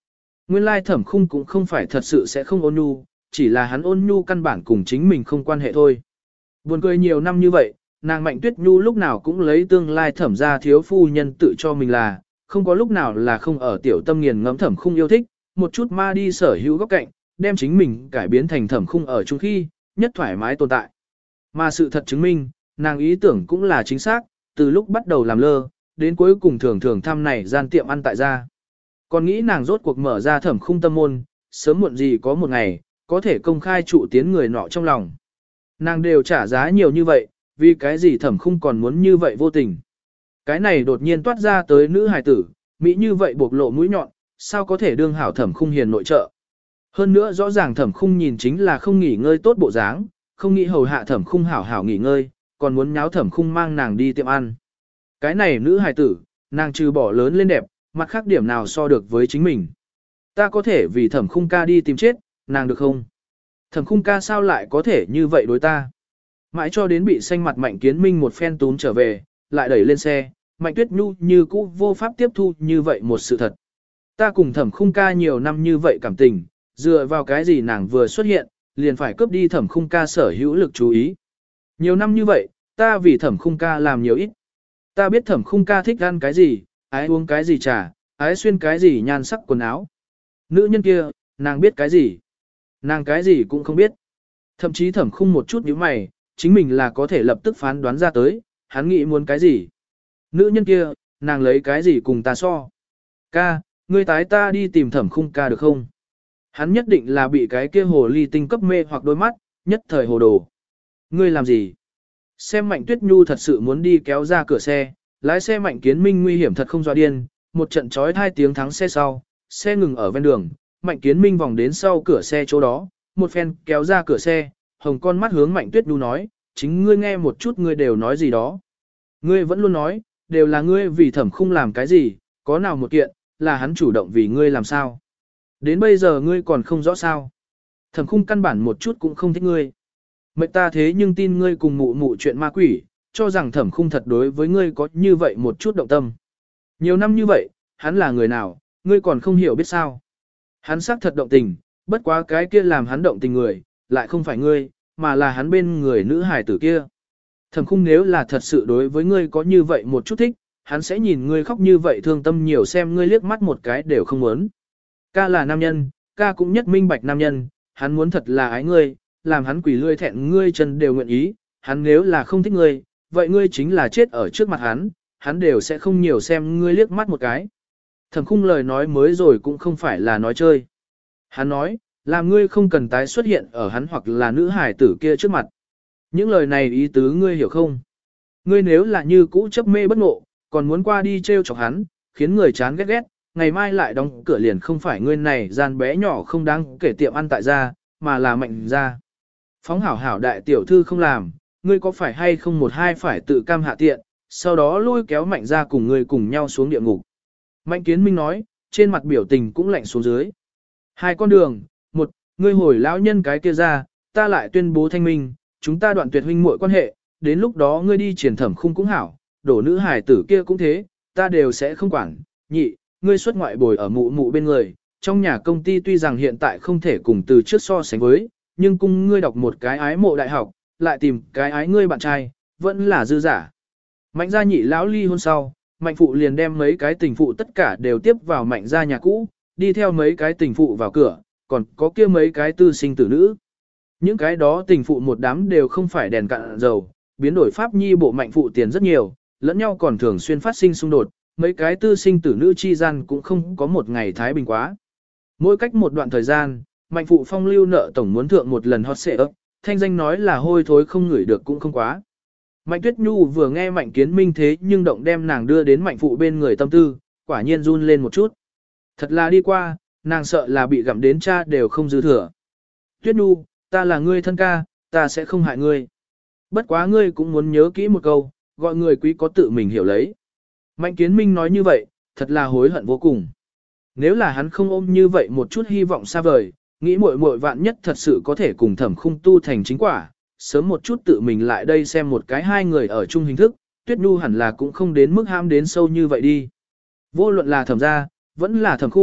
Nguyên lai Thẩm Khung cũng không phải thật sự sẽ không ôn nhu, chỉ là hắn ôn nhu căn bản cùng chính mình không quan hệ thôi. Buồn cười nhiều năm như vậy, nàng Mạnh Tuyết Nhu lúc nào cũng lấy tương lai Thẩm gia thiếu phu nhân tự cho mình là, không có lúc nào là không ở tiểu tâm nghiền ngẫm Thẩm Khung yêu thích, một chút ma đi sở hữu góc cạnh, đem chính mình cải biến thành Thẩm Khung ở chung khi, nhất thoải mái tồn tại. Mà sự thật chứng minh, nàng ý tưởng cũng là chính xác, từ lúc bắt đầu làm lơ, đến cuối cùng thường thường thăm này gian tiệm ăn tại gia. Còn nghĩ nàng rốt cuộc mở ra Thẩm Khung tâm môn, sớm muộn gì có một ngày, có thể công khai trụ tiến người nọ trong lòng. Nàng đều trả giá nhiều như vậy, vì cái gì Thẩm Khung còn muốn như vậy vô tình. Cái này đột nhiên toát ra tới nữ hài tử, Mỹ như vậy bộc lộ mũi nhọn, sao có thể đương hảo Thẩm Khung hiền nội trợ. Hơn nữa rõ ràng Thẩm Khung nhìn chính là không nghỉ ngơi tốt bộ dáng, không nghĩ hầu hạ Thẩm Khung hảo hảo nghỉ ngơi, còn muốn nháo Thẩm Khung mang nàng đi tiệm ăn. Cái này nữ hài tử, nàng trừ bỏ lớn lên đẹp, mặt khác điểm nào so được với chính mình. Ta có thể vì Thẩm Khung ca đi tìm chết, nàng được không? Thẩm Khung ca sao lại có thể như vậy đối ta? Mãi cho đến bị xanh mặt Mạnh Kiến Minh một phen túm trở về, lại đẩy lên xe, Mạnh Tuyết Nhu như cũ vô pháp tiếp thu như vậy một sự thật. Ta cùng Thẩm Khung ca nhiều năm như vậy cảm tình, dựa vào cái gì nàng vừa xuất hiện, liền phải cướp đi Thẩm Khung ca sở hữu lực chú ý. Nhiều năm như vậy, ta vì Thẩm Khung ca làm nhiều ít. Ta biết Thẩm Khung ca thích ăn cái gì, ái uống cái gì trà, ái xuyên cái gì nhan sắc quần áo. Nữ nhân kia, nàng biết cái gì? Nàng cái gì cũng không biết. Thậm chí Thẩm Khung một chút nhíu mày, chính mình là có thể lập tức phán đoán ra tới, hắn nghĩ muốn cái gì. Nữ nhân kia, nàng lấy cái gì cùng ta so. Ca, ngươi tái ta đi tìm Thẩm Khung ca được không? Hắn nhất định là bị cái kia hồ ly tinh cấp mê hoặc đôi mắt, nhất thời hồ đồ. Ngươi làm gì? Xem Mạnh Tuyết Nhu thật sự muốn đi kéo ra cửa xe, lái xe Mạnh Kiến Minh nguy hiểm thật không dọa điên, một trận chói 2 tiếng thắng xe sau, xe ngừng ở ven đường, Mạnh Kiến Minh vòng đến sau cửa xe chỗ đó, một phen kéo ra cửa xe, hồng con mắt hướng Mạnh Tuyết Nhu nói, chính ngươi nghe một chút ngươi đều nói gì đó. Ngươi vẫn luôn nói, đều là ngươi vì Thẩm Khung làm cái gì, có nào một kiện, là hắn chủ động vì ngươi làm sao. Đến bây giờ ngươi còn không rõ sao. Thẩm Khung căn bản một chút cũng không thích ngươi. Mệnh ta thế nhưng tin ngươi cùng mụ mụ chuyện ma quỷ, cho rằng Thẩm Khung thật đối với ngươi có như vậy một chút động tâm. Nhiều năm như vậy, hắn là người nào, ngươi còn không hiểu biết sao. Hắn xác thật động tình, bất quá cái kia làm hắn động tình người, lại không phải ngươi, mà là hắn bên người nữ hài tử kia. Thẩm Khung nếu là thật sự đối với ngươi có như vậy một chút thích, hắn sẽ nhìn ngươi khóc như vậy thương tâm nhiều xem ngươi liếc mắt một cái đều không muốn. Ca là nam nhân, ca cũng nhất minh bạch nam nhân, hắn muốn thật là ái ngươi, làm hắn quỷ lươi thẹn ngươi chân đều nguyện ý, hắn nếu là không thích ngươi, vậy ngươi chính là chết ở trước mặt hắn đều sẽ không nhiều xem ngươi liếc mắt một cái. Thẩm Khung lời nói mới rồi cũng không phải là nói chơi. Hắn nói, làm ngươi không cần tái xuất hiện ở hắn hoặc là nữ hải tử kia trước mặt. Những lời này ý tứ ngươi hiểu không? Ngươi nếu là như cũ chấp mê bất ngộ, còn muốn qua đi trêu chọc hắn, khiến người chán ghét ghét, ngày mai lại đóng cửa liền không phải ngươi này gian bé nhỏ không đáng kể tiệm ăn tại gia, mà là Mạnh gia. Phóng hảo hảo đại tiểu thư không làm, ngươi có phải hay không một hai phải tự cam hạ tiện, sau đó lôi kéo Mạnh gia cùng ngươi cùng nhau xuống địa ngục. Mạnh Kiến Minh nói, trên mặt biểu tình cũng lạnh xuống dưới. Hai con đường, một, ngươi hồi lão nhân cái kia ra, ta lại tuyên bố thanh minh, chúng ta đoạn tuyệt huynh muội quan hệ, đến lúc đó ngươi đi triển Thẩm Khung cũng hảo, đổ nữ hài tử kia cũng thế, ta đều sẽ không quản. Nhị, ngươi xuất ngoại bồi ở mụ mụ bên người, trong nhà công ty tuy rằng hiện tại không thể cùng từ trước so sánh với, nhưng cung ngươi đọc một cái ái mộ đại học, lại tìm cái ái ngươi bạn trai, vẫn là dư giả. Mạnh gia nhị lão ly hôn sau, Mạnh phụ liền đem mấy cái tình phụ tất cả đều tiếp vào Mạnh gia nhà cũ, đi theo mấy cái tình phụ vào cửa, còn có kia mấy cái tư sinh tử nữ. Những cái đó tình phụ một đám đều không phải đèn cạn dầu, biến đổi pháp nhi bộ Mạnh phụ tiền rất nhiều, lẫn nhau còn thường xuyên phát sinh xung đột, mấy cái tư sinh tử nữ chi gian cũng không có một ngày thái bình quá. Mỗi cách một đoạn thời gian, Mạnh phụ phong lưu nợ tổng muốn thượng một lần hot xệ ấp, thanh danh nói là hôi thối không ngửi được cũng không quá. Mạnh Tuyết Nhu vừa nghe Mạnh Kiến Minh thế nhưng động đem nàng đưa đến Mạnh phụ bên người tâm tư, quả nhiên run lên một chút. Thật là đi qua, nàng sợ là bị gặm đến cha đều không dư thừa. Tuyết Nhu, ta là ngươi thân ca, ta sẽ không hại ngươi. Bất quá ngươi cũng muốn nhớ kỹ một câu, gọi người quý có tự mình hiểu lấy. Mạnh Kiến Minh nói như vậy, thật là hối hận vô cùng. Nếu là hắn không ôm như vậy một chút hy vọng xa vời, nghĩ muội muội vạn nhất thật sự có thể cùng Thẩm Khung tu thành chính quả, sớm một chút tự mình lại đây xem một cái hai người ở chung hình thức, Tuyết Nhu hẳn là cũng không đến mức ham đến sâu như vậy đi. Vô luận là Thẩm gia, vẫn là Thẩm Khung,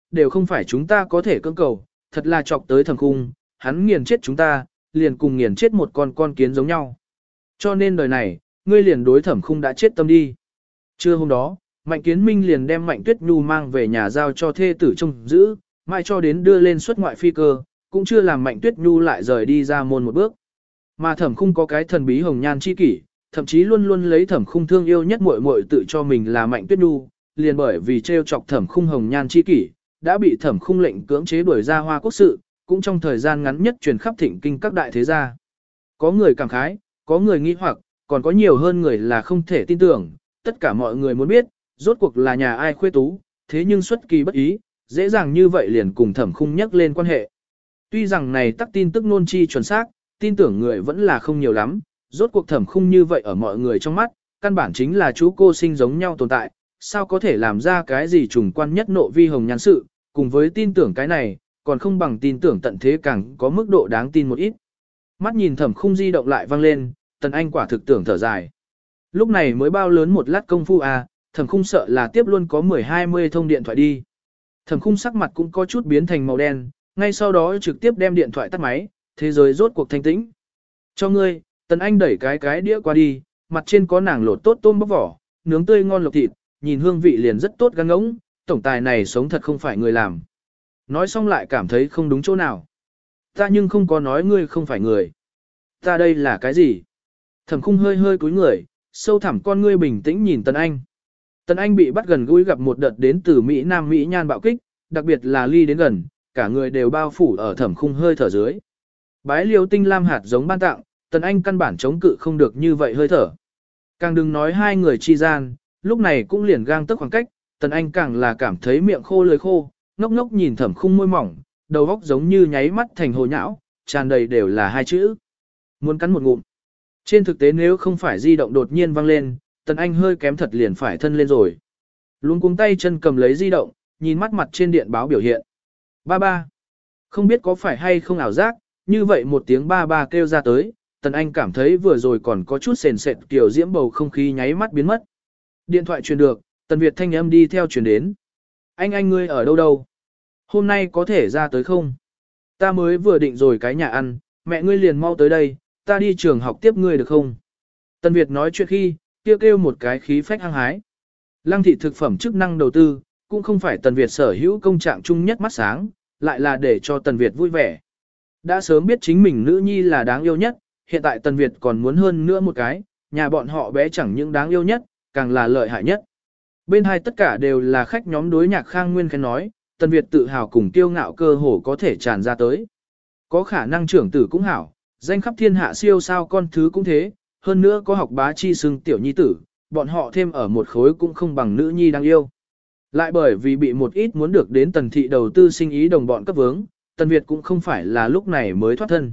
đều không phải chúng ta có thể cưỡng cầu, thật là chọc tới Thẩm Khung, hắn nghiền chết chúng ta, liền cùng nghiền chết một con kiến giống nhau. Cho nên đời này, ngươi liền đối Thẩm Khung đã chết tâm đi. Trưa hôm đó, Mạnh Kiến Minh liền đem Mạnh Tuyết Nhu mang về nhà giao cho thê tử trông giữ, mãi cho đến đưa lên xuất ngoại phi cơ, cũng chưa làm Mạnh Tuyết Nhu lại rời đi ra môn một bước. Mà Thẩm Khung có cái thần bí hồng nhan chi kỷ, thậm chí luôn luôn lấy Thẩm Khung thương yêu nhất muội muội tự cho mình là Mạnh Tuyết Nhu, liền bởi vì trêu chọc Thẩm Khung hồng nhan chi kỷ, đã bị Thẩm Khung lệnh cưỡng chế đuổi ra Hoa Quốc sự, cũng trong thời gian ngắn nhất truyền khắp thịnh kinh các đại thế gia. Có người cảm khái, có người nghi hoặc, còn có nhiều hơn người là không thể tin tưởng, tất cả mọi người muốn biết, rốt cuộc là nhà ai khuê tú, thế nhưng xuất kỳ bất ý, dễ dàng như vậy liền cùng Thẩm Khung nhắc lên quan hệ. Tuy rằng này tắc tin tức nôn chi chuẩn xác, tin tưởng người vẫn là không nhiều lắm, rốt cuộc Thẩm Khung như vậy ở mọi người trong mắt, căn bản chính là chú cô sinh giống nhau tồn tại, sao có thể làm ra cái gì trùng quan nhất nộ vi hồng nhan sự, cùng với tin tưởng cái này, còn không bằng tin tưởng tận thế càng có mức độ đáng tin một ít. Mắt nhìn Thẩm Khung di động lại vang lên, Tần Anh quả thực tưởng thở dài. Lúc này mới bao lớn một lát công phu à, Thẩm Khung sợ là tiếp luôn có 10-20 thông điện thoại đi. Thẩm Khung sắc mặt cũng có chút biến thành màu đen, ngay sau đó trực tiếp đem điện thoại tắt máy, thế giới rốt cuộc thanh tĩnh. Cho ngươi, Tần Anh đẩy cái đĩa qua đi, mặt trên có nàng lột tốt tôm bóc vỏ, nướng tươi ngon lộc thịt, nhìn hương vị liền rất tốt gan ngỗng, tổng tài này sống thật không phải người làm. Nói xong lại cảm thấy không đúng chỗ nào. Ta nhưng không có nói ngươi không phải người. Ta đây là cái gì? Thẩm Khung hơi hơi cúi người, sâu thẳm con ngươi bình tĩnh nhìn Tần Anh. Tần Anh bị bắt gần gũi gặp một đợt đến từ Mỹ Nam Mỹ nhan bạo kích, đặc biệt là ly đến gần, cả người đều bao phủ ở Thẩm Khung hơi thở dưới. Bái liêu tinh lam hạt giống ban tặng, Tần Anh căn bản chống cự không được như vậy hơi thở. Càng đừng nói hai người chi gian, lúc này cũng liền gang tức khoảng cách, Tần Anh càng là cảm thấy miệng khô lưỡi khô, ngốc ngốc nhìn Thẩm Khung môi mỏng, đầu óc giống như nháy mắt thành hồ nhão, tràn đầy đều là hai chữ. Muốn cắn một ngụm. Trên thực tế nếu không phải di động đột nhiên vang lên, Tần Anh hơi kém thật liền phải thân lên rồi. Luống cuống tay chân cầm lấy di động, nhìn mắt mặt trên điện báo biểu hiện. Ba ba. Không biết có phải hay không ảo giác, như vậy một tiếng ba ba kêu ra tới, Tần Anh cảm thấy vừa rồi còn có chút sền sệt kiểu diễm bầu không khí nháy mắt biến mất. Điện thoại truyền được, Tần Việt thanh âm đi theo truyền đến. Anh ngươi ở đâu đâu? Hôm nay có thể ra tới không? Ta mới vừa định rồi cái nhà ăn, mẹ ngươi liền mau tới đây, ta đi trường học tiếp ngươi được không? Tần Việt nói chuyện khi, kêu một cái khí phách hăng hái. Lăng thị thực phẩm chức năng đầu tư, cũng không phải Tần Việt sở hữu công trạng chung nhất mắt sáng, lại là để cho Tần Việt vui vẻ. Đã sớm biết chính mình nữ nhi là đáng yêu nhất, hiện tại Tần Việt còn muốn hơn nữa một cái, nhà bọn họ bé chẳng những đáng yêu nhất, càng là lợi hại nhất. Bên hai tất cả đều là khách nhóm đối nhạc Khang Nguyên khen nói, Tần Việt tự hào cùng kiêu ngạo cơ hồ có thể tràn ra tới. Có khả năng trưởng tử cũng hảo, danh khắp thiên hạ siêu sao con thứ cũng thế, hơn nữa có học bá chi xưng tiểu nhi tử, bọn họ thêm ở một khối cũng không bằng nữ nhi đáng yêu. Lại bởi vì bị một ít muốn được đến Tần thị đầu tư sinh ý đồng bọn cấp vướng, Tần Việt cũng không phải là lúc này mới thoát thân.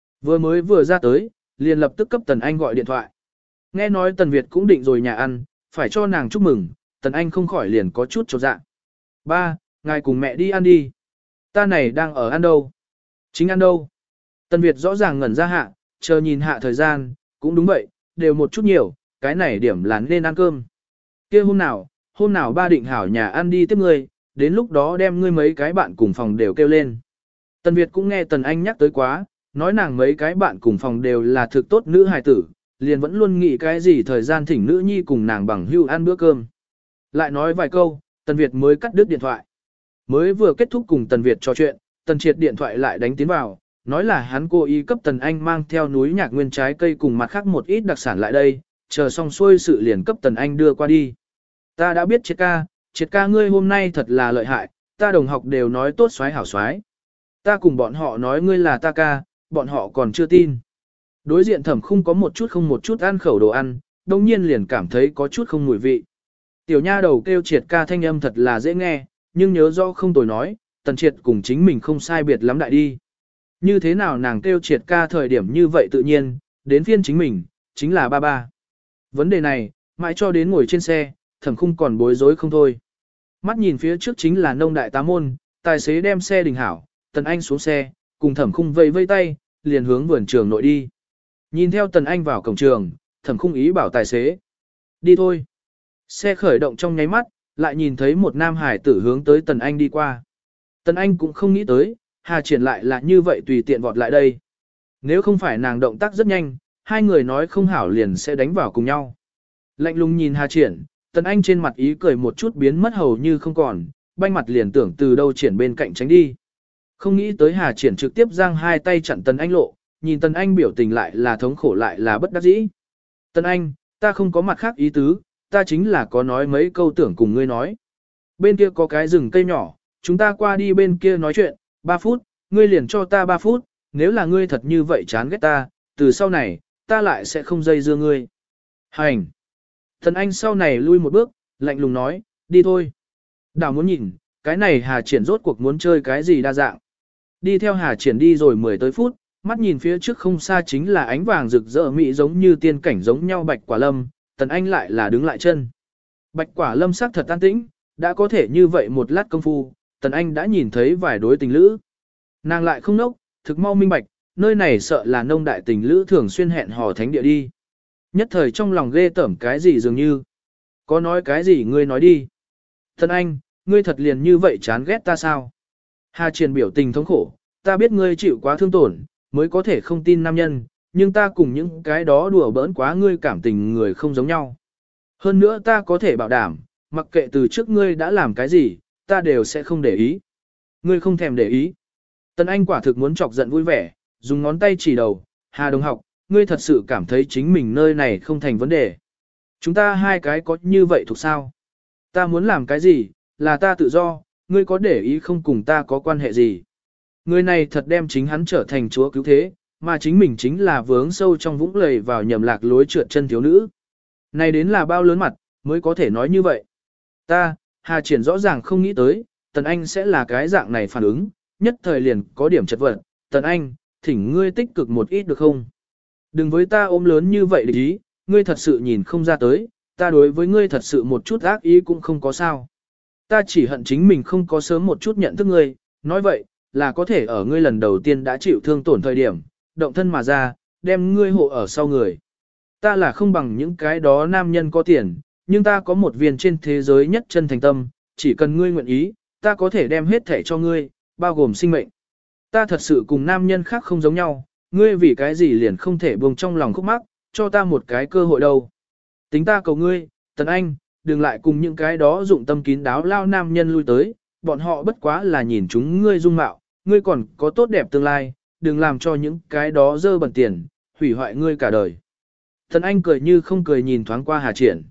Vừa ra tới, liền lập tức cấp Tần Anh gọi điện thoại. Nghe nói Tần Việt cũng định rồi nhà ăn, phải cho nàng chúc mừng, Tần Anh không khỏi liền có chút chột dạ. Ba, ngài cùng mẹ đi ăn đi. Ta này đang ở ăn đâu? Chính ăn đâu? Tần Việt rõ ràng ngẩn ra hạ, chờ nhìn hạ thời gian, cũng đúng vậy, đều một chút nhiều, cái này điểm là nên ăn cơm. Kia hôm nào ba định hảo nhà ăn đi tiếp ngươi, đến lúc đó đem ngươi mấy cái bạn cùng phòng đều kêu lên. Tần Việt cũng nghe Tần Anh nhắc tới quá, nói nàng mấy cái bạn cùng phòng đều là thực tốt nữ hài tử, liền vẫn luôn nghĩ cái gì thời gian thỉnh nữ nhi cùng nàng bằng hưu ăn bữa cơm. Lại nói vài câu, Tần Việt mới cắt đứt điện thoại. Mới vừa kết thúc cùng Tần Việt trò chuyện, Tần Triệt điện thoại lại đánh tiến vào, nói là hắn cố ý cấp Tần Anh mang theo núi nhạc nguyên trái cây cùng mặt khác một ít đặc sản lại đây, chờ xong xuôi sự liền cấp Tần Anh đưa qua đi. Ta đã biết Triệt ca ngươi hôm nay thật là lợi hại, ta đồng học đều nói tốt xoái hảo xoái. Ta cùng bọn họ nói ngươi là ta ca, bọn họ còn chưa tin. Đối diện Thẩm Khung có một chút không một chút ăn khẩu đồ ăn, đồng nhiên liền cảm thấy có chút không mùi vị. Tiểu nha đầu kêu Triệt ca thanh âm thật là dễ nghe, nhưng nhớ rõ không tồi nói, Tần Triệt cùng chính mình không sai biệt lắm đại đi. Như thế nào nàng kêu Triệt ca thời điểm như vậy tự nhiên, đến phiên chính mình, chính là ba ba. Vấn đề này, mãi cho đến ngồi trên xe, Thẩm Khung còn bối rối không thôi. Mắt nhìn phía trước chính là nông đại tá môn, tài xế đem xe đình hảo, Tần Anh xuống xe, cùng Thẩm Khung vây vây tay, liền hướng vườn trường nội đi. Nhìn theo Tần Anh vào cổng trường, Thẩm Khung ý bảo tài xế. Đi thôi. Xe khởi động trong nháy mắt, lại nhìn thấy một nam hải tử hướng tới Tần Anh đi qua. Tần Anh cũng không nghĩ tới, Hà Triển lại là như vậy tùy tiện vọt lại đây. Nếu không phải nàng động tác rất nhanh, hai người nói không hảo liền sẽ đánh vào cùng nhau. Lạnh lùng nhìn Hà Triển, Tần Anh trên mặt ý cười một chút biến mất hầu như không còn, banh mặt liền tưởng từ đâu Triển bên cạnh tránh đi. Không nghĩ tới Hà Triển trực tiếp giang hai tay chặn Tần Anh lộ, nhìn Tần Anh biểu tình lại là thống khổ lại là bất đắc dĩ. Tần Anh, ta không có mặt khác ý tứ, ta chính là có nói mấy câu tưởng cùng ngươi nói. Bên kia có cái rừng cây nhỏ, chúng ta qua đi bên kia nói chuyện, 3 phút, ngươi liền cho ta 3 phút, nếu là ngươi thật như vậy chán ghét ta, từ sau này, ta lại sẽ không dây dưa ngươi. Hành! Tần Anh sau này lui một bước, lạnh lùng nói, đi thôi. Đảo muốn nhìn, cái này Hà Triển rốt cuộc muốn chơi cái gì đa dạng. Đi theo Hà Triển đi rồi 10 tới phút, mắt nhìn phía trước không xa chính là ánh vàng rực rỡ mỹ giống như tiên cảnh giống nhau Bạch Quả Lâm, Tần Anh lại là đứng lại chân. Bạch Quả Lâm sắc thật an tĩnh, đã có thể như vậy một lát công phu, Tần Anh đã nhìn thấy vài đối tình lữ. Nàng lại không nốc, thực mau minh bạch, nơi này sợ là nông đại tình lữ thường xuyên hẹn hò thánh địa đi. Nhất thời trong lòng ghê tởm cái gì dường như. Có nói cái gì ngươi nói đi. Tần Anh, ngươi thật liền như vậy chán ghét ta sao? Hà Triển biểu tình thống khổ, ta biết ngươi chịu quá thương tổn, mới có thể không tin nam nhân, nhưng ta cùng những cái đó đùa bỡn quá ngươi cảm tình người không giống nhau. Hơn nữa ta có thể bảo đảm, mặc kệ từ trước ngươi đã làm cái gì, ta đều sẽ không để ý. Ngươi không thèm để ý. Tần Anh quả thực muốn chọc giận vui vẻ, dùng ngón tay chỉ đầu, Hà đồng học, ngươi thật sự cảm thấy chính mình nơi này không thành vấn đề. Chúng ta hai cái có như vậy thuộc sao? Ta muốn làm cái gì, là ta tự do, ngươi có để ý không cùng ta có quan hệ gì. Người này thật đem chính hắn trở thành chúa cứu thế, mà chính mình chính là vướng sâu trong vũng lầy vào nhầm lạc lối trượt chân thiếu nữ. Này đến là bao lớn mặt, mới có thể nói như vậy. Ta, Hà Triển rõ ràng không nghĩ tới, Tần Anh sẽ là cái dạng này phản ứng, nhất thời liền có điểm chật vật. Tần Anh, thỉnh ngươi tích cực một ít được không? Đừng với ta ôm lớn như vậy để ý, ngươi thật sự nhìn không ra tới, ta đối với ngươi thật sự một chút ác ý cũng không có sao. Ta chỉ hận chính mình không có sớm một chút nhận thức ngươi, nói vậy, là có thể ở ngươi lần đầu tiên đã chịu thương tổn thời điểm, động thân mà ra, đem ngươi hộ ở sau người. Ta là không bằng những cái đó nam nhân có tiền, nhưng ta có một viên trên thế giới nhất chân thành tâm, chỉ cần ngươi nguyện ý, ta có thể đem hết thể cho ngươi, bao gồm sinh mệnh. Ta thật sự cùng nam nhân khác không giống nhau, ngươi vì cái gì liền không thể buông trong lòng khúc mắc, cho ta một cái cơ hội đâu. Tính ta cầu ngươi, Tần Anh, đừng lại cùng những cái đó dụng tâm kín đáo lao nam nhân lui tới, bọn họ bất quá là nhìn chúng ngươi dung mạo, ngươi còn có tốt đẹp tương lai, đừng làm cho những cái đó dơ bẩn tiền, hủy hoại ngươi cả đời. Tần Anh cười như không cười nhìn thoáng qua Hà Triển.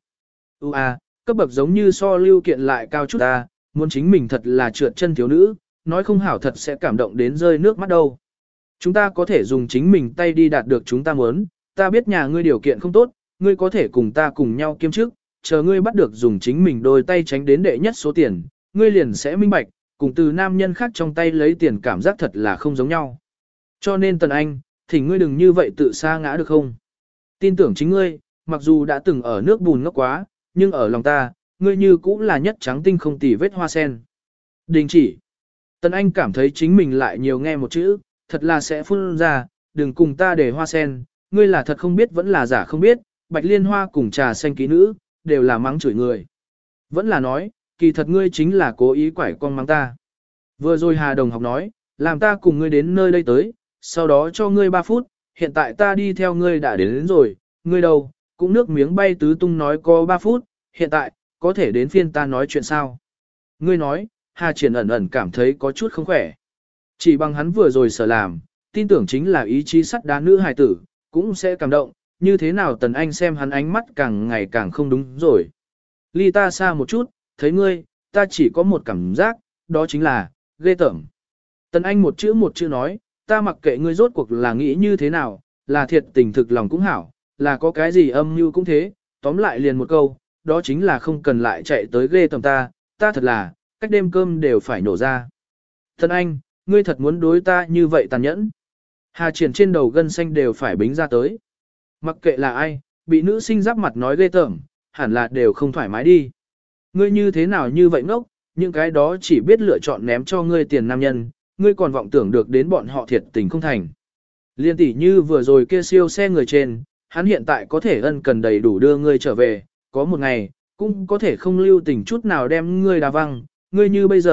Cấp bậc giống như so lưu kiện lại cao chút ta, muốn chính mình thật là trượt chân thiếu nữ, nói không hảo thật sẽ cảm động đến rơi nước mắt đâu. Chúng ta có thể dùng chính mình tay đi đạt được chúng ta muốn, ta biết nhà ngươi điều kiện không tốt, ngươi có thể cùng ta cùng nhau kiêm chức, chờ ngươi bắt được dùng chính mình đôi tay tránh đến đệ nhất số tiền, ngươi liền sẽ minh bạch, cùng từ nam nhân khác trong tay lấy tiền cảm giác thật là không giống nhau. Cho nên Tần Anh, thỉnh ngươi đừng như vậy tự sa ngã được không? Tin tưởng chính ngươi, mặc dù đã từng ở nước bùn ngốc quá, nhưng ở lòng ta, ngươi như cũng là nhất trắng tinh không tì vết hoa sen. Đình chỉ. Tần Anh cảm thấy chính mình lại nhiều nghe một chữ, thật là sẽ phun ra, đừng cùng ta để hoa sen, ngươi là thật không biết vẫn là giả không biết, bạch liên hoa cùng trà xanh ký nữ, đều là mắng chửi người. Vẫn là nói, kỳ thật ngươi chính là cố ý quải con mắng ta. Vừa rồi Hà đồng học nói, làm ta cùng ngươi đến nơi đây tới, sau đó cho ngươi 3 phút, hiện tại ta đi theo ngươi đã đến rồi, ngươi đâu, cũng nước miếng bay tứ tung nói có 3 phút, hiện tại, có thể đến phiên ta nói chuyện sao. Ngươi nói, Hà Triển ẩn ẩn cảm thấy có chút không khỏe. Chỉ bằng hắn vừa rồi sở làm, tin tưởng chính là ý chí sắt đá nữ hài tử, cũng sẽ cảm động, như thế nào Tần Anh xem hắn ánh mắt càng ngày càng không đúng rồi. Ly ta xa một chút, thấy ngươi, ta chỉ có một cảm giác, đó chính là, ghê tởm. Tần Anh một chữ nói, ta mặc kệ ngươi rốt cuộc là nghĩ như thế nào, là thiệt tình thực lòng cũng hảo, là có cái gì âm mưu cũng thế, tóm lại liền một câu, đó chính là không cần lại chạy tới ghê tởm ta thật là, cách đêm cơm đều phải nổ ra. Tần Anh, ngươi thật muốn đối ta như vậy tàn nhẫn. Hà Triển trên đầu gân xanh đều phải bính ra tới. Mặc kệ là ai, bị nữ sinh giáp mặt nói ghê tởm, hẳn là đều không thoải mái đi. Ngươi như thế nào như vậy ngốc, những cái đó chỉ biết lựa chọn ném cho ngươi tiền nam nhân, ngươi còn vọng tưởng được đến bọn họ thiệt tình không thành. Liên tỷ như vừa rồi kia siêu xe người trên, hắn hiện tại có thể ân cần đầy đủ đưa ngươi trở về, có một ngày, cũng có thể không lưu tình chút nào đem ngươi đá văng, ngươi như bây giờ,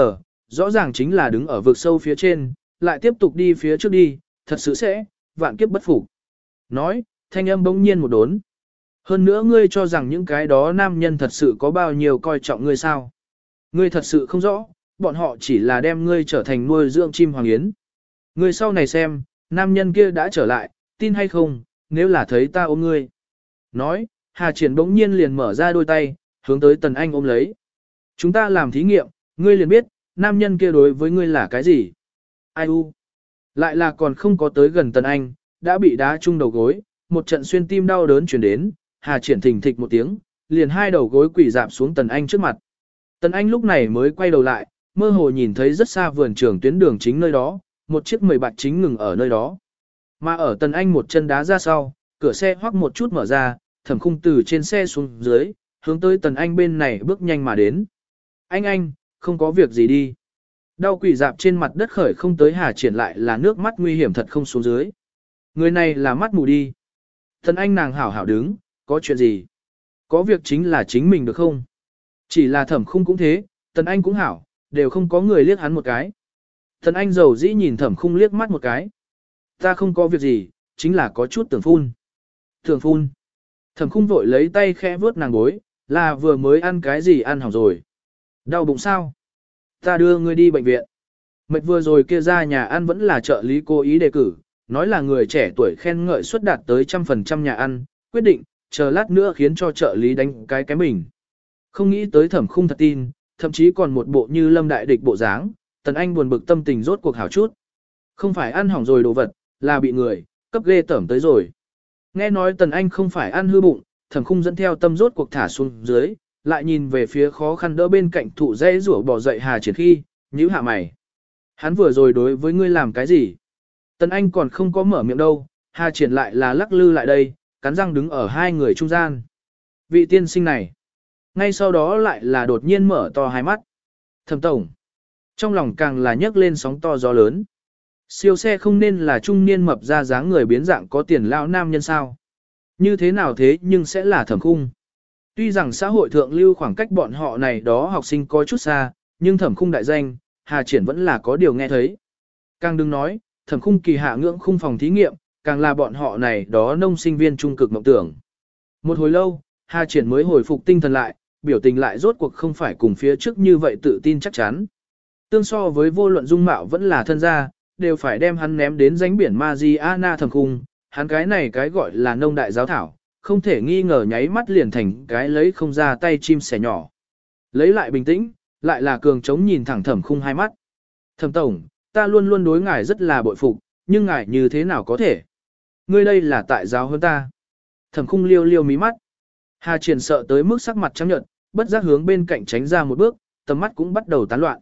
rõ ràng chính là đứng ở vực sâu phía trên, lại tiếp tục đi phía trước đi, thật sự sẽ, vạn kiếp bất phục. Nói, thanh âm bỗng nhiên một đốn. Hơn nữa ngươi cho rằng những cái đó nam nhân thật sự có bao nhiêu coi trọng ngươi sao? Ngươi thật sự không rõ, bọn họ chỉ là đem ngươi trở thành nuôi dưỡng chim hoàng yến. Ngươi sau này xem, nam nhân kia đã trở lại, tin hay không, nếu là thấy ta ôm ngươi. Nói, Hà Triển bỗng nhiên liền mở ra đôi tay, hướng tới Tần Anh ôm lấy. Chúng ta làm thí nghiệm, ngươi liền biết, nam nhân kia đối với ngươi là cái gì. Ai u? Lại là còn không có tới gần Tần Anh, đã bị đá trúng đầu gối, một trận xuyên tim đau đớn chuyển đến, Hà Triển thình thịch một tiếng, liền hai đầu gối quỳ dạp xuống Tần Anh trước mặt. Tần Anh lúc này mới quay đầu lại, mơ hồ nhìn thấy rất xa vườn trường tuyến đường chính nơi đó, một chiếc 10 bạc chính ngừng ở nơi đó. Mà ở Tần Anh một chân đá ra sau, cửa xe hoắc một chút mở ra, Thẩm Khung từ trên xe xuống dưới, hướng tới Tần Anh bên này bước nhanh mà đến. Anh, không có việc gì đi. Đau quỷ dạp trên mặt đất khởi không tới Hà Triển lại là nước mắt nguy hiểm thật không xuống dưới. Người này là mắt mù đi. Tần Anh nàng hảo hảo đứng, có chuyện gì? Có việc chính là chính mình được không? Chỉ là Thẩm Khung cũng thế, Tần Anh cũng hảo, đều không có người liếc hắn một cái. Tần Anh dầu dĩ nhìn Thẩm Khung liếc mắt một cái. Ta không có việc gì, chính là có chút tưởng phun. Tưởng phun. Thẩm Khung vội lấy tay khẽ vuốt nàng gối, là vừa mới ăn cái gì ăn hỏng rồi. Đau bụng sao? Ta đưa ngươi đi bệnh viện. Mệt vừa rồi kia ra nhà ăn vẫn là trợ lý cố ý đề cử, nói là người trẻ tuổi khen ngợi suất đạt tới 100% nhà ăn, quyết định, chờ lát nữa khiến cho trợ lý đánh cái mình. Không nghĩ tới Thẩm Khung thật tin, thậm chí còn một bộ như lâm đại địch bộ dáng, Tần Anh buồn bực tâm tình rốt cuộc hảo chút. Không phải ăn hỏng rồi đồ vật, là bị người, cấp ghê tởm tới rồi. Nghe nói Tần Anh không phải ăn hư bụng, Thẩm Khung dẫn theo tâm rốt cuộc thả xuống dưới, lại nhìn về phía khó khăn đỡ bên cạnh thụ dây rủa bỏ dậy Hà Triển khi, nhíu hạ mày. Hắn vừa rồi đối với ngươi làm cái gì? Tần Anh còn không có mở miệng đâu, Hà Triển lại là lắc lư lại đây, cắn răng đứng ở hai người trung gian. Vị tiên sinh này, ngay sau đó lại là đột nhiên mở to hai mắt. Thẩm tổng, trong lòng càng là nhấc lên sóng to gió lớn. Siêu xe không nên là trung niên mập ra dáng người biến dạng có tiền lão nam nhân sao? Như thế nào thế nhưng sẽ là Thẩm Khung. Tuy rằng xã hội thượng lưu khoảng cách bọn họ này đó học sinh có chút xa, nhưng Thẩm Khung đại danh, Hà Triển vẫn là có điều nghe thấy. Càng đừng nói, Thẩm Khung kỳ hạ ngưỡng khung phòng thí nghiệm, càng là bọn họ này đó nông sinh viên trung cực mộng tưởng. Một hồi lâu, Hà Triển mới hồi phục tinh thần lại, biểu tình lại rốt cuộc không phải cùng phía trước như vậy tự tin chắc chắn. Tương so với vô luận dung mạo vẫn là thân gia, đều phải đem hắn ném đến ránh biển Mariana Thẩm Khung, hắn cái này cái gọi là nông đại giáo thảo, không thể nghi ngờ nháy mắt liền thành cái lấy không ra tay chim sẻ nhỏ. Lấy lại bình tĩnh, lại là cường trống nhìn thẳng Thẩm Khung hai mắt. Thẩm tổng, ta luôn luôn đối ngài rất là bội phục, nhưng ngài như thế nào có thể? Ngươi đây là tại giáo hơn ta. Thẩm Khung liêu liêu mí mắt. Hà Triển sợ tới mức sắc mặt trắng nhợt, bất giác hướng bên cạnh tránh ra một bước, tầm mắt cũng bắt đầu tán loạn.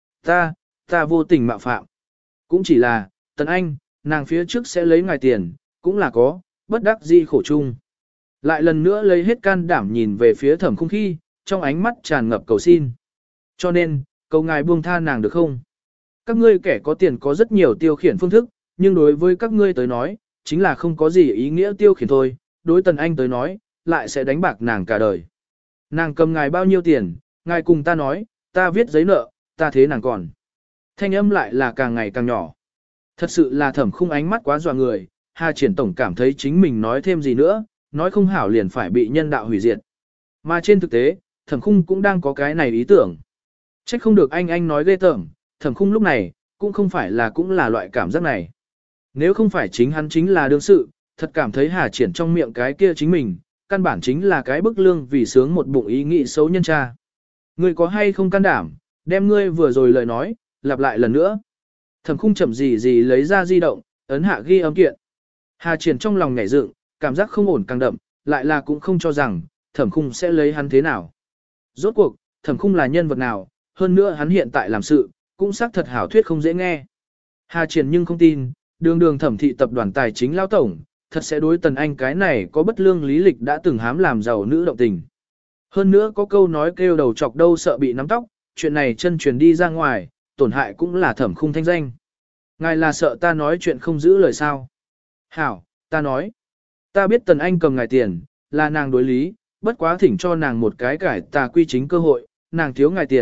Ta vô tình mạo phạm. Cũng chỉ là, Tần Anh, nàng phía trước sẽ lấy ngài tiền, cũng là có, bất đắc dĩ khổ chung. Lại lần nữa lấy hết can đảm nhìn về phía Thẩm Khung khi, trong ánh mắt tràn ngập cầu xin. Cho nên, cầu ngài buông tha nàng được không? Các ngươi kẻ có tiền có rất nhiều tiêu khiển phương thức, nhưng đối với các ngươi tới nói, chính là không có gì ý nghĩa tiêu khiển thôi, đối Tần Anh tới nói, lại sẽ đánh bạc nàng cả đời. Nàng cầm ngài bao nhiêu tiền, ngài cùng ta nói, ta viết giấy nợ, ta thế nàng còn. Thanh âm lại là càng ngày càng nhỏ. Thật sự là Thẩm Khung ánh mắt quá dọa người, Hà Triển tổng cảm thấy chính mình nói thêm gì nữa, nói không hảo liền phải bị nhân đạo hủy diệt. Mà trên thực tế, Thẩm Khung cũng đang có cái này ý tưởng. Trách không được anh nói ghê tởm, Thẩm Khung lúc này, cũng không phải là cũng là loại cảm giác này. Nếu không phải chính hắn chính là đương sự, thật cảm thấy Hà Triển trong miệng cái kia chính mình, căn bản chính là cái bức lương vì sướng một bụng ý nghĩ xấu nhân cha. Ngươi có hay không can đảm, đem ngươi vừa rồi lời nói, lặp lại lần nữa. Thẩm Khung chậm gì lấy ra di động, ấn hạ ghi âm kiện. Hà Triển trong lòng nhảy dựng, cảm giác không ổn càng đậm, lại là cũng không cho rằng, Thẩm Khung sẽ lấy hắn thế nào. Rốt cuộc, Thẩm Khung là nhân vật nào, hơn nữa hắn hiện tại làm sự, cũng xác thật hảo thuyết không dễ nghe. Hà Triển nhưng không tin, đường Thẩm thị tập đoàn tài chính lao tổng, thật sẽ đối Tần Anh cái này có bất lương lý lịch đã từng hám làm giàu nữ động tình. Hơn nữa có câu nói kêu đầu chọc đâu sợ bị nắm tóc, chuyện này chân truyền đi ra ngoài, tổn hại cũng là Thẩm Khung thanh danh. Ngài là sợ ta nói chuyện không giữ lời sao? Hảo, ta nói. Ta biết Tần Anh cầm ngài tiền, là nàng đối lý, bất quá thỉnh cho nàng một cái cải tà quy chính cơ hội, nàng thiếu ngài tiền,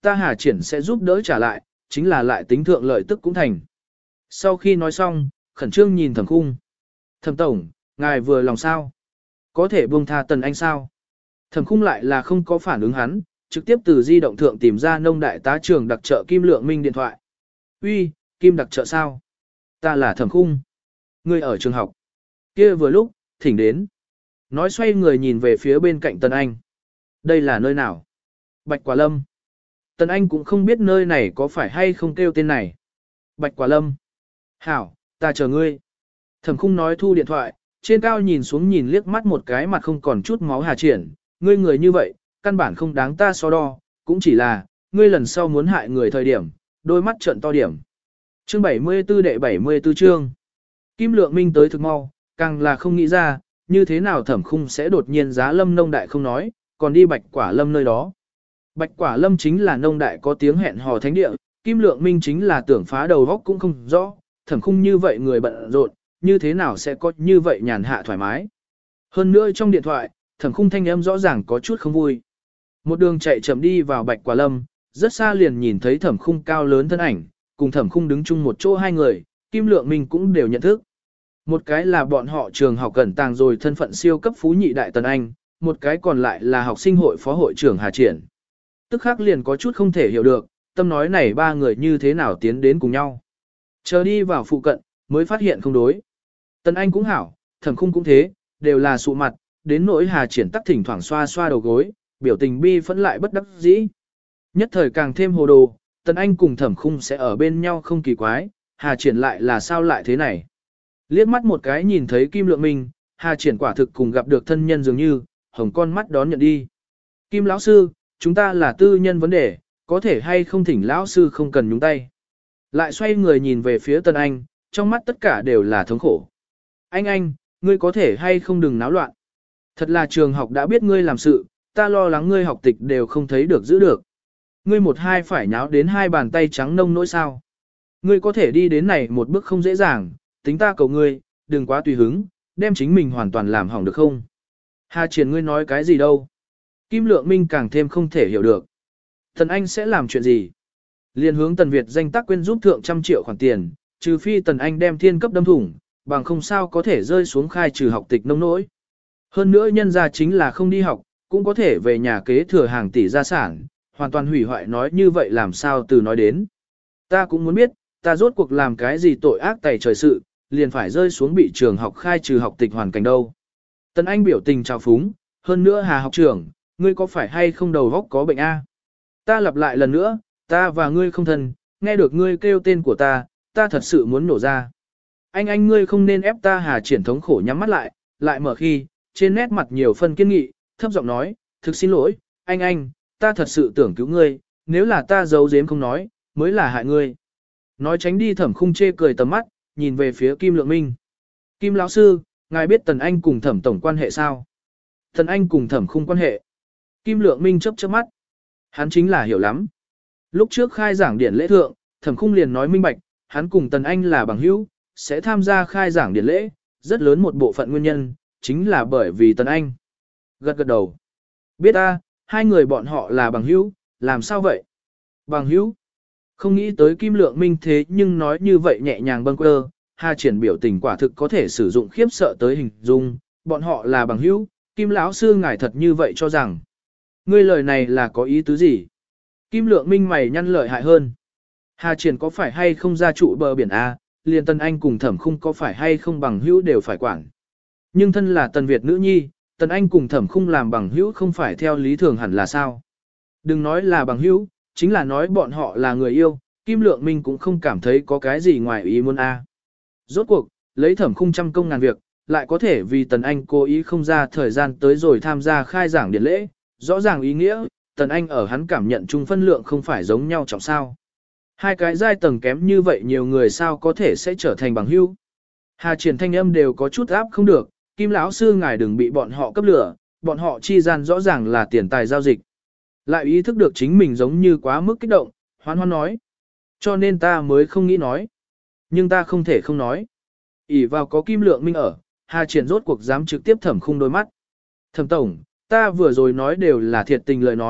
ta Hà Triển sẽ giúp đỡ trả lại, chính là lại tính thượng lợi tức cũng thành. Sau khi nói xong, khẩn trương nhìn Thẩm Khung. Thẩm tổng, ngài vừa lòng sao? Có thể buông tha Tần Anh sao? Thẩm Khung lại là không có phản ứng hắn, trực tiếp từ di động thượng tìm ra nông đại tá trưởng đặc trợ Kim Lượng Minh điện thoại. Uy, Kim đặc trợ sao? Ta là Thẩm Khung. Ngươi ở trường học. Kia vừa lúc, thỉnh đến. Nói xoay người nhìn về phía bên cạnh Tần Anh. Đây là nơi nào? Bạch Quả Lâm. Tần Anh cũng không biết nơi này có phải hay không kêu tên này. Bạch Quả Lâm. Hảo, ta chờ ngươi. Thẩm Khung nói thu điện thoại, trên cao nhìn xuống nhìn liếc mắt một cái mặt không còn chút máu Hà Triển. Ngươi người như vậy, căn bản không đáng ta so đo, cũng chỉ là, ngươi lần sau muốn hại người thời điểm, đôi mắt trợn to điểm. Chương 74 đệ 74 chương. Kim Lượng Minh tới thực mau, càng là không nghĩ ra, như thế nào Thẩm Khung sẽ đột nhiên giá Lâm nông đại không nói, còn đi Bạch Quả Lâm nơi đó. Bạch Quả Lâm chính là nông đại có tiếng hẹn hò thánh địa, Kim Lượng Minh chính là tưởng phá đầu góc cũng không rõ, Thẩm Khung như vậy người bận rộn, như thế nào sẽ có như vậy nhàn hạ thoải mái. Hơn nữa trong điện thoại, Thẩm Khung thanh âm rõ ràng có chút không vui. Một đường chạy chậm đi vào Bạch Quả Lâm, rất xa liền nhìn thấy Thẩm Khung cao lớn thân ảnh, cùng Thẩm Khung đứng chung một chỗ hai người, Kim Lượng Minh cũng đều nhận thức. Một cái là bọn họ trường học cẩn tàng rồi thân phận siêu cấp phú nhị đại Tần Anh, một cái còn lại là học sinh hội phó hội trưởng Hà Triển. Tức khắc liền có chút không thể hiểu được, tâm nói này ba người như thế nào tiến đến cùng nhau. Chờ đi vào phụ cận, mới phát hiện không đối. Tần Anh cũng hảo, Thẩm Khung cũng thế, đều là sụ mặt, đến nỗi Hà Triển tắc thỉnh thoảng xoa xoa đầu gối, biểu tình bi phẫn lại bất đắc dĩ. Nhất thời càng thêm hồ đồ, Tần Anh cùng Thẩm Khung sẽ ở bên nhau không kỳ quái, Hà Triển lại là sao lại thế này. Liếc mắt một cái nhìn thấy Kim Lượng Minh, Hà Triển quả thực cùng gặp được thân nhân dường như, hồng con mắt đón nhận đi. Kim lão sư, chúng ta là tư nhân vấn đề, có thể hay không thỉnh lão sư không cần nhúng tay. Lại xoay người nhìn về phía Tần Anh, trong mắt tất cả đều là thống khổ. Anh, ngươi có thể hay không đừng náo loạn. Thật là trường học đã biết ngươi làm sự, ta lo lắng ngươi học tịch đều không thấy được giữ được. Ngươi một hai phải nháo đến hai bàn tay trắng nông nỗi sao. Ngươi có thể đi đến này một bước không dễ dàng, tính ta cầu ngươi, đừng quá tùy hứng, đem chính mình hoàn toàn làm hỏng được không. Hà Triển ngươi nói cái gì đâu. Kim Lượng Minh càng thêm không thể hiểu được. Tần Anh sẽ làm chuyện gì? Liên hướng Tần Việt danh tác quên giúp thượng 100 triệu khoản tiền, trừ phi Tần Anh đem thiên cấp đâm thủng, bằng không sao có thể rơi xuống khai trừ học tịch nông nỗi. Hơn nữa nhân ra chính là không đi học, cũng có thể về nhà kế thừa hàng tỷ gia sản, hoàn toàn hủy hoại nói như vậy làm sao từ nói đến. Ta cũng muốn biết, ta rốt cuộc làm cái gì tội ác tày trời sự, liền phải rơi xuống bị trường học khai trừ học tịch hoàn cảnh đâu. Tần Anh biểu tình trào phúng, hơn nữa Hà học trưởng, ngươi có phải hay không đầu óc có bệnh a? Ta lặp lại lần nữa, ta và ngươi không thân, nghe được ngươi kêu tên của ta thật sự muốn nổ ra. Anh ngươi không nên ép ta. Hà Triển thống khổ nhắm mắt lại mở khi, trên nét mặt nhiều phân kiên nghị, thấp giọng nói, thực xin lỗi, anh, ta thật sự tưởng cứu ngươi, nếu là ta giấu giếm không nói, mới là hại ngươi. Nói tránh đi Thẩm Khung chê cười tầm mắt, nhìn về phía Kim Lượng Minh. Kim lão sư, ngài biết Tần Anh cùng Thẩm tổng quan hệ sao? Tần Anh cùng Thẩm Khung quan hệ. Kim Lượng Minh chớp chớp mắt. Hắn chính là hiểu lắm. Lúc trước khai giảng điển lễ thượng, Thẩm Khung liền nói minh bạch, hắn cùng Tần Anh là bằng hữu, sẽ tham gia khai giảng điển lễ, rất lớn một bộ phận nguyên nhân, chính là bởi vì Tần Anh. Gật gật đầu. Biết ta, hai người bọn họ là bằng hữu, làm sao vậy? Bằng hữu? Không nghĩ tới Kim Lượng Minh thế nhưng nói như vậy nhẹ nhàng bâng quơ, Hà Triển biểu tình quả thực có thể sử dụng khiếp sợ tới hình dung, bọn họ là bằng hữu, Kim lão sư ngài thật như vậy cho rằng. Ngươi lời này là có ý tứ gì? Kim Lượng Minh mày nhăn lợi hại hơn. Hà Triển có phải hay không ra trụ bờ biển A, liền Tần Anh cùng Thẩm Khung có phải hay không bằng hữu đều phải quản. Nhưng thân là Tần Việt nữ nhi, Tần Anh cùng Thẩm Khung làm bằng hữu không phải theo lý thường hẳn là sao? Đừng nói là bằng hữu, chính là nói bọn họ là người yêu, Kim Lượng Minh cũng không cảm thấy có cái gì ngoài ý muốn a. Rốt cuộc, lấy Thẩm Khung trăm công ngàn việc, lại có thể vì Tần Anh cố ý không ra thời gian tới rồi tham gia khai giảng điển lễ, rõ ràng ý nghĩa, Tần Anh ở hắn cảm nhận chung phân lượng không phải giống nhau trọng sao. Hai cái giai tầng kém như vậy nhiều người sao có thể sẽ trở thành bằng hữu. Hà Triển thanh âm đều có chút áp không được, Kim lão sư ngài đừng bị bọn họ cấp lửa, bọn họ chi gian rõ ràng là tiền tài giao dịch. Lại ý thức được chính mình giống như quá mức kích động, hoan hoan nói. Cho nên ta mới không nghĩ nói. Nhưng ta không thể không nói. ỷ vào có Kim Lượng Minh ở, Hà Triển rốt cuộc dám trực tiếp Thẩm Khung đôi mắt. Thẩm tổng, ta vừa rồi nói đều là thiệt tình lời nói,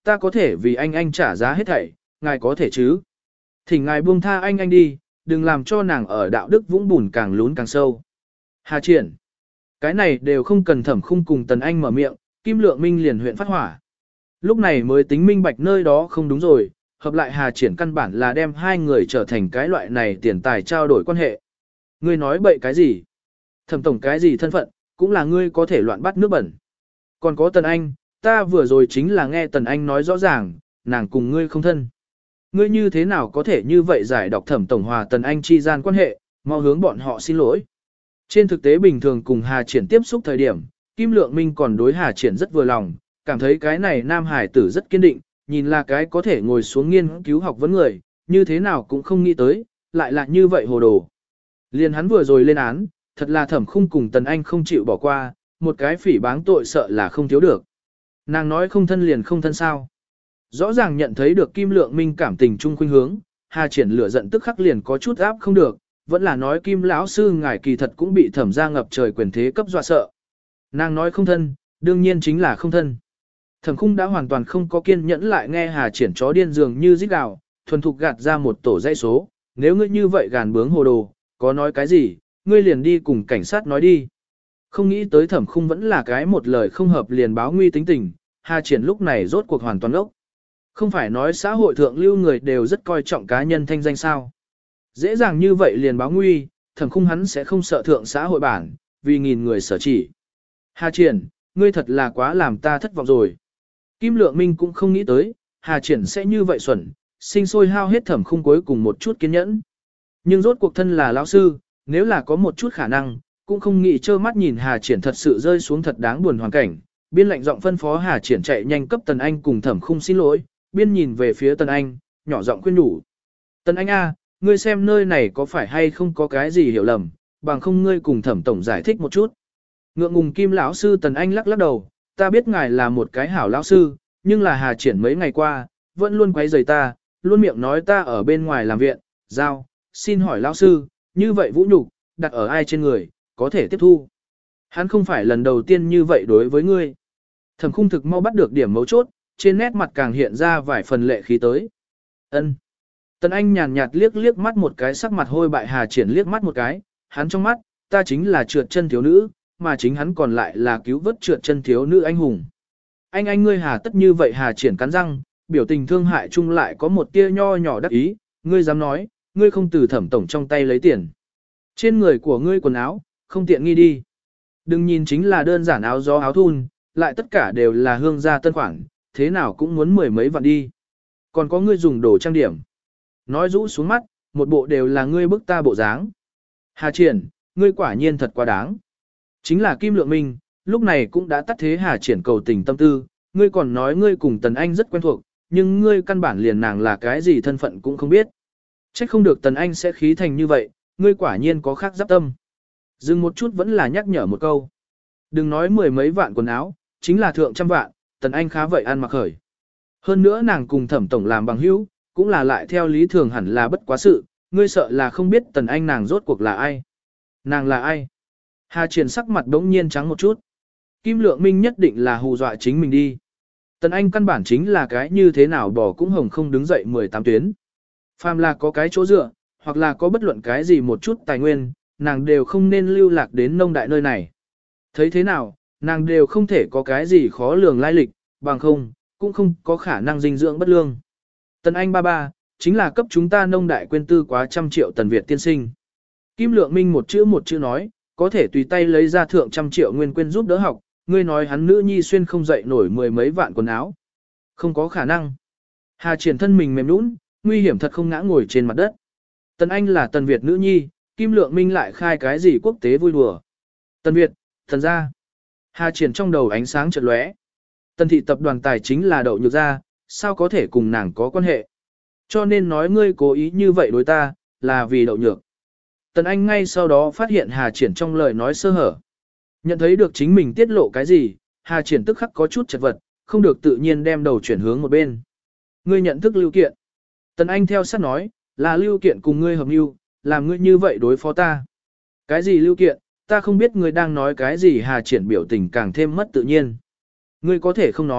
ta có thể vì anh trả giá hết thảy, ngài có thể chứ. Thỉnh ngài buông tha anh đi, đừng làm cho nàng ở đạo đức vũng bùn càng lún càng sâu. Hà Triển, cái này đều không cần Thẩm Khung cùng Tần Anh mở miệng, Kim Lượng Minh liền huyện phát hỏa. Lúc này mới tính minh bạch nơi đó không đúng rồi, hợp lại Hà Triển căn bản là đem hai người trở thành cái loại này tiền tài trao đổi quan hệ. Ngươi nói bậy cái gì? Thẩm tổng cái gì thân phận, cũng là ngươi có thể loạn bắt nước bẩn. Còn có Tần Anh, ta vừa rồi chính là nghe Tần Anh nói rõ ràng, nàng cùng ngươi không thân. Ngươi như thế nào có thể như vậy giải đọc Thẩm tổng hòa Tần Anh chi gian quan hệ, mau hướng bọn họ xin lỗi. Trên thực tế bình thường cùng Hà Triển tiếp xúc thời điểm, Kim Lượng Minh còn đối Hà Triển rất vừa lòng, cảm thấy cái này nam hải tử rất kiên định, nhìn là cái có thể ngồi xuống nghiên cứu học vấn người, như thế nào cũng không nghĩ tới, lại là như vậy hồ đồ. Liền hắn vừa rồi lên án, thật là Thẩm Khung cùng Tần Anh không chịu bỏ qua, một cái phỉ báng tội sợ là không thiếu được. Nàng nói không thân liền không thân sao. Rõ ràng nhận thấy được Kim Lượng Minh cảm tình chung khuynh hướng, Hà Triển lửa giận tức khắc liền có chút áp không được, vẫn là nói Kim lão sư ngài kỳ thật cũng bị Thẩm gia ngập trời quyền thế cấp dọa sợ. Nàng nói không thân, đương nhiên chính là không thân. Thẩm Khung đã hoàn toàn không có kiên nhẫn lại nghe Hà Triển chó điên dường như rít gào, thuần thục gạt ra một tổ dãy số, nếu ngươi như vậy gàn bướng hồ đồ, có nói cái gì, ngươi liền đi cùng cảnh sát nói đi. Không nghĩ tới Thẩm Khung vẫn là cái một lời không hợp liền báo nguy tính tình, Hà Triển lúc này rốt cuộc hoàn toàn ốc. Không phải nói xã hội thượng lưu người đều rất coi trọng cá nhân thanh danh sao. Dễ dàng như vậy liền báo nguy, Thẩm Khung hắn sẽ không sợ thượng xã hội bản, vì nghìn người sở chỉ. Hà Triển, ngươi thật là quá làm ta thất vọng rồi. Kim Lượng Minh cũng không nghĩ tới, Hà Triển sẽ như vậy xuẩn, sinh sôi hao hết Thẩm Khung cuối cùng một chút kiên nhẫn. Nhưng rốt cuộc thân là lão sư, nếu là có một chút khả năng, cũng không nghĩ trơ mắt nhìn Hà Triển thật sự rơi xuống thật đáng buồn hoàn cảnh. Biên lệnh giọng phân phó Hà Triển chạy nhanh cấp Tần Anh cùng Thẩm Khung xin lỗi, biên nhìn về phía Tần Anh, nhỏ giọng khuyên nhủ. Tần Anh a, ngươi xem nơi này có phải hay không có cái gì hiểu lầm, bằng không ngươi cùng Thẩm tổng giải thích một chút. Ngượng ngùng Kim lão sư Tần Anh lắc lắc đầu, ta biết ngài là một cái hảo lão sư, nhưng là Hà Triển mấy ngày qua, vẫn luôn quấy rầy ta, luôn miệng nói ta ở bên ngoài làm viện, giao, xin hỏi lão sư, như vậy vũ nhục, đặt ở ai trên người, có thể tiếp thu. Hắn không phải lần đầu tiên như vậy đối với ngươi. Thẩm Khung thực mau bắt được điểm mấu chốt, trên nét mặt càng hiện ra vài phần lệ khí tới. Ân. Tần Anh nhàn nhạt liếc liếc mắt một cái sắc mặt hôi bại Hà Triển liếc mắt một cái, hắn trong mắt, ta chính là trượt chân thiếu nữ, mà chính hắn còn lại là cứu vớt trượt chân thiếu nữ anh hùng. Anh ngươi Hà tất như vậy Hà Triển cắn răng, biểu tình thương hại chung lại có một tia nho nhỏ đắc ý, ngươi dám nói, ngươi không từ Thẩm tổng trong tay lấy tiền. Trên người của ngươi quần áo, không tiện nghi đi. Đừng nhìn chính là đơn giản áo gió áo thun, lại tất cả đều là hương gia tân khoản, thế nào cũng muốn mười mấy vạn đi. Còn có ngươi dùng đồ trang điểm. Nói rũ xuống mắt, một bộ đều là ngươi bức ta bộ dáng. Hà Triển, ngươi quả nhiên thật quá đáng. Chính là Kim Lượng Minh, lúc này cũng đã tắt thế Hà Triển cầu tình tâm tư, ngươi còn nói ngươi cùng Tần Anh rất quen thuộc, nhưng ngươi căn bản liền nàng là cái gì thân phận cũng không biết. Trách không được Tần Anh sẽ khí thành như vậy, ngươi quả nhiên có khác giáp tâm. Dừng một chút vẫn là nhắc nhở một câu. Đừng nói mười mấy vạn quần áo, chính là thượng trăm vạn, Tần Anh khá vậy ăn mặc khởi. Hơn nữa nàng cùng Thẩm tổng làm bằng hữu, cũng là lại theo lý thường hẳn là bất quá sự, ngươi sợ là không biết Tần Anh nàng rốt cuộc là ai. Nàng là ai? Hà Triển sắc mặt đống nhiên trắng một chút. Kim Lượng Minh nhất định là hù dọa chính mình đi. Tần Anh căn bản chính là cái như thế nào bỏ cũng hồng không đứng dậy 18 tuyến. Phàm là có cái chỗ dựa, hoặc là có bất luận cái gì một chút tài nguyên, nàng đều không nên lưu lạc đến nông đại nơi này. Thấy thế nào, nàng đều không thể có cái gì khó lường lai lịch, bằng không, cũng không có khả năng dinh dưỡng bất lương. Tần Anh ba, chính là cấp chúng ta nông đại quên tư quá 100 triệu tần Việt tiên sinh. Kim Lượng Minh một chữ nói, có thể tùy tay lấy ra thượng 100 triệu nguyên quên giúp đỡ học, ngươi nói hắn nữ nhi xuyên không dậy nổi mười mấy vạn quần áo. Không có khả năng. Hà Triển thân mình mềm nũng, nguy hiểm thật không ngã ngồi trên mặt đất. Tần Anh là Tần Việt nữ nhi, Kim Lượng Minh lại khai cái gì quốc tế vui đùa. Tần Việt, thần gia. Hà Triển trong đầu ánh sáng chợt lóe. Tần thị tập đoàn tài chính là Đậu Nhược gia, sao có thể cùng nàng có quan hệ. Cho nên nói ngươi cố ý như vậy đối ta, là vì Đậu Nhược. Tần Anh ngay sau đó phát hiện Hà Triển trong lời nói sơ hở. Nhận thấy được chính mình tiết lộ cái gì, Hà Triển tức khắc có chút chật vật, không được tự nhiên đem đầu chuyển hướng một bên. Ngươi nhận thức Lưu Kiện. Tần Anh theo sát nói, là Lưu Kiện cùng ngươi hợp mưu, làm ngươi như vậy đối phó ta. Cái gì Lưu Kiện, ta không biết ngươi đang nói cái gì. Hà Triển biểu tình càng thêm mất tự nhiên. Ngươi có thể không nói,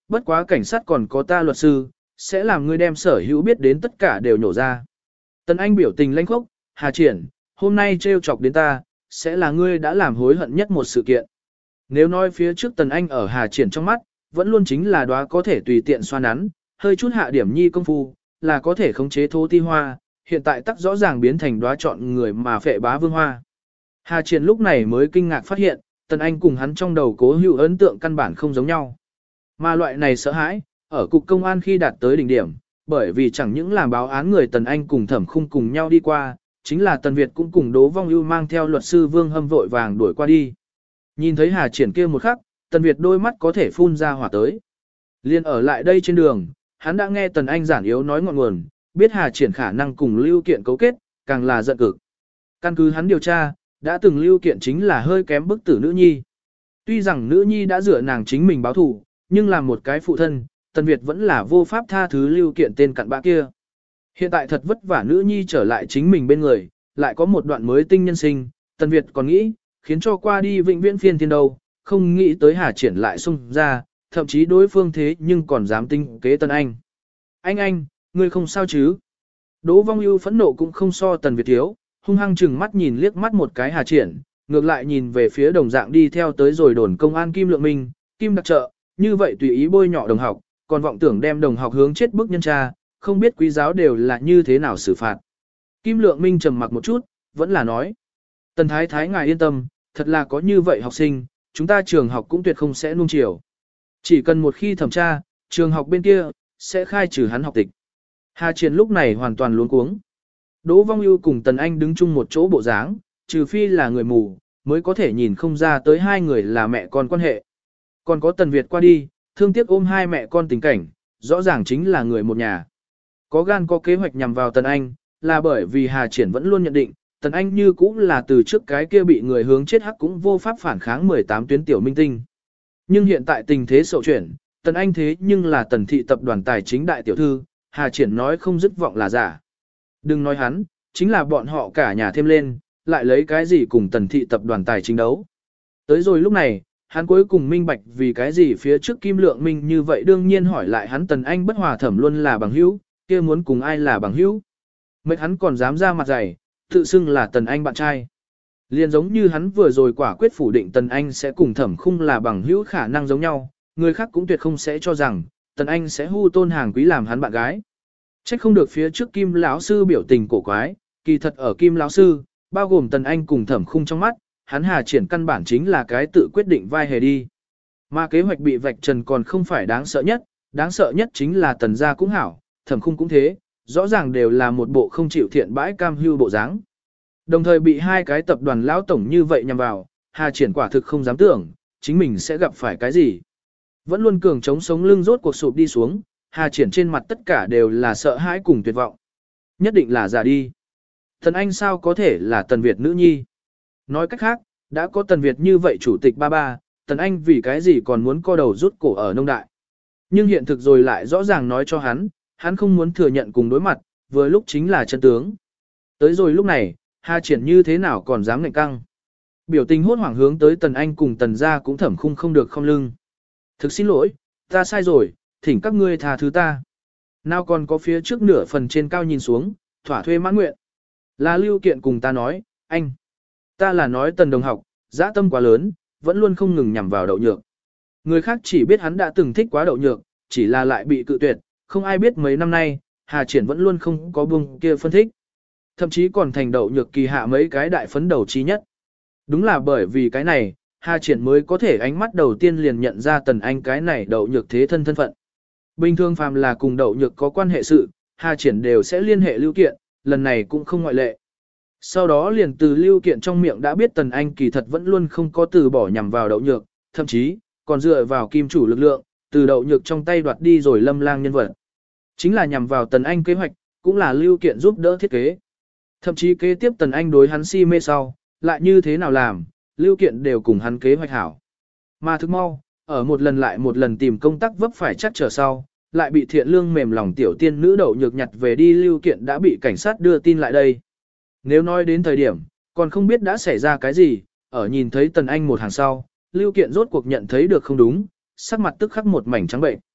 bất quá cảnh sát còn có ta luật sư, sẽ làm ngươi đem sở hữu biết đến tất cả đều nhổ ra. Tần Anh biểu tình lãnh khốc, Hà Triển, hôm nay trêu chọc đến ta, sẽ là ngươi đã làm hối hận nhất một sự kiện. Nếu nói phía trước Tần Anh ở Hà Triển trong mắt, vẫn luôn chính là đóa có thể tùy tiện xoa nắn, hơi chút hạ điểm nhi công phu, là có thể khống chế thô ti hoa, hiện tại tắc rõ ràng biến thành đóa chọn người mà phệ bá vương hoa. Hà Triển lúc này mới kinh ngạc phát hiện, Tần Anh cùng hắn trong đầu cố hữu ấn tượng căn bản không giống nhau. Mà loại này sợ hãi, ở cục công an khi đạt tới đỉnh điểm, bởi vì chẳng những làm báo án người Tần Anh cùng Thẩm Khung cùng nhau đi qua, chính là Tần Việt cũng cùng Đỗ Vong Ưu mang theo luật sư Vương Hâm vội vàng đuổi qua đi. Nhìn thấy Hà Triển kia một khắc, Tần Việt đôi mắt có thể phun ra hỏa tới. Liên ở lại đây trên đường, hắn đã nghe Tần Anh giản yếu nói ngọn nguồn, biết Hà Triển khả năng cùng Lưu Kiện cấu kết, càng là giận cực. Căn cứ hắn điều tra, đã từng Lưu Kiện chính là hơi kém bức tử nữ nhi. Tuy rằng nữ nhi đã dựa nàng chính mình báo thù, nhưng làm một cái phụ thân, Tần Việt vẫn là vô pháp tha thứ Lưu Kiện tên cặn bã kia. Hiện tại thật vất vả nữ nhi trở lại chính mình bên người, lại có một đoạn mới tinh nhân sinh, Tần Việt còn nghĩ, khiến cho qua đi vĩnh viễn phiên thiên đâu, không nghĩ tới Hà Triển lại xung ra, thậm chí đối phương thế nhưng còn dám tinh kế Tần Anh. Anh, ngươi không sao chứ? Đỗ Vong Ưu phẫn nộ cũng không so Tần Việt thiếu, hung hăng chừng mắt nhìn liếc mắt một cái Hà Triển, ngược lại nhìn về phía đồng dạng đi theo tới rồi đồn công an Kim Lượng Minh, Kim đặc trợ, như vậy tùy ý bôi nhọ đồng học, còn vọng tưởng đem đồng học hướng chết bức nhân tra, không biết quý giáo đều là như thế nào xử phạt. Kim Lượng Minh trầm mặc một chút, vẫn là nói. Tần Thái Thái ngài yên tâm, thật là có như vậy học sinh, chúng ta trường học cũng tuyệt không sẽ nuông chiều. Chỉ cần một khi thẩm tra, trường học bên kia, sẽ khai trừ hắn học tịch. Hà Triển lúc này hoàn toàn luống cuống. Đỗ Vong Ưu cùng Tần Anh đứng chung một chỗ bộ dáng, trừ phi là người mù, mới có thể nhìn không ra tới hai người là mẹ con quan hệ. Còn có Tần Việt qua đi, thương tiếc ôm hai mẹ con tình cảnh, rõ ràng chính là người một nhà. Có gan có kế hoạch nhằm vào Tần Anh, là bởi vì Hà Triển vẫn luôn nhận định, Tần Anh như cũng là từ trước cái kia bị người hướng chết hắc cũng vô pháp phản kháng 18 tuyến tiểu minh tinh. Nhưng hiện tại tình thế sậu chuyển, Tần Anh thế nhưng là Tần thị tập đoàn tài chính đại tiểu thư, Hà Triển nói không dứt vọng là giả. Đừng nói hắn, chính là bọn họ cả nhà thêm lên, lại lấy cái gì cùng Tần thị tập đoàn tài chính đấu. Tới rồi lúc này, hắn cuối cùng minh bạch vì cái gì phía trước Kim Lượng Minh như vậy đương nhiên hỏi lại hắn Tần Anh bất hòa thẩm luôn là bằng hữu, kia muốn cùng ai là bằng hữu. Mấy hắn còn dám ra mặt dày, tự xưng là Tần Anh bạn trai. Liền giống như hắn vừa rồi quả quyết phủ định Tần Anh sẽ cùng Thẩm Khung là bằng hữu khả năng giống nhau, người khác cũng tuyệt không sẽ cho rằng Tần Anh sẽ hu tôn hàng quý làm hắn bạn gái. Trách không được phía trước Kim lão sư biểu tình cổ quái, kỳ thật ở Kim lão sư, bao gồm Tần Anh cùng Thẩm Khung trong mắt, hắn Hà Triển căn bản chính là cái tự quyết định vai hề đi. Mà kế hoạch bị vạch trần còn không phải đáng sợ nhất chính là Tần gia cũng hảo, Thẩm Khung cũng thế, rõ ràng đều là một bộ không chịu thiện bãi cam hưu bộ dáng. Đồng thời bị hai cái tập đoàn lão tổng như vậy nhằm vào, Hà Triển quả thực không dám tưởng, chính mình sẽ gặp phải cái gì. Vẫn luôn cường chống sống lưng rốt cuộc sụp đi xuống, Hà Triển trên mặt tất cả đều là sợ hãi cùng tuyệt vọng. Nhất định là giả đi. Tần Anh sao có thể là Tần Việt nữ nhi? Nói cách khác, đã có Tần Việt như vậy chủ tịch ba, Tần Anh vì cái gì còn muốn co đầu rút cổ ở nông đại. Nhưng hiện thực rồi lại rõ ràng nói cho hắn không muốn thừa nhận cùng đối mặt, vừa lúc chính là chân tướng. Tới rồi lúc này, Hà Triển như thế nào còn dám ngạnh căng. Biểu tình hốt hoảng hướng tới Tần Anh cùng Tần gia cũng Thẩm Khung không được không lưng. Thực xin lỗi, ta sai rồi, thỉnh các ngươi tha thứ ta. Nào còn có phía trước nửa phần trên cao nhìn xuống, thỏa thuê mãn nguyện. Là Lưu Kiện cùng ta nói, anh. Ta là nói Tần đồng học, dã tâm quá lớn, vẫn luôn không ngừng nhằm vào đậu nhược. Người khác chỉ biết hắn đã từng thích quá đậu nhược, chỉ là lại bị cự tuyệt, không ai biết mấy năm nay, Hà Triển vẫn luôn không có buông kia phân thích. Thậm chí còn thành đậu nhược kỳ hạ mấy cái đại phấn đầu chi nhất. Đúng là bởi vì cái này, Hà Triển mới có thể ánh mắt đầu tiên liền nhận ra Tần Anh cái này đậu nhược thế thân phận. Bình thường phàm là cùng đậu nhược có quan hệ sự, Hà Triển đều sẽ liên hệ Lưu Kiện, lần này cũng không ngoại lệ. Sau đó liền từ Lưu Kiện trong miệng đã biết Tần Anh kỳ thật vẫn luôn không có từ bỏ nhằm vào đậu nhược, thậm chí, còn dựa vào kim chủ lực lượng, từ đậu nhược trong tay đoạt đi rồi Lâm Lang nhân vật. Chính là nhằm vào Tần Anh kế hoạch, cũng là Lưu Kiện giúp đỡ thiết kế. Thậm chí kế tiếp Tần Anh đối hắn si mê sau, lại như thế nào làm, Lưu Kiện đều cùng hắn kế hoạch hảo. Mà thức mau, ở một lần lại một lần tìm công tác vấp phải chắc trở sau, lại bị thiện lương mềm lòng tiểu tiên nữ đậu nhược nhặt về đi Lưu Kiện đã bị cảnh sát đưa tin lại đây. Nếu nói đến thời điểm, còn không biết đã xảy ra cái gì, ở nhìn thấy Tần Anh một hàng sau, Lưu Kiện rốt cuộc nhận thấy được không đúng, sắc mặt tức khắc một mảnh trắng bệnh.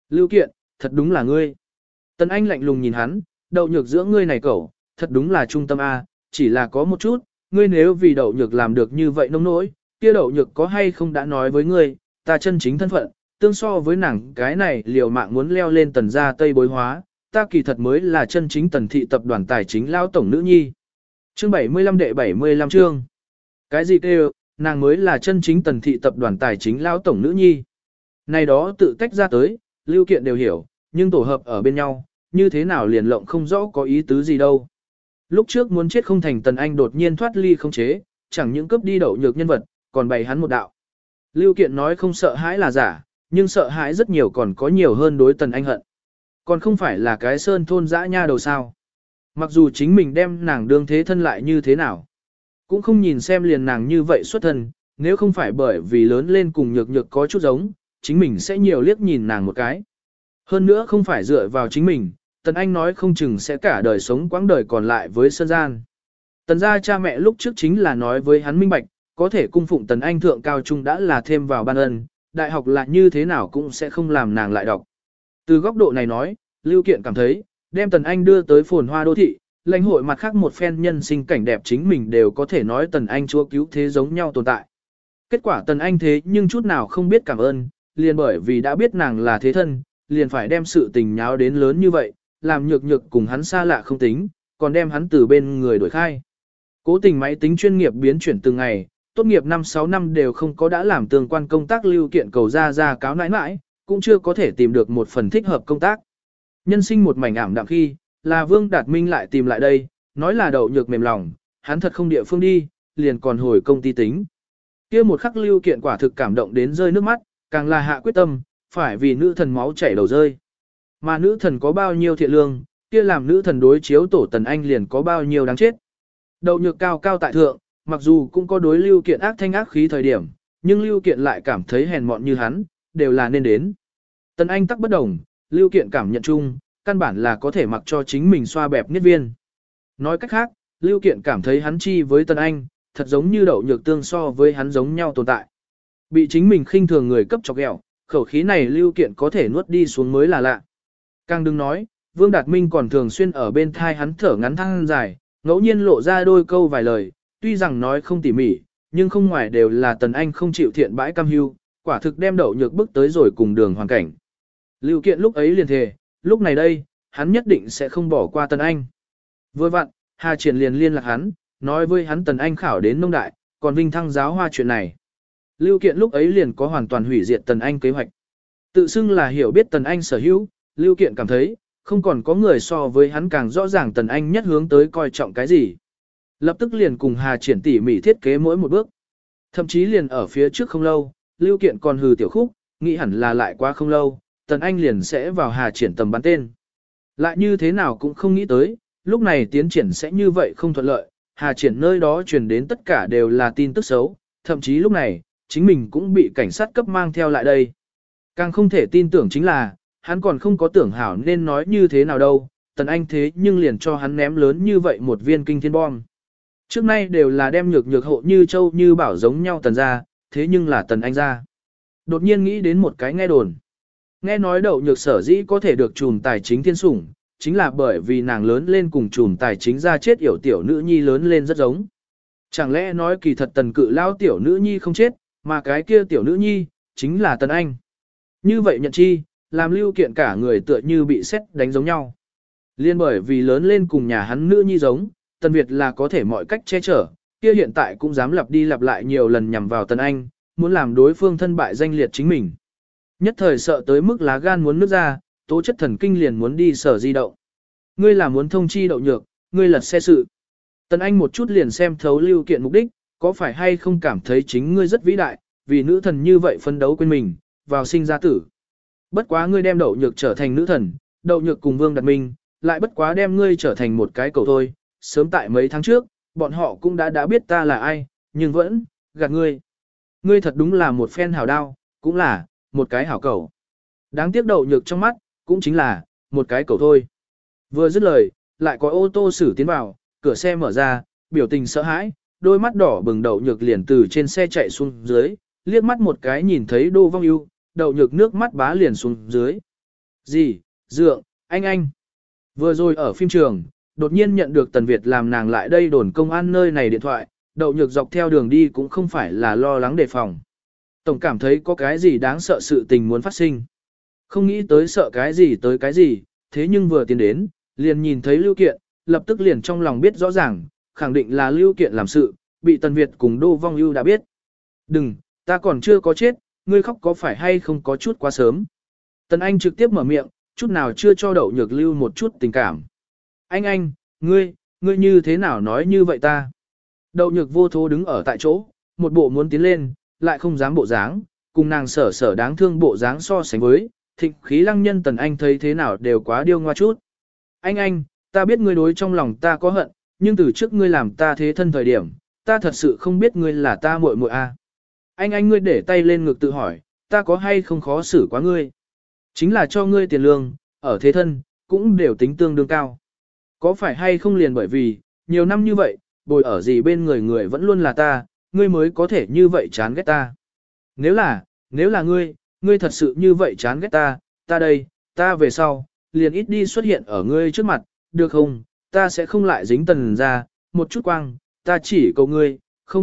Lưu Kiện, thật đúng là ngươi. Tần Anh lạnh lùng nhìn hắn, đậu nhược giữa ngươi này cậu, thật đúng là trung tâm A, chỉ là có một chút, ngươi nếu vì đậu nhược làm được như vậy nông nỗi, kia đậu nhược có hay không đã nói với ngươi, ta chân chính thân phận, tương so với nàng cái này liều mạng muốn leo lên tần gia tây bối hóa, ta kỳ thật mới là chân chính tần thị tập đoàn tài chính lao tổng nữ nhi. Chương 75 đệ 75 chương. Cái gì kêu, nàng mới là chân chính tần thị tập đoàn tài chính lao tổng nữ nhi. Này đó tự tách ra tới, Lưu Kiện đều hiểu, nhưng tổ hợp ở bên nhau, như thế nào liền lộng không rõ có ý tứ gì đâu. Lúc trước muốn chết không thành Tần Anh đột nhiên thoát ly không chế, chẳng những cướp đi đậu nhược nhân vật, còn bày hắn một đạo. Lưu Kiện nói không sợ hãi là giả, nhưng sợ hãi rất nhiều còn có nhiều hơn đối Tần Anh hận. Còn không phải là cái sơn thôn dã nha đầu sao. Mặc dù chính mình đem nàng đương thế thân lại như thế nào. Cũng không nhìn xem liền nàng như vậy xuất thân, nếu không phải bởi vì lớn lên cùng nhược nhược có chút giống, chính mình sẽ nhiều liếc nhìn nàng một cái. Hơn nữa không phải dựa vào chính mình, Tần Anh nói không chừng sẽ cả đời sống quãng đời còn lại với Sơn Gian. Tần gia cha mẹ lúc trước chính là nói với hắn minh bạch, có thể cung phụng Tần Anh thượng cao trung đã là thêm vào ban ân, đại học là như thế nào cũng sẽ không làm nàng lại đọc. Từ góc độ này nói, Lưu Kiện cảm thấy, đem Tần Anh đưa tới phồn hoa đô thị, lãnh hội mặt khác một phen nhân sinh cảnh đẹp chính mình đều có thể nói Tần Anh chúa cứu thế giống nhau tồn tại. Kết quả Tần Anh thế nhưng chút nào không biết cảm ơn, liền bởi vì đã biết nàng là thế thân, liền phải đem sự tình nháo đến lớn như vậy, làm nhược nhược cùng hắn xa lạ không tính, còn đem hắn từ bên người đuổi khai. Cố tình máy tính chuyên nghiệp biến chuyển từng ngày, tốt nghiệp 5-6 năm đều không có đã làm tương quan công tác Lưu Kiện cầu ra cáo nãi nãi, cũng chưa có thể tìm được một phần thích hợp công tác. Nhân sinh một mảnh ảm đạm khi, là Vương Đạt Minh lại tìm lại đây, nói là đậu nhược mềm lòng, hắn thật không địa phương đi, liền còn hồi công ty tính. Kia một khắc Lưu Kiện quả thực cảm động đến rơi nước mắt, càng là hạ quyết tâm, phải vì nữ thần máu chảy đầu rơi. Mà nữ thần có bao nhiêu thiện lương, kia làm nữ thần đối chiếu tổ Tần Anh liền có bao nhiêu đáng chết. Đậu nhược cao cao tại thượng, mặc dù cũng có đối Lưu Kiện ác thanh ác khí thời điểm, nhưng Lưu Kiện lại cảm thấy hèn mọn như hắn, đều là nên đến. Tần Anh tắc bất đồng, Lưu Kiện cảm nhận chung, căn bản là có thể mặc cho chính mình xoa bẹp nhất viên. Nói cách khác, Lưu Kiện cảm thấy hắn chi với Tần Anh, thật giống như đậu nhược tương so với hắn giống nhau tồn tại. Bị chính mình khinh thường người cấp chọc ghẹo, khẩu khí này Lưu Kiện có thể nuốt đi xuống mới là lạ. Càng đừng nói, Vương Đạt Minh còn thường xuyên ở bên thai hắn thở ngắn than dài, ngẫu nhiên lộ ra đôi câu vài lời, tuy rằng nói không tỉ mỉ, nhưng không ngoài đều là Tần Anh không chịu thiện bãi cam hưu, quả thực đem đậu nhược bức tới rồi cùng đường hoàn cảnh. Lưu Kiện lúc ấy liền thề, lúc này đây, hắn nhất định sẽ không bỏ qua Tần Anh. Vừa vặn, Hà Triển liền liên lạc hắn, nói với hắn Tần Anh khảo đến nông đại, còn vinh thăng giáo hoa chuyện này. Lưu Kiện lúc ấy liền có hoàn toàn hủy diệt Tần Anh kế hoạch. Tự xưng là hiểu biết Tần Anh sở hữu, Lưu Kiện cảm thấy, không còn có người so với hắn càng rõ ràng Tần Anh nhất hướng tới coi trọng cái gì. Lập tức liền cùng Hà Triển tỉ mỉ thiết kế mỗi một bước. Thậm chí liền ở phía trước không lâu, Lưu Kiện còn hừ tiểu khúc, nghĩ hẳn là lại quá không lâu, Tần Anh liền sẽ vào Hà Triển tầm bắn tên. Lại như thế nào cũng không nghĩ tới, lúc này tiến triển sẽ như vậy không thuận lợi, Hà Triển nơi đó truyền đến tất cả đều là tin tức xấu, thậm chí lúc này, chính mình cũng bị cảnh sát cấp mang theo lại đây. Càng không thể tin tưởng chính là, hắn còn không có tưởng hảo nên nói như thế nào đâu, Tần Anh thế nhưng liền cho hắn ném lớn như vậy một viên kinh thiên bom. Trước nay đều là đem nhược nhược hộ như châu như bảo giống nhau Tần ra, thế nhưng là Tần Anh ra. Đột nhiên nghĩ đến một cái nghe đồn. Nghe nói đậu nhược sở dĩ có thể được trùm tài chính thiên sủng, chính là bởi vì nàng lớn lên cùng trùm tài chính ra chết yểu tiểu nữ nhi lớn lên rất giống. Chẳng lẽ nói kỳ thật Tần cự lao tiểu nữ nhi không chết, mà cái kia tiểu nữ nhi, chính là Tần Anh. Như vậy nhận chi, làm Lưu Kiện cả người tựa như bị sét đánh giống nhau. Liên bởi vì lớn lên cùng nhà hắn nữ nhi giống, Tần Việt là có thể mọi cách che chở, kia hiện tại cũng dám lặp đi lặp lại nhiều lần nhằm vào Tần Anh, muốn làm đối phương thân bại danh liệt chính mình. Nhất thời sợ tới mức lá gan muốn nứt ra, tố chất thần kinh liền muốn đi sở di động. Ngươi là muốn thông chi đậu nhược, ngươi lật xe sự. Tần Anh một chút liền xem thấu Lưu Kiện mục đích, có phải hay không cảm thấy chính ngươi rất vĩ đại, vì nữ thần như vậy phân đấu quên mình, vào sinh ra tử. Bất quá ngươi đem đậu nhược trở thành nữ thần, đậu nhược cùng Vương Đạt Minh, lại bất quá đem ngươi trở thành một cái cầu thôi. Sớm tại mấy tháng trước, bọn họ cũng đã biết ta là ai, nhưng vẫn, gạt ngươi. Ngươi thật đúng là một phen hảo đao, cũng là, một cái hảo cầu. Đáng tiếc đậu nhược trong mắt, cũng chính là, một cái cầu thôi. Vừa dứt lời, lại có ô tô xử tiến vào, cửa xe mở ra, biểu tình sợ hãi, đôi mắt đỏ bừng đậu nhược liền từ trên xe chạy xuống dưới, liếc mắt một cái nhìn thấy Đô Vong Ưu, đậu nhược nước mắt bá liền xuống dưới. Gì, dượng, anh. Vừa rồi ở phim trường, đột nhiên nhận được Tần Việt làm nàng lại đây đồn công an nơi này điện thoại, đậu nhược dọc theo đường đi cũng không phải là lo lắng đề phòng. Tổng cảm thấy có cái gì đáng sợ sự tình muốn phát sinh. Không nghĩ tới sợ cái gì tới cái gì, thế nhưng vừa tiến đến, liền nhìn thấy Lưu Kiện, lập tức liền trong lòng biết rõ ràng, khẳng định là Lưu Kiện làm sự, bị Tần Việt cùng Đô Vong Ưu đã biết. Đừng, ta còn chưa có chết, ngươi khóc có phải hay không có chút quá sớm. Tần Anh trực tiếp mở miệng, chút nào chưa cho đậu nhược lưu một chút tình cảm. Anh, ngươi như thế nào nói như vậy ta? Đậu nhược vô thố đứng ở tại chỗ, một bộ muốn tiến lên, lại không dám bộ dáng, cùng nàng sở đáng thương bộ dáng so sánh với, thịnh khí lăng nhân Tần Anh thấy thế nào đều quá điêu ngoa chút. Anh, ta biết ngươi đối trong lòng ta có hận, nhưng từ trước ngươi làm ta thế thân thời điểm, ta thật sự không biết ngươi là ta muội muội a. Anh ngươi để tay lên ngực tự hỏi, ta có hay không khó xử quá ngươi? Chính là cho ngươi tiền lương, ở thế thân, cũng đều tính tương đương cao. Có phải hay không liền bởi vì, nhiều năm như vậy, bồi ở gì bên người người vẫn luôn là ta, ngươi mới có thể như vậy chán ghét ta. Nếu là ngươi thật sự như vậy chán ghét ta đây, ta về sau, liền ít đi xuất hiện ở ngươi trước mặt, được không? Ta sẽ không lại dính Tần ra, một chút quang, ta chỉ cầu ngươi,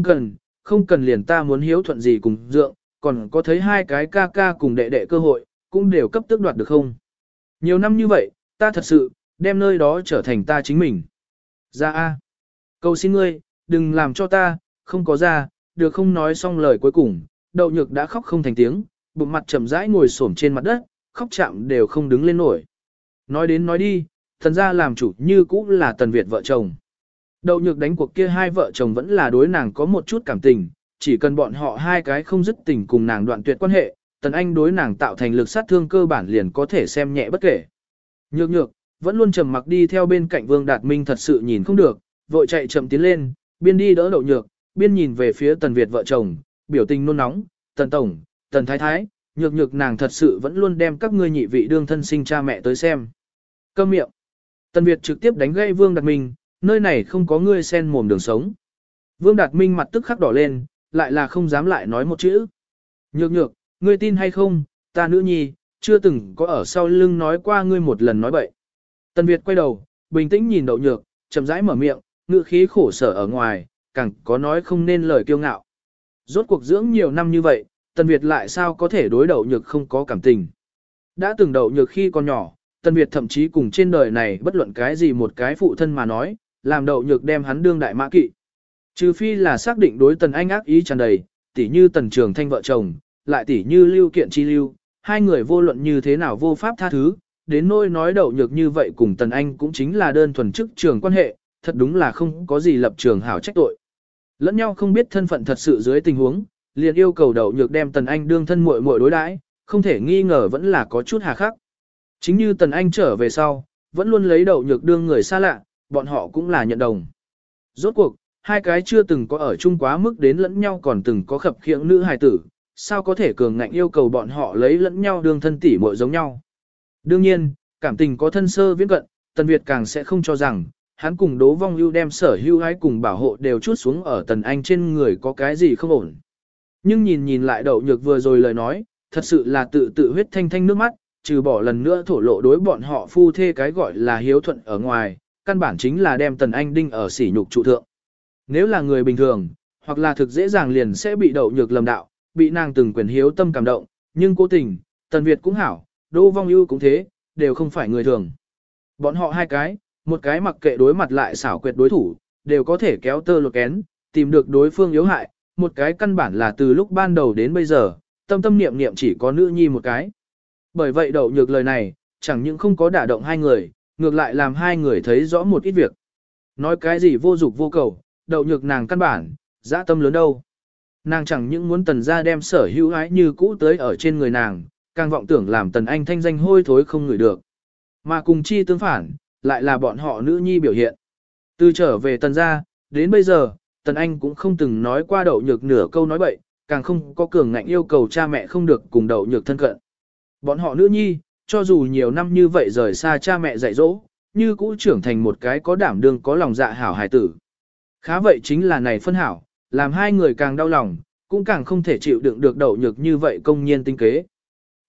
không cần liền ta muốn hiếu thuận gì cùng dượng, còn có thấy hai cái ca cùng đệ cơ hội, cũng đều cấp tước đoạt được không? Nhiều năm như vậy, ta thật sự, đem nơi đó trở thành ta chính mình. Ra a, cầu xin ngươi, đừng làm cho ta, không có ra, được không? Nói xong lời cuối cùng, đậu nhược đã khóc không thành tiếng, bụng mặt chậm rãi ngồi xổm trên mặt đất, khóc chạm đều không đứng lên nổi. Nói đến nói đi, thần ra làm chủ như cũ là Tần Việt vợ chồng. Đậu nhược đánh cuộc kia hai vợ chồng vẫn là đối nàng có một chút cảm tình, chỉ cần bọn họ hai cái không dứt tình cùng nàng đoạn tuyệt quan hệ, Tần Anh đối nàng tạo thành lực sát thương cơ bản liền có thể xem nhẹ bất kể. Nhược, vẫn luôn trầm mặc đi theo bên cạnh Vương Đạt Minh thật sự nhìn không được, vội chạy chậm tiến lên, biên đi đỡ đậu nhược, biên nhìn về phía Tần Việt vợ chồng, biểu tình nôn nóng, Tần Tổng, Tần Thái Thái, nhược nàng thật sự vẫn luôn đem các ngươi nhị vị đương thân sinh cha mẹ tới xem. Câm miệng. Tần Việt trực tiếp đánh gây Vương Đạt Minh, nơi này không có ngươi sen mồm đường sống. Vương Đạt Minh mặt tức khắc đỏ lên, lại là không dám lại nói một chữ. Nhược, ngươi tin hay không, ta nữ nhi, chưa từng có ở sau lưng nói qua ngươi một lần nói bậy. Tần Việt quay đầu, bình tĩnh nhìn đậu nhược, chậm rãi mở miệng, ngữ khí khổ sở ở ngoài, càng có nói không nên lời kiêu ngạo. Rốt cuộc dưỡng nhiều năm như vậy, Tần Việt lại sao có thể đối đậu nhược không có cảm tình. Đã từng đậu nhược khi còn nhỏ, Tần Việt thậm chí cùng trên đời này bất luận cái gì một cái phụ thân mà nói, làm đậu nhược đem hắn đương đại mã kỵ. Trừ phi là xác định đối Tần Anh ác ý tràn đầy, tỉ như Tần Trường Thanh vợ chồng, lại tỉ như Lưu Kiện chi lưu, hai người vô luận như thế nào vô pháp tha thứ, đến nỗi nói đậu nhược như vậy cùng Tần Anh cũng chính là đơn thuần chức trường quan hệ, thật đúng là không có gì lập trường hảo trách tội. Lẫn nhau không biết thân phận thật sự dưới tình huống, liền yêu cầu đậu nhược đem Tần Anh đương thân muội đối đãi, không thể nghi ngờ vẫn là có chút hà khắc. Chính như Tần Anh trở về sau, vẫn luôn lấy đậu nhược đương người xa lạ, bọn họ cũng là nhận đồng. Rốt cuộc, hai cái chưa từng có ở chung quá mức đến lẫn nhau còn từng có khập khiễng nữ hài tử, sao có thể cường ngạnh yêu cầu bọn họ lấy lẫn nhau đương thân tỷ muội giống nhau. Đương nhiên, cảm tình có thân sơ viễn cận, Tần Việt càng sẽ không cho rằng, hắn cùng Đỗ Vong Ưu đem sở hữu ái cùng bảo hộ đều chút xuống ở Tần Anh trên người có cái gì không ổn. Nhưng nhìn lại đậu nhược vừa rồi lời nói, thật sự là tự huyết thanh nước mắt, trừ bỏ lần nữa thổ lộ đối bọn họ phu thê cái gọi là hiếu thuận ở ngoài, căn bản chính là đem Tần Anh đinh ở sỉ nhục trụ thượng. Nếu là người bình thường, hoặc là thực dễ dàng liền sẽ bị đậu nhược lầm đạo, bị nàng từng quyền hiếu tâm cảm động, nhưng cố tình, Tần Việt cũng hảo, Đỗ Vong Ưu cũng thế, đều không phải người thường. Bọn họ hai cái, một cái mặc kệ đối mặt lại xảo quyệt đối thủ, đều có thể kéo tơ lột kén, tìm được đối phương yếu hại, một cái căn bản là từ lúc ban đầu đến bây giờ, tâm niệm chỉ có nữ nhi một cái. Bởi vậy đậu nhược lời này, chẳng những không có đả động hai người, ngược lại làm hai người thấy rõ một ít việc. Nói cái gì vô dục vô cầu, đậu nhược nàng căn bản, dã tâm lớn đâu. Nàng chẳng những muốn Tần gia đem sở hữu ái như cũ tới ở trên người nàng, càng vọng tưởng làm Tần Anh thanh danh hôi thối không ngửi được. Mà cùng chi tương phản, lại là bọn họ nữ nhi biểu hiện. Từ trở về Tần gia, đến bây giờ, Tần Anh cũng không từng nói qua đậu nhược nửa câu nói bậy, càng không có cường ngạnh yêu cầu cha mẹ không được cùng đậu nhược thân cận. Bọn họ nữ nhi, cho dù nhiều năm như vậy rời xa cha mẹ dạy dỗ, như cũ trưởng thành một cái có đảm đương có lòng dạ hảo hài tử. Khá vậy chính là này phân hảo, làm hai người càng đau lòng, cũng càng không thể chịu đựng được đậu nhược như vậy công nhiên tinh kế.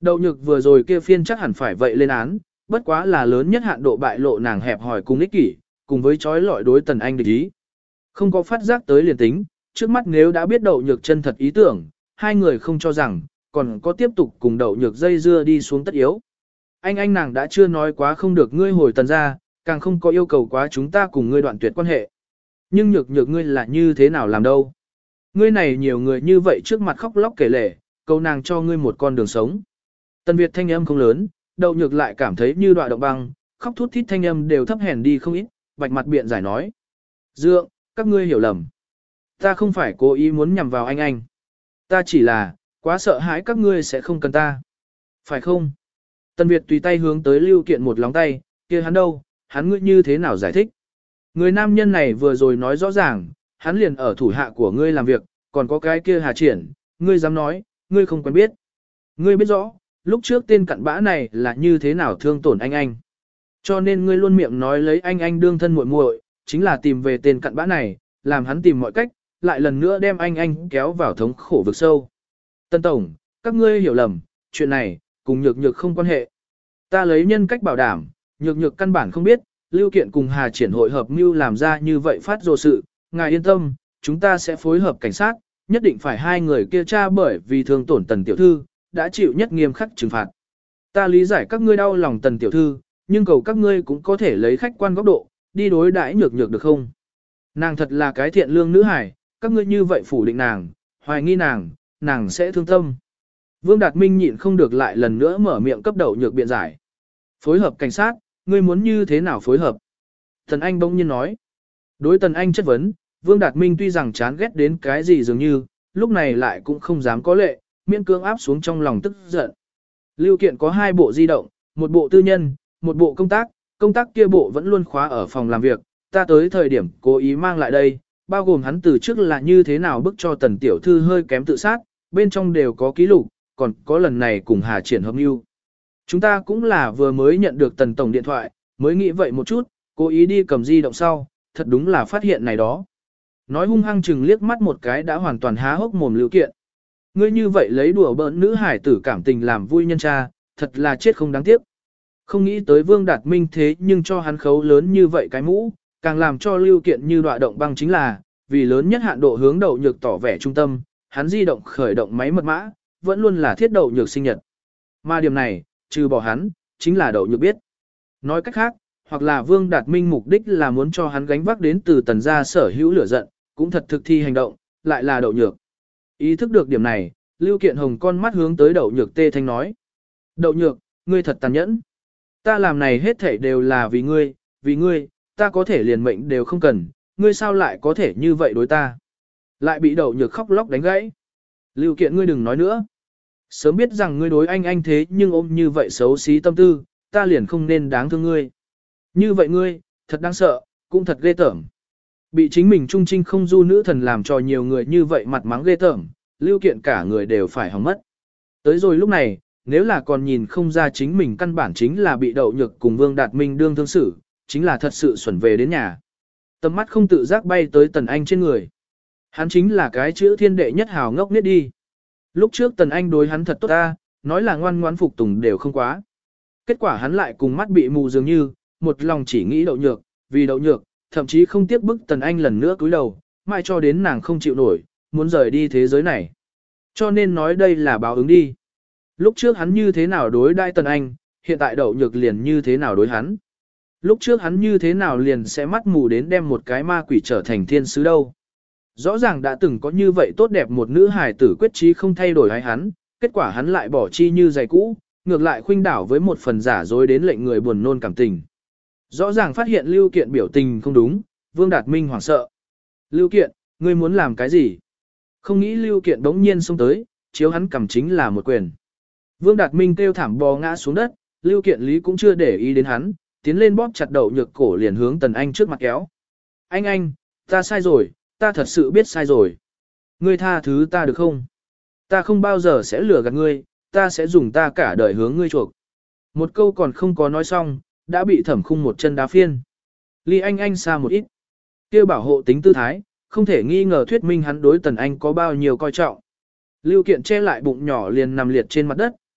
Đậu nhược vừa rồi kia phiên chắc hẳn phải vậy lên án, bất quá là lớn nhất hạn độ bại lộ nàng hẹp hỏi cùng ích kỷ, cùng với trói lọi đối Tần Anh địch ý. Không có phát giác tới liền tính, trước mắt nếu đã biết đậu nhược chân thật ý tưởng, hai người không cho rằng, còn có tiếp tục cùng đậu nhược dây dưa đi xuống tất yếu. Anh nàng đã chưa nói quá không được ngươi hồi Tần ra, càng không có yêu cầu quá chúng ta cùng ngươi đoạn tuyệt quan hệ. Nhưng nhược ngươi là như thế nào làm đâu? Ngươi này nhiều người như vậy trước mặt khóc lóc kể lể, cầu nàng cho ngươi một con đường sống. Tần Việt thanh âm không lớn, đậu nhược lại cảm thấy như đoạn động băng, khóc thút thít thanh âm đều thấp hèn đi không ít, bạch mặt biện giải nói. Dượng, các ngươi hiểu lầm. Ta không phải cố ý muốn nhằm vào anh. Ta chỉ là, quá sợ hãi các ngươi sẽ không cần ta. Phải không? Tần Việt tùy tay hướng tới Lưu Kiện một lóng tay, kia hắn đâu, hắn ngươi như thế nào giải thích? Người nam nhân này vừa rồi nói rõ ràng, hắn liền ở thủ hạ của ngươi làm việc, còn có cái kia Hà Triển, ngươi dám nói, ngươi không quen biết. Ngươi biết rõ, lúc trước tên cặn bã này là như thế nào thương tổn anh. Cho nên ngươi luôn miệng nói lấy anh đương thân muội muội, chính là tìm về tên cặn bã này, làm hắn tìm mọi cách, lại lần nữa đem anh kéo vào thống khổ vực sâu. Tân Tổng, các ngươi hiểu lầm, chuyện này, cùng nhược không quan hệ. Ta lấy nhân cách bảo đảm, nhược căn bản không biết, Lưu Kiện cùng Hà Triển hội hợp mưu làm ra như vậy phát rồ sự, ngài yên tâm, chúng ta sẽ phối hợp cảnh sát, nhất định phải hai người kia tra bởi vì thương tổn Tần tiểu thư, đã chịu nhất nghiêm khắc trừng phạt. Ta lý giải các ngươi đau lòng Tần tiểu thư, nhưng cầu các ngươi cũng có thể lấy khách quan góc độ, đi đối đãi nhược được không? Nàng thật là cái thiện lương nữ hải, các ngươi như vậy phủ định nàng, hoài nghi nàng sẽ thương tâm. Vương Đạt Minh nhịn không được lại lần nữa mở miệng cấp đậu nhược biện giải. Phối hợp cảnh sát, ngươi muốn như thế nào phối hợp? Tần Anh bỗng nhiên nói. Đối Tần Anh chất vấn, Vương Đạt Minh tuy rằng chán ghét đến cái gì dường như, lúc này lại cũng không dám có lệ, miễn cưỡng áp xuống trong lòng tức giận. Lưu Kiện có 2 bộ di động, một bộ tư nhân, một bộ công tác kia bộ vẫn luôn khóa ở phòng làm việc, ta tới thời điểm cố ý mang lại đây, bao gồm hắn từ trước là như thế nào bức cho Tần tiểu thư hơi kém tự sát, bên trong đều có ký lục, còn có lần này cùng Hà Triển hợp mưu. Chúng ta cũng là vừa mới nhận được Tần tổng điện thoại, mới nghĩ vậy một chút, cố ý đi cầm di động sau, thật đúng là phát hiện này đó. Nói hung hăng chừng liếc mắt một cái đã hoàn toàn há hốc mồm Lưu Kiện. Ngươi như vậy lấy đùa bỡn nữ hải tử cảm tình làm vui nhân cha, thật là chết không đáng tiếc. Không nghĩ tới Vương Đạt Minh thế nhưng cho hắn khấu lớn như vậy cái mũ, càng làm cho Lưu Kiện như đọa động băng chính là, vì lớn nhất hạn độ hướng đậu nhược tỏ vẻ trung tâm, hắn di động khởi động máy mật mã, vẫn luôn là thiết đậu nhược sinh nhật. Mà điểm này, trừ bỏ hắn, chính là đậu nhược biết. Nói cách khác, hoặc là Vương Đạt Minh mục đích là muốn cho hắn gánh vác đến từ Tần gia sở hữu lửa giận, cũng thật thực thi hành động, lại là đậu nhược. Ý thức được điểm này, Lưu Kiện Hồng con mắt hướng tới đậu nhược tê thanh nói. Đậu nhược, ngươi thật tàn nhẫn. Ta làm này hết thảy đều là vì ngươi, ta có thể liền mệnh đều không cần, ngươi sao lại có thể như vậy đối ta. Lại bị đậu nhược khóc lóc đánh gãy. Lưu Kiện ngươi đừng nói nữa. Sớm biết rằng ngươi đối anh thế nhưng ôm như vậy xấu xí tâm tư, ta liền không nên đáng thương ngươi. Như vậy ngươi, thật đáng sợ, cũng thật ghê tởm. Bị chính mình trung trinh không du nữ thần làm cho nhiều người như vậy mặt mắng ghê tởm, Lưu Kiện cả người đều phải hỏng mất. Tới rồi lúc này, nếu là còn nhìn không ra chính mình căn bản chính là bị đậu nhược cùng Vương Đạt Minh đương thương xử, chính là thật sự xuẩn về đến nhà. Tầm mắt không tự giác bay tới Tần Anh trên người. Hắn chính là cái chữ thiên đệ nhất hào ngốc niết đi. Lúc trước Tần Anh đối hắn thật tốt ta, nói là ngoan ngoãn phục tùng đều không quá. Kết quả hắn lại cùng mắt bị mù dường như, một lòng chỉ nghĩ đậu nhược, vì đậu nhược, thậm chí không tiếc bức Tần Anh lần nữa cúi đầu, mãi cho đến nàng không chịu nổi, muốn rời đi thế giới này. Cho nên nói đây là báo ứng đi. Lúc trước hắn như thế nào đối đãi Tần Anh, hiện tại đậu nhược liền như thế nào đối hắn. Lúc trước hắn như thế nào liền sẽ mắt mù đến đem một cái ma quỷ trở thành thiên sứ đâu. Rõ ràng đã từng có như vậy tốt đẹp một nữ hài tử quyết chí không thay đổi hay hắn, kết quả hắn lại bỏ chi như giày cũ, ngược lại khuynh đảo với một phần giả dối đến lệnh người buồn nôn cảm tình. Rõ ràng phát hiện Lưu Kiện biểu tình không đúng, Vương Đạt Minh hoảng sợ. Lưu Kiện, ngươi muốn làm cái gì? Không nghĩ Lưu Kiện đống nhiên xông tới, chiếu hắn cầm chính là một quyền. Vương Đạt Minh kêu thảm bò ngã xuống đất, Lưu Kiện Lý cũng chưa để ý đến hắn, tiến lên bóp chặt đậu nhược cổ liền hướng Tần Anh trước mặt kéo. Anh, ta sai rồi, ta thật sự biết sai rồi. Ngươi tha thứ ta được không? Ta không bao giờ sẽ lừa gạt ngươi, ta sẽ dùng ta cả đời hướng ngươi chuộc. Một câu còn không có nói xong, đã bị Thẩm Khung một chân đá phiên. Ly anh xa một ít. Kêu bảo hộ tính tư thái, không thể nghi ngờ thuyết minh hắn đối Tần Anh có bao nhiêu coi trọng. Lưu Kiện che lại bụng nhỏ liền nằm liệt trên mặt đất,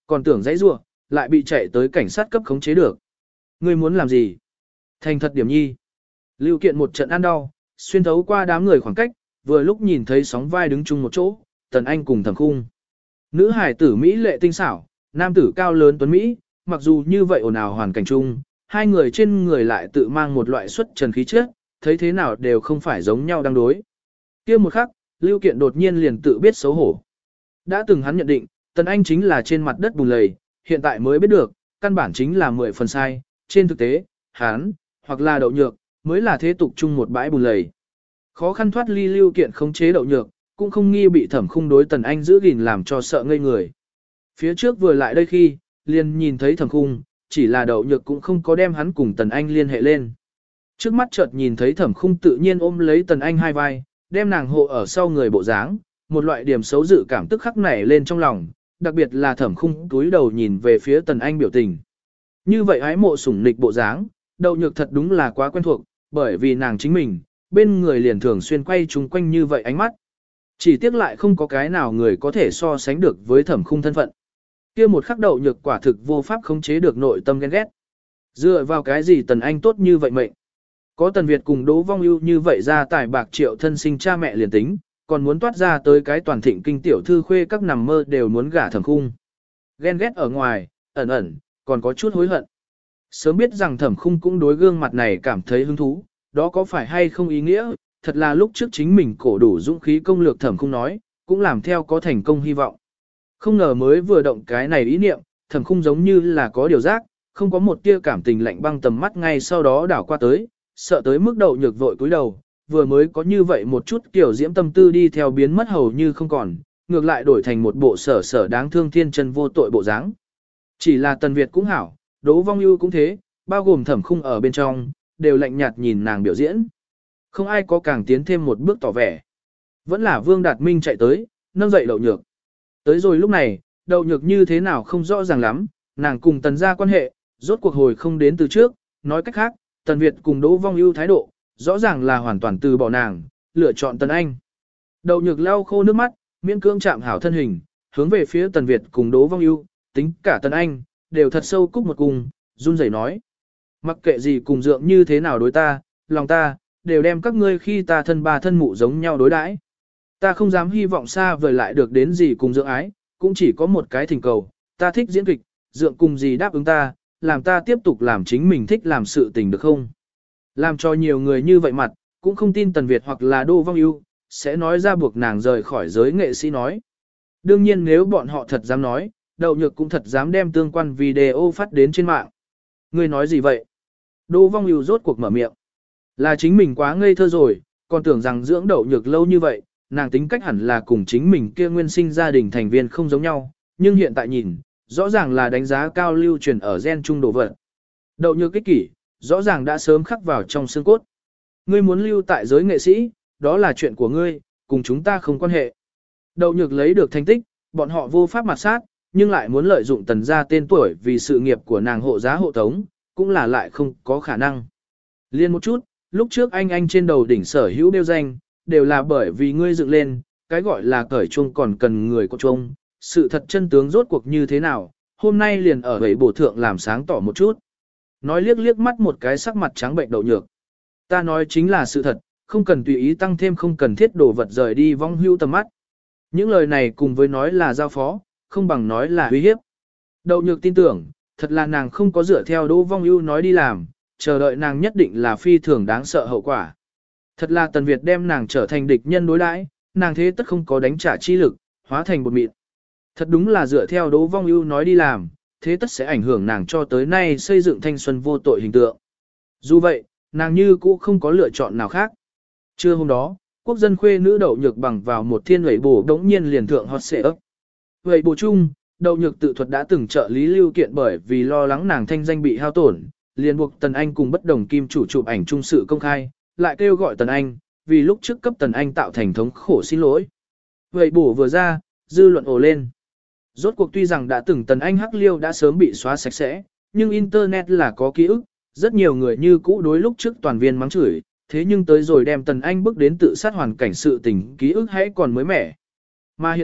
còn tưởng dãy rủa, lại bị chạy tới cảnh sát cấp khống chế được. Ngươi muốn làm gì? Thành thật điểm nhi. Lưu Kiện một trận ăn đau, xuyên thấu qua đám người khoảng cách, vừa lúc nhìn thấy sóng vai đứng chung một chỗ, Tần Anh cùng Thẩm Khung. Nữ hải tử Mỹ lệ tinh xảo, nam tử cao lớn tuấn Mỹ, mặc dù như vậy ồn ào hoàn cảnh chung, hai người trên người lại tự mang một loại xuất trần khí chất, thấy thế nào đều không phải giống nhau đang đối. Kia một khắc, Lưu Kiện đột nhiên liền tự biết xấu hổ. Đã từng hắn nhận định, Tần Anh chính là trên mặt đất bùn lầy, hiện tại mới biết được, căn bản chính là 10 phần sai, trên thực tế, hắn, hoặc là Đậu Nhược, mới là thế tục chung một bãi bùn lầy. Khó khăn thoát ly Lưu Kiện khống chế Đậu Nhược, cũng không nghi bị Thẩm Khung đối Tần Anh giữ gìn làm cho sợ ngây người. Phía trước vừa lại đây khi, liền nhìn thấy Thẩm Khung, chỉ là Đậu Nhược cũng không có đem hắn cùng Tần Anh liên hệ lên. Trước mắt chợt nhìn thấy Thẩm Khung tự nhiên ôm lấy Tần Anh hai vai, đem nàng hộ ở sau người bộ dáng, một loại điểm xấu dự cảm tức khắc nảy lên trong lòng, đặc biệt là Thẩm Khung túi đầu nhìn về phía Tần Anh biểu tình. Như vậy ái mộ sủng nịch bộ dáng, Đậu Nhược thật đúng là quá quen thuộc, bởi vì nàng chính mình, bên người liền thường xuyên quay chung quanh như vậy ánh mắt. Chỉ tiếc lại không có cái nào người có thể so sánh được với Thẩm Khung thân phận. Kia một khắc Đậu Nhược quả thực vô pháp khống chế được nội tâm ghen ghét. Dựa vào cái gì Tần Anh tốt như vậy mệnh? Có Tần Việt cùng Đỗ Vong Ưu như vậy ra tài bạc triệu thân sinh cha mẹ liền tính, còn muốn toát ra tới cái toàn thịnh kinh tiểu thư khuê các nằm mơ đều muốn gả Thẩm Khung. Ghen ghét ở ngoài, ẩn ẩn, còn có chút hối hận. Sớm biết rằng Thẩm Khung cũng đối gương mặt này cảm thấy hứng thú, đó có phải hay không ý nghĩa, thật là lúc trước chính mình cổ đủ dũng khí công lược Thẩm Khung nói, cũng làm theo có thành công hy vọng. Không ngờ mới vừa động cái này ý niệm, Thẩm Khung giống như là có điều giác, không có một tia cảm tình lạnh băng tầm mắt ngay sau đó đảo qua tới, sợ tới mức Đậu Nhược vội cúi đầu, vừa mới có như vậy một chút kiểu diễm tâm tư đi theo biến mất hầu như không còn, ngược lại đổi thành một bộ sở sở đáng thương thiên chân vô tội bộ dáng. Chỉ là Tần Việt cũng hảo, Đỗ Vong Ưu cũng thế, bao gồm Thẩm Khung ở bên trong, đều lạnh nhạt nhìn nàng biểu diễn. Không ai có càng tiến thêm một bước tỏ vẻ. Vẫn là Vương Đạt Minh chạy tới, nâng dậy Đậu Nhược. Tới rồi lúc này, Đậu Nhược như thế nào không rõ ràng lắm, nàng cùng Tần gia quan hệ, rốt cuộc hồi không đến từ trước, nói cách khác, Tần Việt cùng Đỗ Vong Ưu thái độ, rõ ràng là hoàn toàn từ bỏ nàng, lựa chọn Tần Anh. Đậu Nhược lau khô nước mắt, miễn cưỡng chạm hảo thân hình, hướng về phía Tần Việt cùng Đỗ Vong Ưu, tính cả Tần Anh, đều thật sâu cúc một cung, run rẩy nói. Mặc kệ gì cùng dượng như thế nào đối ta, lòng ta, đều đem các ngươi khi ta thân ba thân mụ giống nhau đối đãi. Ta không dám hy vọng xa vời lại được đến gì cùng dượng ái, cũng chỉ có một cái thỉnh cầu, ta thích diễn kịch, dượng cùng gì đáp ứng ta, làm ta tiếp tục làm chính mình thích làm sự tình được không? Làm cho nhiều người như vậy mặt, cũng không tin Tần Việt hoặc là Đỗ Vong Ưu sẽ nói ra buộc nàng rời khỏi giới nghệ sĩ nói. Đương nhiên nếu bọn họ thật dám nói, Đậu Nhược cũng thật dám đem tương quan video phát đến trên mạng. Ngươi nói gì vậy? Đỗ Vong Ưu rốt cuộc mở miệng. Là chính mình quá ngây thơ rồi, còn tưởng rằng dưỡng Đậu Nhược lâu như vậy, nàng tính cách hẳn là cùng chính mình kia nguyên sinh gia đình thành viên không giống nhau, nhưng hiện tại nhìn, rõ ràng là đánh giá cao lưu truyền ở gen trung đồ vật. Đậu Nhược ích kỷ, rõ ràng đã sớm khắc vào trong xương cốt. Ngươi muốn lưu tại giới nghệ sĩ, đó là chuyện của ngươi, cùng chúng ta không quan hệ. Đậu Nhược lấy được thành tích, bọn họ vô pháp mặt sát, nhưng lại muốn lợi dụng Tần gia tên tuổi vì sự nghiệp của nàng hộ giá hộ tống, cũng là lại không có khả năng. Liên một chút, lúc trước anh trên đầu đỉnh sở hữu đeo danh, đều là bởi vì ngươi dựng lên, cái gọi là cởi chuông còn cần người có chuông, sự thật chân tướng rốt cuộc như thế nào, hôm nay liền ở vậy bổ thượng làm sáng tỏ một chút. Nói liếc liếc mắt một cái sắc mặt trắng bệnh Đậu Nhược. Ta nói chính là sự thật, không cần tùy ý tăng thêm không cần thiết đồ vật rời đi vong hưu tầm mắt. Những lời này cùng với nói là giao phó, không bằng nói là uy hiếp. Đậu Nhược tin tưởng, thật là nàng không có dựa theo Đỗ Vong Ưu nói đi làm, chờ đợi nàng nhất định là phi thường đáng sợ hậu quả. Thật là Tần Việt đem nàng trở thành địch nhân đối đãi, nàng thế tất không có đánh trả chi lực, hóa thành bột mịn. Thật đúng là dựa theo Đỗ Vong Ưu nói đi làm, thế tất sẽ ảnh hưởng nàng cho tới nay xây dựng thanh xuân vô tội hình tượng. Dù vậy, nàng như cũ không có lựa chọn nào khác. Trưa hôm đó, quốc dân khuê nữ Đậu Nhược bằng vào một thiên ủy bổ đống nhiên liền thượng hot xệ ấp. Vậy bổ chung, Đậu Nhược tự thuật đã từng trợ lý Lưu Kiện bởi vì lo lắng nàng thanh danh bị hao tổn, liền buộc Tần Anh cùng bất đồng kim chủ chụp ảnh chung sự công khai, lại kêu gọi Tần Anh, vì lúc trước cấp Tần Anh tạo thành thống khổ xin lỗi. Vậy bổ vừa ra, dư luận ồ lên. Rốt cuộc tuy rằng đã từng Tần Anh hắc liêu đã sớm bị xóa sạch sẽ, nhưng Internet là có ký ức, rất nhiều người như cũ đối lúc trước toàn viên mắng chửi, thế nhưng tới rồi đem Tần Anh bước đến tự sát hoàn cảnh sự tình ký ức hãy còn mới mẻ. Mà hiện tại,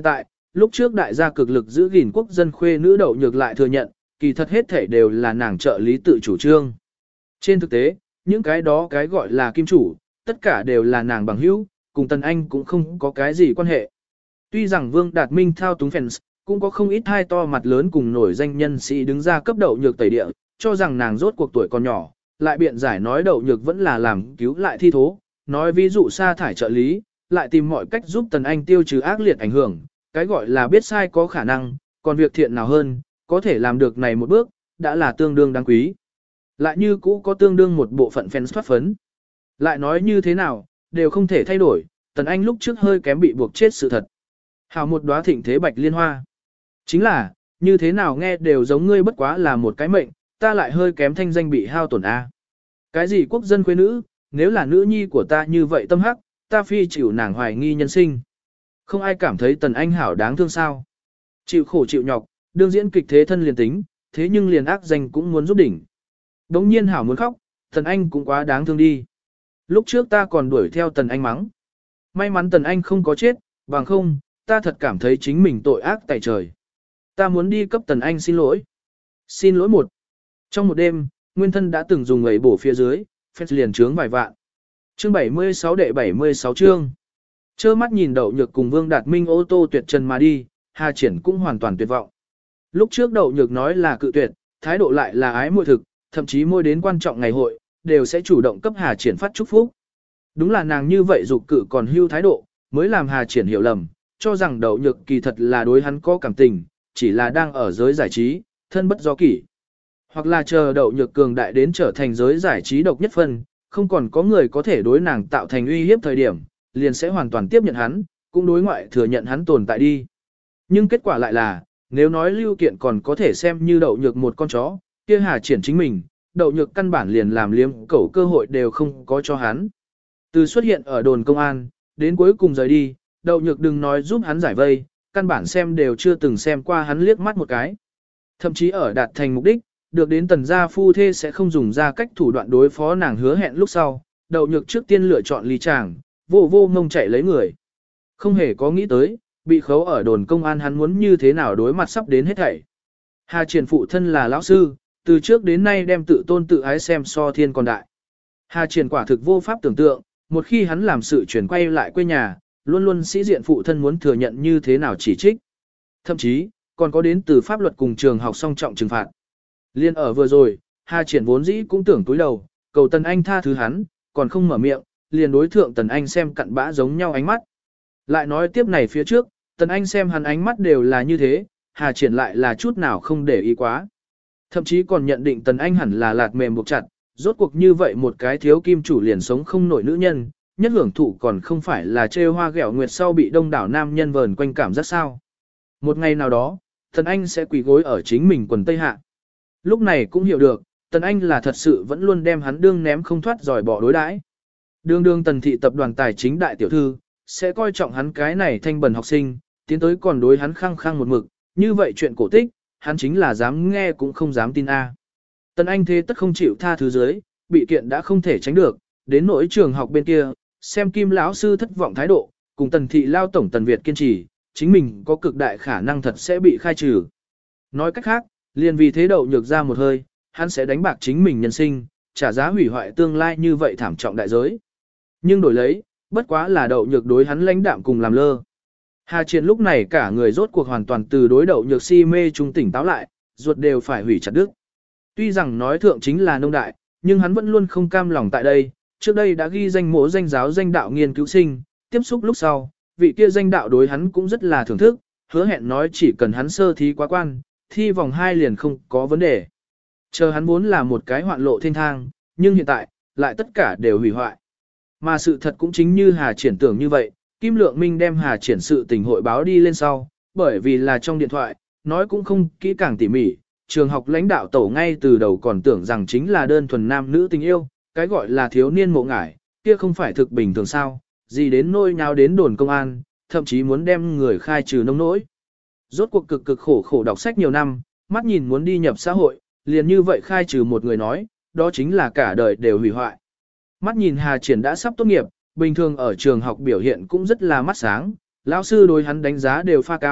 lúc trước đại gia cực lực giữ gìn quốc dân khuê nữ Đậu Nhược lại thừa nhận, kỳ thật hết thể đều là nàng trợ lý tự chủ trương. Trên thực tế, những cái đó cái gọi là kim chủ, tất cả đều là nàng bằng hữu, cùng Tần Anh cũng không có cái gì quan hệ. Tuy rằng Vương Đạt Minh thao túng fans, cũng có không ít hai to mặt lớn cùng nổi danh nhân sĩ đứng ra cấp Đậu Nhược tẩy địa, cho rằng nàng rốt cuộc tuổi còn nhỏ, lại biện giải nói Đậu Nhược vẫn là làm cứu lại thi thố, nói ví dụ sa thải trợ lý, lại tìm mọi cách giúp Tần Anh tiêu trừ ác liệt ảnh hưởng, cái gọi là biết sai có khả năng, còn việc thiện nào hơn, có thể làm được này một bước, đã là tương đương đáng quý. Lại như cũ có tương đương một bộ phận fans thoát phấn. Lại nói như thế nào, đều không thể thay đổi, Tần Anh lúc trước hơi kém bị buộc chết sự thật. Hào một đóa thịnh thế bạch liên hoa. Chính là, như thế nào nghe đều giống ngươi bất quá là một cái mệnh, ta lại hơi kém thanh danh bị hao tổn a. Cái gì quốc dân quê nữ, nếu là nữ nhi của ta như vậy tâm hắc, ta phi chịu nàng hoài nghi nhân sinh. Không ai cảm thấy Tần Anh hảo đáng thương sao. Chịu khổ chịu nhọc, đương diễn kịch thế thân liền tính, thế nhưng liền ác danh cũng muốn giúp đỉnh. Đống nhiên hảo muốn khóc, Tần Anh cũng quá đáng thương đi. Lúc trước ta còn đuổi theo Tần Anh mắng. May mắn Tần Anh không có chết, bằng không, ta thật cảm thấy chính mình tội ác tại trời. Ta muốn đi cấp Tần Anh xin lỗi. Xin lỗi một. Trong một đêm, nguyên thân đã từng dùng ấy bổ phía dưới, phép liền trướng vài vạn. Chương 76 đệ 76 chương. Chơ mắt nhìn Đậu Nhược cùng Vương Đạt Minh ô tô tuyệt trần mà đi, Hà Triển cũng hoàn toàn tuyệt vọng. Lúc trước Đậu Nhược nói là cự tuyệt, thái độ lại là ái muội thực, thậm chí môi đến quan trọng ngày hội, đều sẽ chủ động cấp Hà Triển phát chúc phúc. Đúng là nàng như vậy dục cự còn hưu thái độ, mới làm Hà Triển hiểu lầm, cho rằng Đậu Nhược kỳ thật là đối hắn có cảm tình, chỉ là đang ở giới giải trí, thân bất do kỷ. Hoặc là chờ Đậu Nhược cường đại đến trở thành giới giải trí độc nhất phân, không còn có người có thể đối nàng tạo thành uy hiếp thời điểm, liền sẽ hoàn toàn tiếp nhận hắn, cũng đối ngoại thừa nhận hắn tồn tại đi. Nhưng kết quả lại là, nếu nói Lưu Kiện còn có thể xem như Đậu Nhược một con chó, kia Hà Triển chính mình, Đậu Nhược căn bản liền làm liếm cẩu cơ hội đều không có cho hắn. Từ xuất hiện ở đồn công an, đến cuối cùng rời đi, Đậu Nhược đừng nói giúp hắn giải vây, căn bản xem đều chưa từng xem qua hắn liếc mắt một cái. Thậm chí ở đạt thành mục đích, được đến Tần gia phu thê sẽ không dùng ra cách thủ đoạn đối phó nàng hứa hẹn lúc sau, Đậu Nhược trước tiên lựa chọn ly chàng, vô vô ngông chạy lấy người. Không hề có nghĩ tới, bị khấu ở đồn công an hắn muốn như thế nào đối mặt sắp đến hết thảy. Hà Triển phụ thân là lão sư, từ trước đến nay đem tự tôn tự ái xem so thiên còn đại. Hà Triển quả thực vô pháp tưởng tượng, một khi hắn làm sự chuyển quay lại quê nhà, luôn luôn sĩ diện phụ thân muốn thừa nhận như thế nào chỉ trích. Thậm chí, còn có đến từ pháp luật cùng trường học song trọng trừng phạt. Liên ở vừa rồi, Hà Triển vốn dĩ cũng tưởng túi đầu, cầu Tần Anh tha thứ hắn, còn không mở miệng, liền đối thượng Tần Anh xem cặn bã giống nhau ánh mắt. Lại nói tiếp này phía trước, Tần Anh xem hắn ánh mắt đều là như thế, Hà Triển lại là chút nào không để ý quá. Thậm chí còn nhận định Tần Anh hẳn là lạt mềm buộc chặt, rốt cuộc như vậy một cái thiếu kim chủ liền sống không nổi nữ nhân, nhất hưởng thụ còn không phải là trêu hoa ghẹo nguyệt sau bị đông đảo nam nhân vờn quanh cảm giác sao. Một ngày nào đó, Tần Anh sẽ quỳ gối ở chính mình quần tây hạ. Lúc này cũng hiểu được, Tần Anh là thật sự vẫn luôn đem hắn đương ném không thoát giỏi bỏ đối đãi. Đương đương Tần thị tập đoàn tài chính đại tiểu thư, sẽ coi trọng hắn cái này thanh bần học sinh, tiến tới còn đối hắn khăng khăng một mực, như vậy chuyện cổ tích, hắn chính là dám nghe cũng không dám tin a. Tần Anh thế tất không chịu tha thứ dưới, bị kiện đã không thể tránh được, đến nỗi trường học bên kia, xem Kim lão sư thất vọng thái độ, cùng Tần thị lao tổng Tần Việt kiên trì, chính mình có cực đại khả năng thật sẽ bị khai trừ. Nói cách khác, liền vì thế Đậu Nhược ra một hơi, hắn sẽ đánh bạc chính mình nhân sinh, trả giá hủy hoại tương lai như vậy thảm trọng đại giới. Nhưng đổi lấy, bất quá là Đậu Nhược đối hắn lãnh đạm cùng làm lơ. Hà Triển lúc này cả người rốt cuộc hoàn toàn từ đối Đậu Nhược si mê trung tỉnh táo lại, ruột đều phải hủy chặt đứt. Tuy rằng nói thượng chính là nông đại, nhưng hắn vẫn luôn không cam lòng tại đây, trước đây đã ghi danh mộ danh giáo danh đạo nghiên cứu sinh, tiếp xúc lúc sau, vị kia danh đạo đối hắn cũng rất là thưởng thức, hứa hẹn nói chỉ cần hắn sơ thí quá quan, thi vòng 2 liền không có vấn đề. Chờ hắn muốn là một cái hoạn lộ thiên thang, nhưng hiện tại, lại tất cả đều hủy hoại. Mà sự thật cũng chính như Hà Triển tưởng như vậy, Kim Lượng Minh đem Hà Triển sự tình hội báo đi lên sau, bởi vì là trong điện thoại, nói cũng không kỹ càng tỉ mỉ, trường học lãnh đạo tổ ngay từ đầu còn tưởng rằng chính là đơn thuần nam nữ tình yêu, cái gọi là thiếu niên mộ ngải, kia không phải thực bình thường sao, gì đến nôi nháo đến đồn công an, thậm chí muốn đem người khai trừ nông nỗi. Rốt cuộc cực cực khổ khổ đọc sách nhiều năm, mắt nhìn muốn đi nhập xã hội, liền như vậy khai trừ một người nói, đó chính là cả đời đều hủy hoại. Mắt nhìn Hà Triển đã sắp tốt nghiệp, bình thường ở trường học biểu hiện cũng rất là mắt sáng, lão sư đối hắn đánh giá đều pha cao,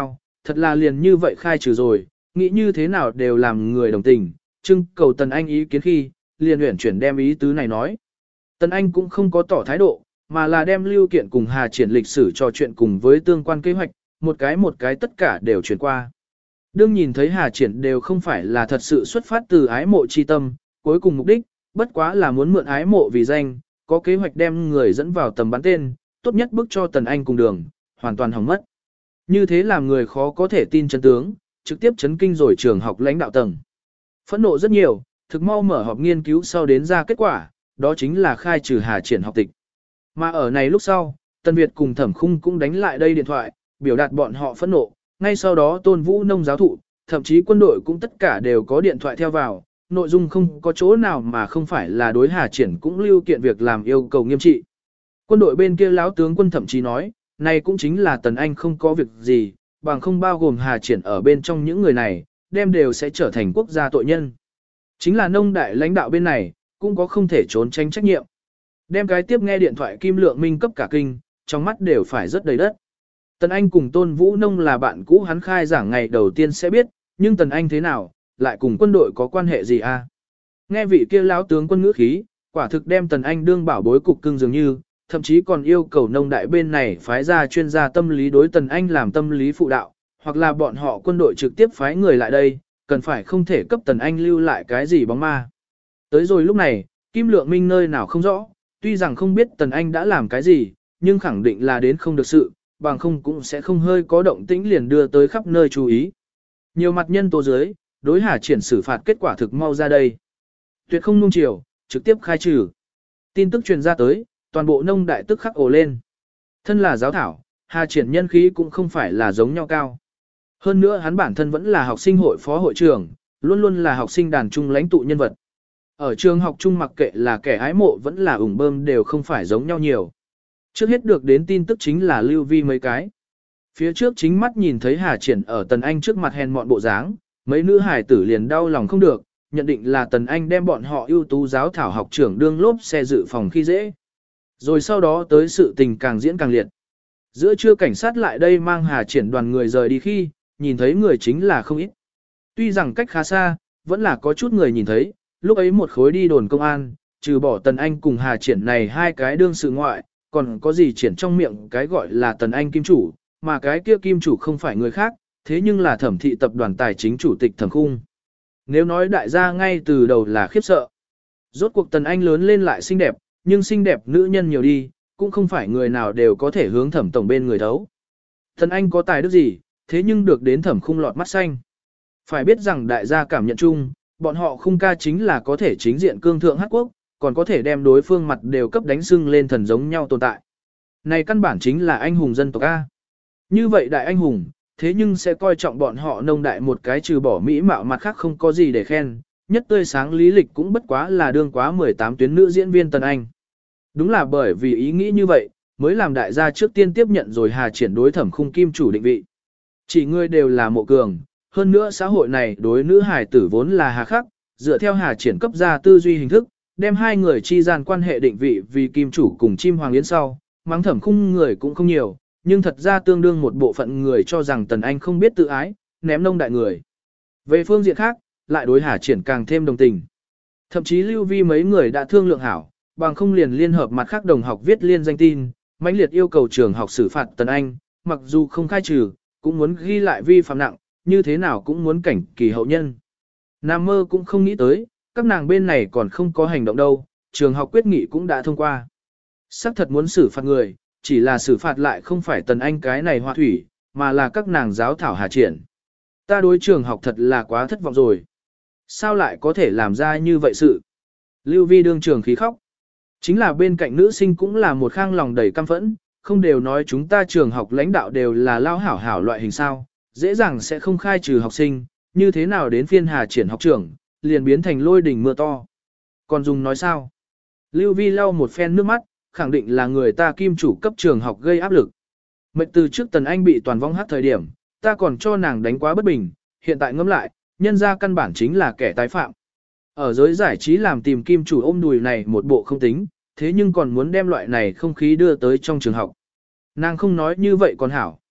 thật là liền như vậy khai trừ rồi, nghĩ như thế nào đều làm người đồng tình, trưng cầu Tần Anh ý kiến khi, liền luyện chuyển đem ý tứ này nói. Tần Anh cũng không có tỏ thái độ, mà là đem Lưu Kiện cùng Hà Triển lịch sử trò chuyện cùng với tương quan kế hoạch, một cái tất cả đều chuyển qua. Đương nhìn thấy Hà Triển đều không phải là thật sự xuất phát từ ái mộ chi tâm, cuối cùng mục đích, bất quá là muốn mượn ái mộ vì danh, có kế hoạch đem người dẫn vào tầm bắn tên, tốt nhất bức cho Tần Anh cùng đường, hoàn toàn hỏng mất. Như thế làm người khó có thể tin chân tướng, trực tiếp chấn kinh rồi trường học lãnh đạo tầng. Phẫn nộ rất nhiều, thực mau mở họp nghiên cứu sau đến ra kết quả, đó chính là khai trừ Hà Triển học tịch. Mà ở này lúc sau, Tân Việt cùng Thẩm Khung cũng đánh lại đây điện thoại, biểu đạt bọn họ phẫn nộ, ngay sau đó Tôn Vũ Nông giáo thụ, thậm chí quân đội cũng tất cả đều có điện thoại theo vào, nội dung không có chỗ nào mà không phải là đối Hà Triển cũng lưu kiện việc làm yêu cầu nghiêm trị. Quân đội bên kia lão tướng quân thậm chí nói, này cũng chính là Tần Anh không có việc gì, bằng không bao gồm Hà Triển ở bên trong những người này, đem đều sẽ trở thành quốc gia tội nhân. Chính là nông đại lãnh đạo bên này, cũng có không thể trốn tránh trách nhiệm. Đem cái tiếp nghe điện thoại Kim Lượng Minh cấp cả kinh, trong mắt đều phải rất đầy đất. Tần Anh cùng Tôn Vũ Nông là bạn cũ, hắn khai giảng ngày đầu tiên sẽ biết, nhưng Tần Anh thế nào, lại cùng quân đội có quan hệ gì à? Nghe vị kia lão tướng quân ngữ khí, quả thực đem Tần Anh đương bảo bối cục cưng dường như, thậm chí còn yêu cầu nông đại bên này phái ra chuyên gia tâm lý đối Tần Anh làm tâm lý phụ đạo, hoặc là bọn họ quân đội trực tiếp phái người lại đây, cần phải không thể cấp Tần Anh lưu lại cái gì bóng ma. Tới rồi lúc này, Kim Lượng Minh nơi nào không rõ, tuy rằng không biết Tần Anh đã làm cái gì, nhưng khẳng định là đến không được sự, bằng không cũng sẽ không hơi có động tĩnh liền đưa tới khắp nơi chú ý. Nhiều mặt nhân tố dưới, đối Hà Triển xử phạt kết quả thực mau ra đây. Tuyệt không nung chiều, trực tiếp khai trừ. Tin tức truyền ra tới, toàn bộ nông đại tức khắc ồ lên. Thân là giáo thảo, Hà Triển nhân khí cũng không phải là giống nhau cao. Hơn nữa hắn bản thân vẫn là học sinh hội phó hội trưởng, luôn luôn là học sinh đàn trung lãnh tụ nhân vật. Ở trường học trung mặc kệ là kẻ ái mộ vẫn là ủng bơm đều không phải giống nhau nhiều. Trước hết được đến tin tức chính là Lưu Vi mấy cái. Phía trước chính mắt nhìn thấy Hà Triển ở Tần Anh trước mặt hèn mọn bộ dáng, mấy nữ hải tử liền đau lòng không được, nhận định là Tần Anh đem bọn họ ưu tú giáo thảo học trưởng đương lốp xe dự phòng khi dễ. Rồi sau đó tới sự tình càng diễn càng liệt. Giữa trưa cảnh sát lại đây mang Hà Triển đoàn người rời đi khi, nhìn thấy người chính là không ít. Tuy rằng cách khá xa, vẫn là có chút người nhìn thấy, lúc ấy một khối đi đồn công an, trừ bỏ Tần Anh cùng Hà Triển này hai cái đương sự ngoại, còn có gì Triển trong miệng cái gọi là Tần Anh kim chủ, mà cái kia kim chủ không phải người khác, thế nhưng là Thẩm thị tập đoàn tài chính chủ tịch Thẩm Khung. Nếu nói đại gia ngay từ đầu là khiếp sợ. Rốt cuộc Tần Anh lớn lên lại xinh đẹp, nhưng xinh đẹp nữ nhân nhiều đi, cũng không phải người nào đều có thể hướng Thẩm tổng bên người thấu. Tần Anh có tài đức gì, thế nhưng được đến Thẩm Khung lọt mắt xanh. Phải biết rằng đại gia cảm nhận chung, bọn họ Khung ca chính là có thể chính diện cương thượng hát quốc, còn có thể đem đối phương mặt đều cấp đánh sưng lên thần giống nhau tồn tại. Này căn bản chính là anh hùng dân tộc A. Như vậy đại anh hùng, thế nhưng sẽ coi trọng bọn họ nông đại một cái trừ bỏ mỹ mạo mặt khác không có gì để khen, nhất tươi sáng lý lịch cũng bất quá là đương quá 18 tuyến nữ diễn viên Tần Anh. Đúng là bởi vì ý nghĩ như vậy, mới làm đại gia trước tiên tiếp nhận rồi Hà Triển đối Thẩm Khung kim chủ định vị. Chỉ người đều là mộ cường, hơn nữa xã hội này đối nữ hài tử vốn là hà khắc, dựa theo Hà Triển cấp ra tư duy hình thức, đem hai người chi gian quan hệ định vị vì kim chủ cùng chim hoàng yến sau, mắng Thẩm Khung người cũng không nhiều, nhưng thật ra tương đương một bộ phận người cho rằng Tần Anh không biết tự ái, ném nông đại người. Về phương diện khác, lại đối Hà Triển càng thêm đồng tình. Thậm chí Lưu Vi mấy người đã thương lượng hảo, bằng không liền liên hợp mặt khác đồng học viết liên danh tin, mãnh liệt yêu cầu trường học xử phạt Tần Anh, mặc dù không khai trừ, cũng muốn ghi lại vi phạm nặng, như thế nào cũng muốn cảnh kỳ hậu nhân. Nam mơ cũng không nghĩ tới, các nàng bên này còn không có hành động đâu, trường học quyết nghị cũng đã thông qua. Sắc thật muốn xử phạt người, chỉ là xử phạt lại không phải Tần Anh cái này hoa thủy, mà là các nàng giáo thảo Hà Triển. Ta đối trường học thật là quá thất vọng rồi. Sao lại có thể làm ra như vậy sự? Lưu Vi đương trường khí khóc. Chính là bên cạnh nữ sinh cũng là một khang lòng đầy căm phẫn, không đều nói chúng ta trường học lãnh đạo đều là lao hảo hảo loại hình sao, dễ dàng sẽ không khai trừ học sinh, như thế nào đến phiên Hà Triển học trưởng, liền biến thành lôi đỉnh mưa to. Còn dùng nói sao? Lưu Vi lau một phen nước mắt, khẳng định là người ta kim chủ cấp trường học gây áp lực. Mệnh từ trước Tần Anh bị toàn vong hát thời điểm, ta còn cho nàng đánh quá bất bình, hiện tại ngẫm lại, nhân ra căn bản chính là kẻ tái phạm. Ở giới giải trí làm tìm kim chủ ôm đùi này một bộ không tính, thế nhưng còn muốn đem loại này không khí đưa tới trong trường học. Nàng không nói như vậy còn hảo.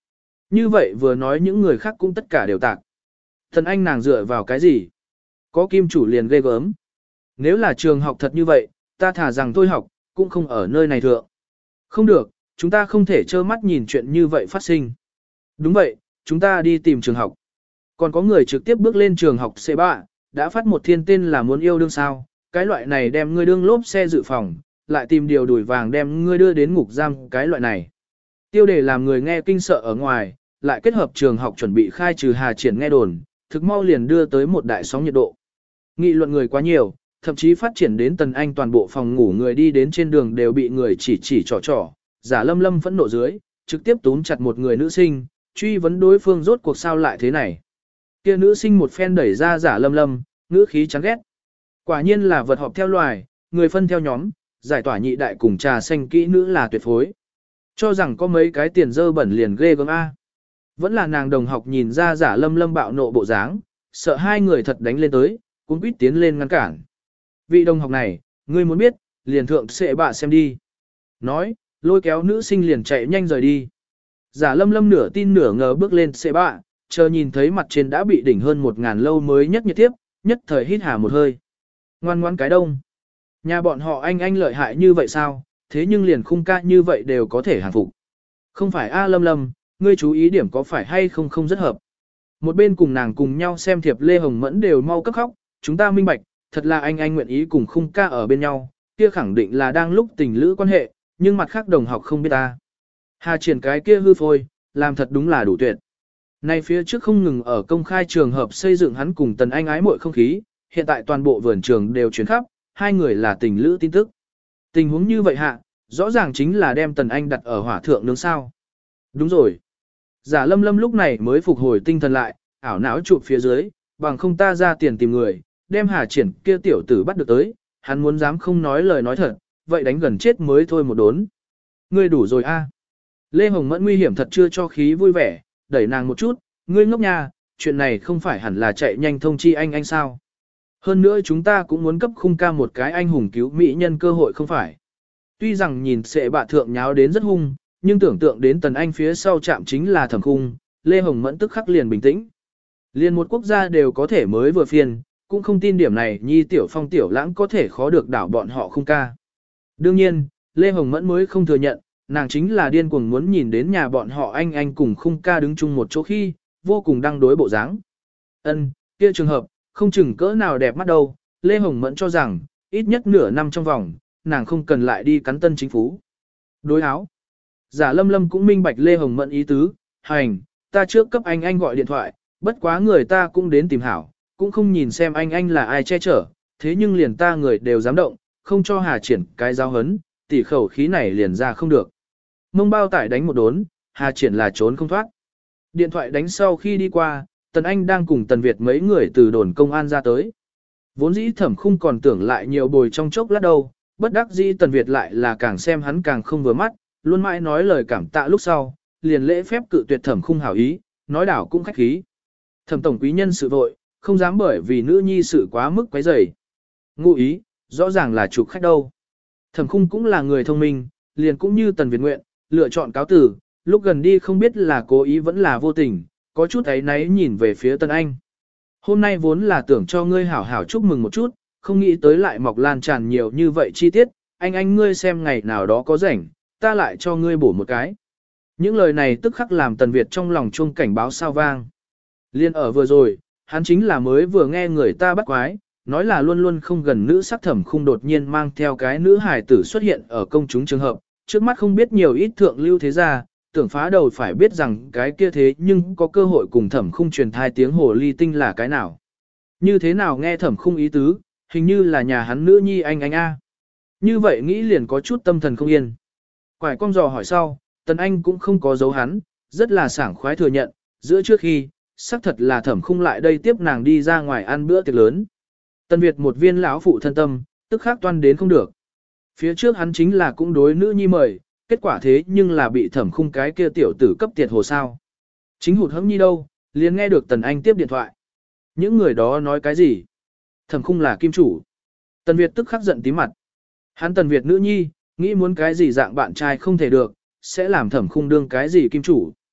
Như vậy vừa nói những người khác cũng tất cả đều tạc. Tần Anh nàng dựa vào cái gì? Có kim chủ liền ghê gớm. Nếu là trường học thật như vậy, ta thả rằng tôi học, cũng không ở nơi này thượng. Không được, chúng ta không thể trơ mắt nhìn chuyện như vậy phát sinh. Đúng vậy, chúng ta đi tìm trường học. Còn có người trực tiếp bước lên trường học C3, đã phát một thiên tên là muốn yêu đương sao, cái loại này đem ngươi đương lốp xe dự phòng, lại tìm điều đuổi vàng đem ngươi đưa đến ngục giam cái loại này. Tiêu đề làm người nghe kinh sợ ở ngoài, lại kết hợp trường học chuẩn bị khai trừ Hà Triển nghe đồn, thực mau liền đưa tới một đại sóng nhiệt độ. Nghị luận người quá nhiều, thậm chí phát triển đến Tần Anh toàn bộ phòng ngủ người đi đến trên đường đều bị người chỉ trỏ. Giả Lâm Lâm phẫn nộ dưới, trực tiếp túm chặt một người nữ sinh, truy vấn đối phương rốt cuộc sao lại thế này. Kia nữ sinh một phen đẩy ra Giả Lâm Lâm, ngữ khí chán ghét. Quả nhiên là vật họp theo loài, người phân theo nhóm, giải tỏa nhị đại cùng trà xanh kỹ nữ là tuyệt phối. Cho rằng có mấy cái tiền dơ bẩn liền ghê gớm A. Vẫn là nàng đồng học nhìn ra Giả Lâm Lâm bạo nộ bộ dáng, sợ hai người thật đánh lên tới, cũng quýt tiến lên ngăn cản. Vị đồng học này, ngươi muốn biết, liền thượng sẽ bạ xem đi. Nói, lôi kéo nữ sinh liền chạy nhanh rời đi. Giả Lâm Lâm nửa tin nửa ngờ bước lên sẽ bạ, chờ nhìn thấy mặt trên đã bị đỉnh hơn 1000 lâu mới nhất nhiệt tiếp, nhất thời hít hà một hơi. Ngoan ngoãn cái đông. Nhà bọn họ anh lợi hại như vậy sao, thế nhưng liền khung ca như vậy đều có thể hàng phục. Không phải A Lâm Lâm, ngươi chú ý điểm có phải hay không không rất hợp. Một bên cùng nàng cùng nhau xem thiệp Lê Hồng Mẫn đều mau cấp khóc, chúng ta minh bạch, thật là anh nguyện ý cùng khung ca ở bên nhau, kia khẳng định là đang lúc tình lữ quan hệ, nhưng mặt khác đồng học không biết ta. Hà Triển cái kia hư phôi, làm thật đúng là đủ tuyệt. Nay phía trước không ngừng ở công khai trường hợp xây dựng hắn cùng Tần Anh ái muội không khí, hiện tại toàn bộ vườn trường đều chuyển khắp, hai người là tình lữ tin tức. Tình huống như vậy hạ, rõ ràng chính là đem Tần Anh đặt ở hỏa thượng nướng sao. Đúng rồi. Giả Lâm Lâm lúc này mới phục hồi tinh thần lại, ảo não chụp phía dưới, bằng không ta ra tiền tìm người, đem Hà Triển kia tiểu tử bắt được tới, hắn muốn dám không nói lời nói thật, vậy đánh gần chết mới thôi một đốn. Ngươi đủ rồi a. Lê Hồng Mẫn nguy hiểm thật chưa cho khí vui vẻ, đẩy nàng một chút, ngươi ngốc nha, chuyện này không phải hẳn là chạy nhanh thông chi anh sao. Hơn nữa chúng ta cũng muốn cấp khung ca một cái anh hùng cứu mỹ nhân cơ hội không phải. Tuy rằng nhìn sẽ bạ thượng nháo đến rất hung, nhưng tưởng tượng đến Tần Anh phía sau chạm chính là Thẩm Khung, Lê Hồng Mẫn tức khắc liền bình tĩnh. Liên một quốc gia đều có thể mới vừa phiền, cũng không tin điểm này Nhi Tiểu Phong Tiểu Lãng có thể khó được đảo bọn họ khung ca. Đương nhiên, Lê Hồng Mẫn mới không thừa nhận, nàng chính là điên cuồng muốn nhìn đến nhà bọn họ anh cùng khung ca đứng chung một chỗ khi, vô cùng đăng đối bộ dáng. Ân, kia trường hợp, không chừng cỡ nào đẹp mắt đâu, Lê Hồng Mẫn cho rằng, ít nhất nửa năm trong vòng, nàng không cần lại đi cắn tân chính phủ. Đối áo. Giả Lâm Lâm cũng minh bạch Lê Hồng Mẫn ý tứ, hành, ta trước cấp anh gọi điện thoại, bất quá người ta cũng đến tìm hảo, cũng không nhìn xem anh là ai che chở, thế nhưng liền ta người đều dám động, không cho Hà Triển cái giao hấn, tỉ khẩu khí này liền ra không được. Mông bao tải đánh một đốn, Hà Triển là trốn không thoát. Điện thoại đánh sau khi đi qua, Tần Anh đang cùng Tần Việt mấy người từ đồn công an ra tới. Vốn dĩ Thẩm Khung còn tưởng lại nhiều bồi trong chốc lát đâu, bất đắc dĩ Tần Việt lại là càng xem hắn càng không vừa mắt, luôn mãi nói lời cảm tạ lúc sau, liền lễ phép cự tuyệt Thẩm Khung hảo ý, nói đảo cũng khách khí. Thẩm tổng quý nhân sự vội, không dám bởi vì nữ nhi sự quá mức quấy rầy. Ngụ ý, rõ ràng là chủ khách đâu. Thẩm Khung cũng là người thông minh, liền cũng như Tần Việt nguyện, lựa chọn cáo tử, lúc gần đi không biết là cố ý vẫn là vô tình, có chút ấy náy nhìn về phía Tần Anh. Hôm nay vốn là tưởng cho ngươi hảo hảo chúc mừng một chút, không nghĩ tới lại mọc lan tràn nhiều như vậy chi tiết, anh ngươi xem ngày nào đó có rảnh, ta lại cho ngươi bổ một cái. Những lời này tức khắc làm Tần Việt trong lòng chuông cảnh báo sao vang. Liên ở vừa rồi, hắn chính là mới vừa nghe người ta bắt quái, nói là luôn luôn không gần nữ sắc Thẩm Khung đột nhiên mang theo cái nữ hài tử xuất hiện ở công chúng trường hợp, trước mắt không biết nhiều ít thượng lưu thế gia, tưởng phá đầu phải biết rằng cái kia thế nhưng có cơ hội cùng Thẩm Khung truyền thai tiếng hồ ly tinh là cái nào. Như thế nào nghe Thẩm Khung ý tứ, hình như là nhà hắn nữ nhi anh A. Như vậy nghĩ liền có chút tâm thần không yên. Quải cong dò hỏi sau, Tần Anh cũng không có giấu hắn, rất là sảng khoái thừa nhận, giữa trước khi, xác thật là Thẩm Khung lại đây tiếp nàng đi ra ngoài ăn bữa tiệc lớn. Tần Việt một viên lão phụ thân tâm, tức khắc toan đến không được. Phía trước hắn chính là cũng đối nữ nhi mời, kết quả thế nhưng là bị Thẩm Khung cái kia tiểu tử cấp tiệt hồ sao. Chính hụt hẫng nhi đâu, liền nghe được Tần Anh tiếp điện thoại. Những người đó nói cái gì? Thẩm Khung là kim chủ. Tần Việt tức khắc giận tím mặt. Hắn Tần Việt nữ nhi, nghĩ muốn cái gì dạng bạn trai không thể được, sẽ làm Thẩm Khung đương cái gì kim chủ.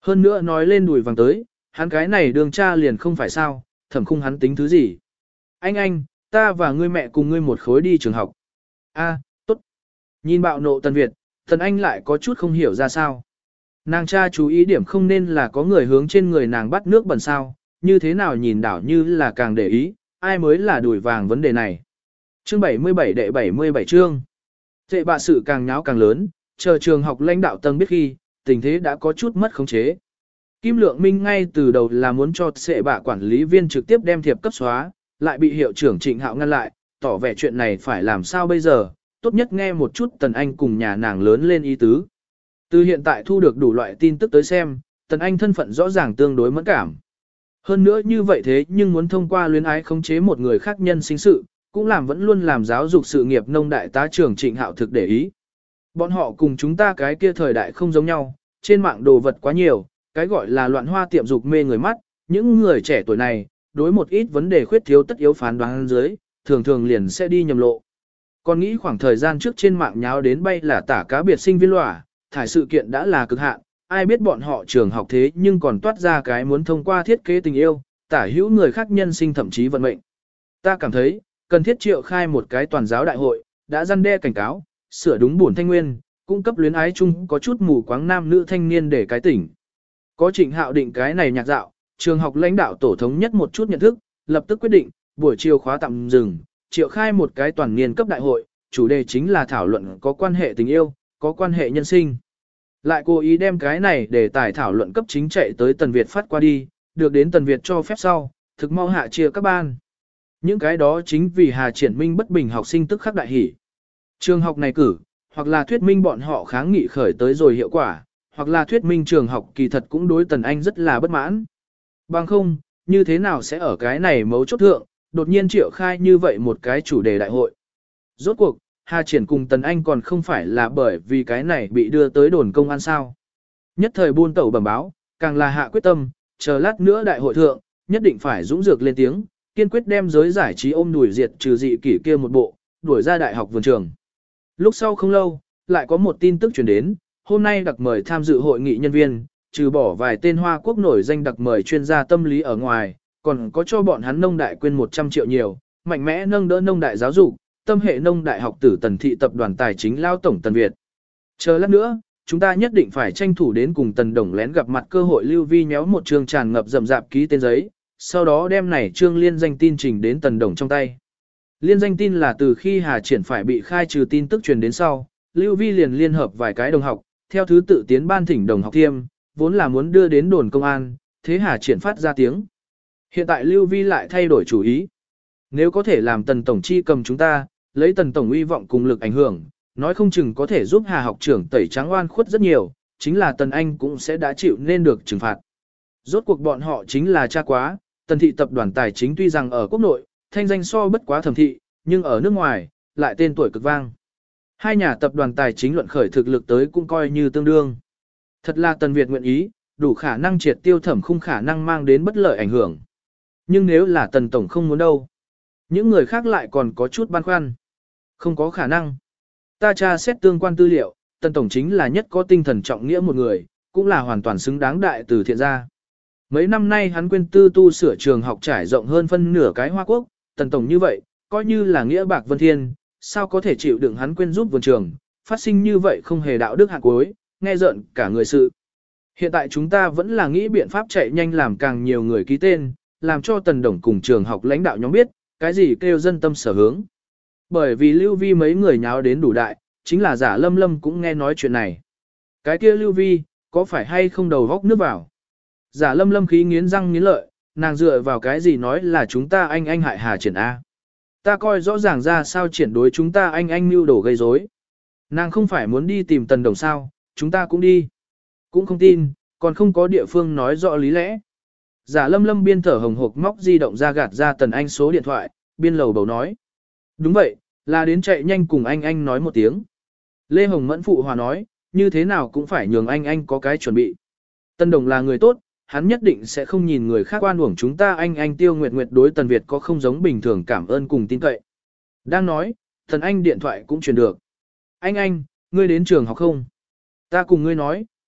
Hơn nữa nói lên đùi vàng tới, hắn cái này đường cha liền không phải sao, thẩm khung hắn tính thứ gì. Anh, ta và ngươi mẹ cùng ngươi một khối đi trường học. A, tốt. Nhìn bạo nộ Tần Việt, Tần Anh lại có chút không hiểu ra sao. Nàng cha chú ý điểm không nên là có người hướng trên người nàng bắt nước bẩn sao, như thế nào nhìn đảo như là càng để ý, ai mới là đùi vàng vấn đề này. Chương 77 đệ 77 chương. Tệ bạ sự càng nháo càng lớn, chờ trường học lãnh đạo tầng biết khi, tình thế đã có chút mất khống chế. Kim Lượng Minh ngay từ đầu là muốn cho sệ bạ quản lý viên trực tiếp đem thiệp cấp xóa, lại bị hiệu trưởng Trịnh Hạo ngăn lại, tỏ vẻ chuyện này phải làm sao bây giờ, tốt nhất nghe một chút Tần Anh cùng nhà nàng lớn lên ý tứ. Từ hiện tại thu được đủ loại tin tức tới xem, Tần Anh thân phận rõ ràng tương đối mẫn cảm. Hơn nữa như vậy thế nhưng muốn thông qua luyến ái khống chế một người khác nhân sinh sự, cũng làm vẫn luôn làm giáo dục sự nghiệp nông đại tá trưởng Trịnh Hạo thực để ý. Bọn họ cùng chúng ta cái kia thời đại không giống nhau, trên mạng đồ vật quá nhiều, cái gọi là loạn hoa tiệm dục mê người mắt, những người trẻ tuổi này, đối một ít vấn đề khuyết thiếu tất yếu phán đoán dưới, thường thường liền sẽ đi nhầm lộ. Còn nghĩ khoảng thời gian trước trên mạng nháo đến bay là tả cá biệt sinh viên lỏa, thải sự kiện đã là cực hạn, ai biết bọn họ trường học thế nhưng còn toát ra cái muốn thông qua thiết kế tình yêu, tả hữu người khác nhân sinh thậm chí vận mệnh. Ta cảm thấy, cần thiết triệu khai một cái toàn giáo đại hội, đã răn đe cảnh cáo, sửa đúng bổn thanh nguyên, cung cấp luyến ái chung có chút mù quáng nam nữ thanh niên để cái tỉnh. Có Trịnh Hạo định cái này nhạc dạo, trường học lãnh đạo tổ thống nhất một chút nhận thức, lập tức quyết định, buổi chiều khóa tạm dừng, triệu khai một cái toàn niên cấp đại hội, chủ đề chính là thảo luận có quan hệ tình yêu, có quan hệ nhân sinh. Lại cố ý đem cái này để tài thảo luận cấp chính chạy tới Tần Việt phát qua đi, được đến Tần Việt cho phép sau, thực mau hạ chia các ban. Những cái đó chính vì Hà Triển Minh bất bình học sinh tức khắc đại hỉ. Trường học này cử, hoặc là thuyết minh bọn họ kháng nghị khởi tới rồi hiệu quả, hoặc là thuyết minh trường học kỳ thật cũng đối Tần Anh rất là bất mãn. Bằng không, như thế nào sẽ ở cái này mấu chốt thượng, đột nhiên triệu khai như vậy một cái chủ đề đại hội. Rốt cuộc, Hà Triển cùng Tần Anh còn không phải là bởi vì cái này bị đưa tới đồn công an sao. Nhất thời buôn tẩu bẩm báo, càng là hạ quyết tâm, chờ lát nữa đại hội thượng, nhất định phải dũng dược lên tiếng, kiên quyết đem giới giải trí ôm đuổi diệt trừ dị kỷ kia một bộ, đuổi ra đại học vườn trường. Lúc sau không lâu, lại có một tin tức truyền đến, hôm nay đặc mời tham dự hội nghị nhân viên, trừ bỏ vài tên Hoa Quốc nổi danh đặc mời chuyên gia tâm lý ở ngoài, còn có cho bọn hắn nông đại quyên 100 triệu nhiều, mạnh mẽ nâng đỡ nông đại giáo dục, tâm hệ nông đại học tử Tần thị tập đoàn tài chính lao tổng Tần Việt. Chờ lát nữa, chúng ta nhất định phải tranh thủ đến cùng Tần Đồng lén gặp mặt cơ hội lưu vi nhéo một chương tràn ngập rậm rạp ký tên giấy, sau đó đem này trương liên danh tin trình đến Tần Đồng trong tay. Liên danh tin là từ khi Hà Triển phải bị khai trừ tin tức truyền đến sau, Lưu Vi liền liên hợp vài cái đồng học, theo thứ tự tiến ban thỉnh đồng học thiêm, vốn là muốn đưa đến đồn công an, thế Hà Triển phát ra tiếng. Hiện tại Lưu Vi lại thay đổi chủ ý. Nếu có thể làm Tần Tổng chi cầm chúng ta, lấy Tần Tổng uy vọng cùng lực ảnh hưởng, nói không chừng có thể giúp Hà học trưởng tẩy trắng oan khuất rất nhiều, chính là Tần Anh cũng sẽ đã chịu nên được trừng phạt. Rốt cuộc bọn họ chính là cha quá, Tần thị tập đoàn tài chính tuy rằng ở quốc nội, thanh danh so bất quá Thẩm thị, nhưng ở nước ngoài, lại tên tuổi cực vang. Hai nhà tập đoàn tài chính luận khởi thực lực tới cũng coi như tương đương. Thật là Tần Việt nguyện ý, đủ khả năng triệt tiêu Thẩm Khung khả năng mang đến bất lợi ảnh hưởng. Nhưng nếu là Tần Tổng không muốn đâu, những người khác lại còn có chút băn khoăn. Không có khả năng. Ta tra xét tương quan tư liệu, Tần Tổng chính là nhất có tinh thần trọng nghĩa một người, cũng là hoàn toàn xứng đáng đại từ thiện gia. Mấy năm nay hắn quên tư tu sửa trường học trải rộng hơn phân nửa cái Hoa Quốc, Tần Tổng như vậy, coi như là nghĩa bạc vân thiên, sao có thể chịu đựng hắn quên giúp vườn trường, phát sinh như vậy không hề đạo đức hạng cuối, nghe giận cả người sự. Hiện tại chúng ta vẫn là nghĩ biện pháp chạy nhanh làm càng nhiều người ký tên, làm cho Tần Đồng cùng trường học lãnh đạo nhóm biết, cái gì kêu dân tâm sở hướng. Bởi vì Lưu Vi mấy người nháo đến đủ đại, chính là giả Lâm Lâm cũng nghe nói chuyện này. Cái kia Lưu Vi, có phải hay không đầu góc nước vào? Giả Lâm Lâm khí nghiến răng nghiến lợi, nàng dựa vào cái gì nói là chúng ta anh hại Hà Triển A. Ta coi rõ ràng ra sao triển đối chúng ta anh mưu đồ gây rối. Nàng không phải muốn đi tìm Tần Đồng sao, chúng ta cũng đi. Cũng không tin, còn không có địa phương nói rõ lý lẽ. Giả Lâm Lâm biên thở hồng hộc móc di động ra gạt ra Tần Anh số điện thoại, biên lầu bầu nói. Đúng vậy, là đến chạy nhanh cùng anh nói một tiếng. Lê Hồng Mẫn phụ hòa nói, như thế nào cũng phải nhường anh có cái chuẩn bị. Tần Đồng là người tốt, hắn nhất định sẽ không nhìn người khác oan uổng chúng ta anh Tiêu Nguyệt Nguyệt đối Tần Việt có không giống bình thường cảm ơn cùng tin cậy. Đang nói, Tần Anh điện thoại cũng truyền được. Anh, ngươi đến trường học không? Ta cùng ngươi nói,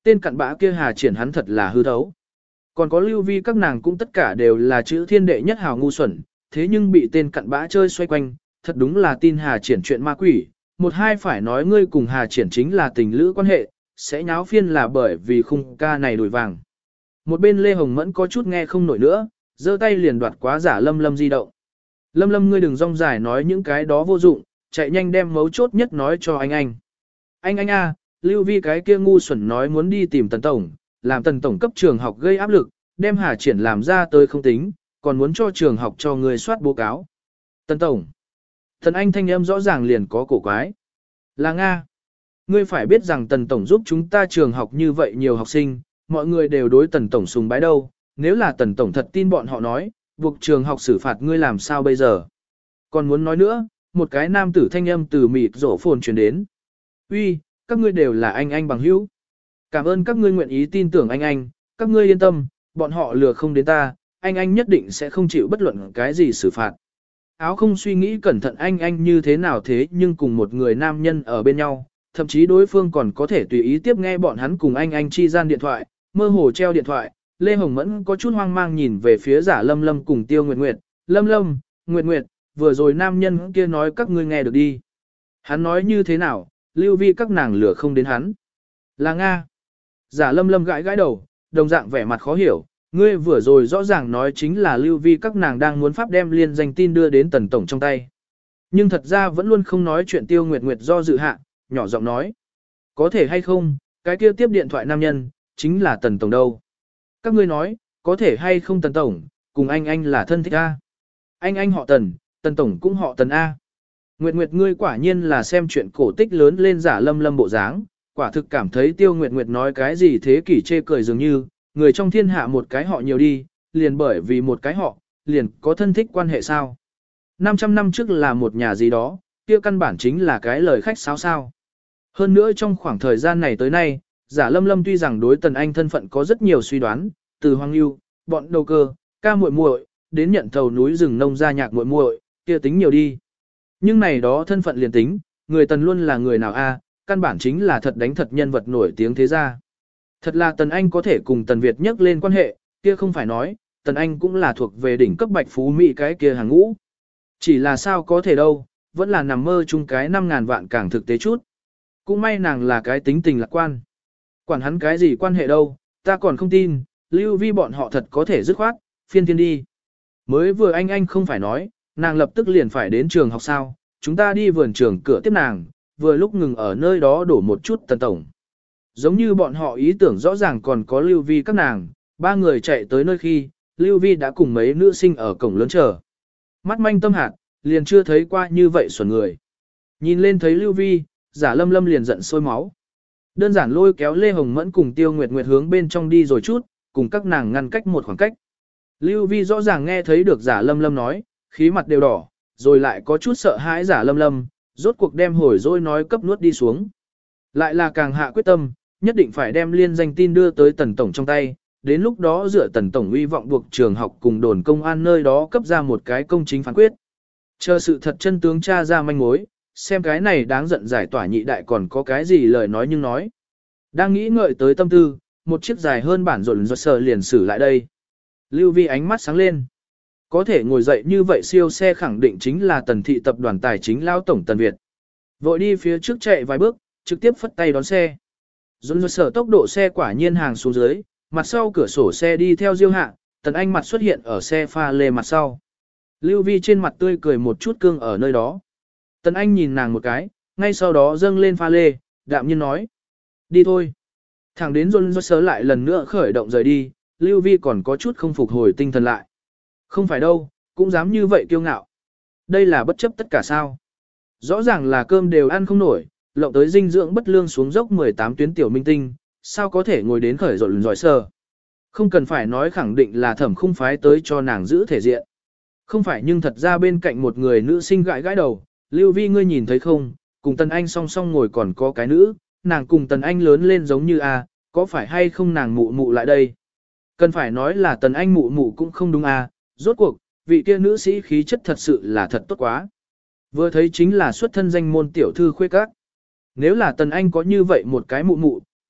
Tên cặn bã kia Hà Triển hắn thật là hư thấu. Còn có Lưu Vi các nàng cũng tất cả đều là chữ thiên đệ nhất hào ngu xuẩn, thế nhưng bị tên cặn bã chơi xoay quanh, thật đúng là tin Hà Triển chuyện ma quỷ. Một hai phải nói ngươi cùng Hà Triển chính là tình lữ quan hệ, sẽ nháo phiên là bởi vì khung ca này đùi vàng. Một bên Lê Hồng Mẫn có chút nghe không nổi nữa, giơ tay liền đoạt quá giả Lâm Lâm di động. Lâm Lâm ngươi đừng rong dài nói những cái đó vô dụng, chạy nhanh đem mấu chốt nhất nói cho anh anh. Anh a, Lưu Vi cái kia ngu xuẩn nói muốn đi tìm Tần Tổng, làm Tần Tổng cấp trường học gây áp lực, đem Hà Triển làm ra tới không tính, còn muốn cho trường học cho người soát báo cáo. Tần Tổng. Thần Anh thanh âm rõ ràng liền có cổ quái. Là Nga. Ngươi phải biết rằng Tần Tổng giúp chúng ta trường học như vậy nhiều học sinh, mọi người đều đối Tần Tổng sùng bái đâu. Nếu là Tần Tổng thật tin bọn họ nói, buộc trường học xử phạt ngươi làm sao bây giờ. Còn muốn nói nữa, một cái nam tử thanh âm từ mịt rổ phồn truyền đến. Uy, các ngươi đều là anh bằng hữu. Cảm ơn các ngươi nguyện ý tin tưởng anh, các ngươi yên tâm, bọn họ lừa không đến ta, anh nhất định sẽ không chịu bất luận cái gì xử phạt. Áo không suy nghĩ cẩn thận anh như thế nào thế nhưng cùng một người nam nhân ở bên nhau, thậm chí đối phương còn có thể tùy ý tiếp nghe bọn hắn cùng anh chi gian điện thoại, mơ hồ treo điện thoại. Lê Hồng Mẫn có chút hoang mang nhìn về phía giả Lâm Lâm cùng Tiêu Nguyệt Nguyệt, Lâm, Nguyệt, vừa rồi nam nhân kia nói các ngươi nghe được đi. Hắn nói như thế nào, Lưu Vi các nàng lừa không đến hắn. Là Nga. Giả Lâm gãi đầu, đồng dạng vẻ mặt khó hiểu, ngươi vừa rồi rõ ràng nói chính là Lưu Vi các nàng đang muốn pháp đem liên danh tin đưa đến Tần Tổng trong tay. Nhưng thật ra vẫn luôn không nói chuyện Tiêu Nguyệt Nguyệt do dự hạ, nhỏ giọng nói. Có thể hay không, cái kia tiếp điện thoại nam nhân, chính là Tần Tổng đâu. Các ngươi nói, có thể hay không Tần Tổng, cùng anh là thân thích A. Anh họ Tần, Tần Tổng cũng họ Tần A. Nguyệt ngươi quả nhiên là xem chuyện cổ tích lớn lên giả Lâm bộ dáng, quả thực cảm thấy Tiêu Nguyệt nói cái gì thế kỷ chê cười dường như, người trong thiên hạ một cái họ nhiều đi, liền bởi vì một cái họ, liền có thân thích quan hệ sao. 500 năm trước là một nhà gì đó, kia căn bản chính là cái lời khách sáo sao. Hơn nữa trong khoảng thời gian này tới nay, giả Lâm tuy rằng đối Tần Anh thân phận có rất nhiều suy đoán, từ Hoàng Lưu, bọn đầu cơ, ca muội đến nhận thầu núi rừng nông gia nhạc muội kia tính nhiều đi. Nhưng này đó thân phận liền tính, người Tần luôn là người nào a, căn bản chính là thật đánh thật nhân vật nổi tiếng thế gia. Thật là Tần Anh có thể cùng Tần Việt nhắc lên quan hệ, kia không phải nói, Tần Anh cũng là thuộc về đỉnh cấp bạch phú mỹ cái kia hàng ngũ. Chỉ là sao có thể đâu, vẫn là nằm mơ chung cái 5.000 vạn càng thực tế chút. Cũng may nàng là cái tính tình lạc quan. Quản hắn cái gì quan hệ đâu, ta còn không tin, Lưu Vi bọn họ thật có thể dứt khoát, phiên thiên đi. Mới vừa anh không phải nói, nàng lập tức liền phải đến trường học sao, chúng ta đi vườn trường cửa tiếp nàng, vừa lúc ngừng ở nơi đó đổ một chút Tần Tổng. Giống như bọn họ ý tưởng rõ ràng còn có Lưu Vi các nàng, ba người chạy tới nơi khi, Lưu Vi đã cùng mấy nữ sinh ở cổng lớn chờ. Mắt manh tâm hạt, liền chưa thấy qua như vậy xuẩn người. Nhìn lên thấy Lưu Vi, giả Lâm liền giận sôi máu. Đơn giản lôi kéo Lê Hồng Mẫn cùng Tiêu Nguyệt hướng bên trong đi rồi chút, cùng các nàng ngăn cách một khoảng cách. Lưu Vi rõ ràng nghe thấy được giả Lâm nói, khí mặt đều đỏ, rồi lại có chút sợ hãi giả Lâm, rốt cuộc đem hồi rồi nói cấp nuốt đi xuống. Lại là càng hạ quyết tâm, nhất định phải đem liên danh tin đưa tới Tần Tổng trong tay, đến lúc đó dựa Tần Tổng uy vọng buộc trường học cùng đồn công an nơi đó cấp ra một cái công chính phán quyết. Chờ sự thật chân tướng tra ra manh mối, xem cái này đáng giận giải tỏa nhị đại còn có cái gì lời nói nhưng nói. Đang nghĩ ngợi tới tâm tư, một chiếc dài hơn bản rộn rộn sờ liền xử lại đây. Lưu Vi ánh mắt sáng lên. Có thể ngồi dậy như vậy siêu xe khẳng định chính là Tần thị tập đoàn tài chính lao tổng Tần Việt. Vội đi phía trước chạy vài bước, trực tiếp phất tay đón xe. Rộn sở tốc độ xe quả nhiên hàng xuống dưới, mặt sau cửa sổ xe đi theo diêu hạ, Tần Anh mặt xuất hiện ở xe pha lê mặt sau. Lưu Vi trên mặt tươi cười một chút cương ở nơi đó. Tần Anh nhìn nàng một cái, ngay sau đó dâng lên pha lê, đạm nhiên nói. Đi thôi. Thẳng đến rộn sở lại lần nữa khởi động rời đi, Lưu Vi còn có chút không phục hồi tinh thần lại. Không phải đâu, cũng dám như vậy kiêu ngạo. Đây là bất chấp tất cả sao. Rõ ràng là cơm đều ăn không nổi, lộng tới dinh dưỡng bất lương xuống dốc 18 tuyến tiểu minh tinh, sao có thể ngồi đến khởi rộn giỏi sờ. Không cần phải nói khẳng định là Thẩm Khung phái tới cho nàng giữ thể diện. Không phải nhưng thật ra bên cạnh một người nữ sinh gãi gãi đầu, Lưu Vi ngươi nhìn thấy không, cùng Tần Anh song song ngồi còn có cái nữ, nàng cùng Tần Anh lớn lên giống như a, có phải hay không nàng mụ mụ lại đây. Cần phải nói là Tần Anh mụ mụ cũng không đúng a, rốt cuộc, vị kia nữ sĩ khí chất thật sự là thật tốt quá. Vừa thấy chính là xuất thân danh môn tiểu thư khuê các. Nếu là Tần Anh có như vậy một cái mụ mụ,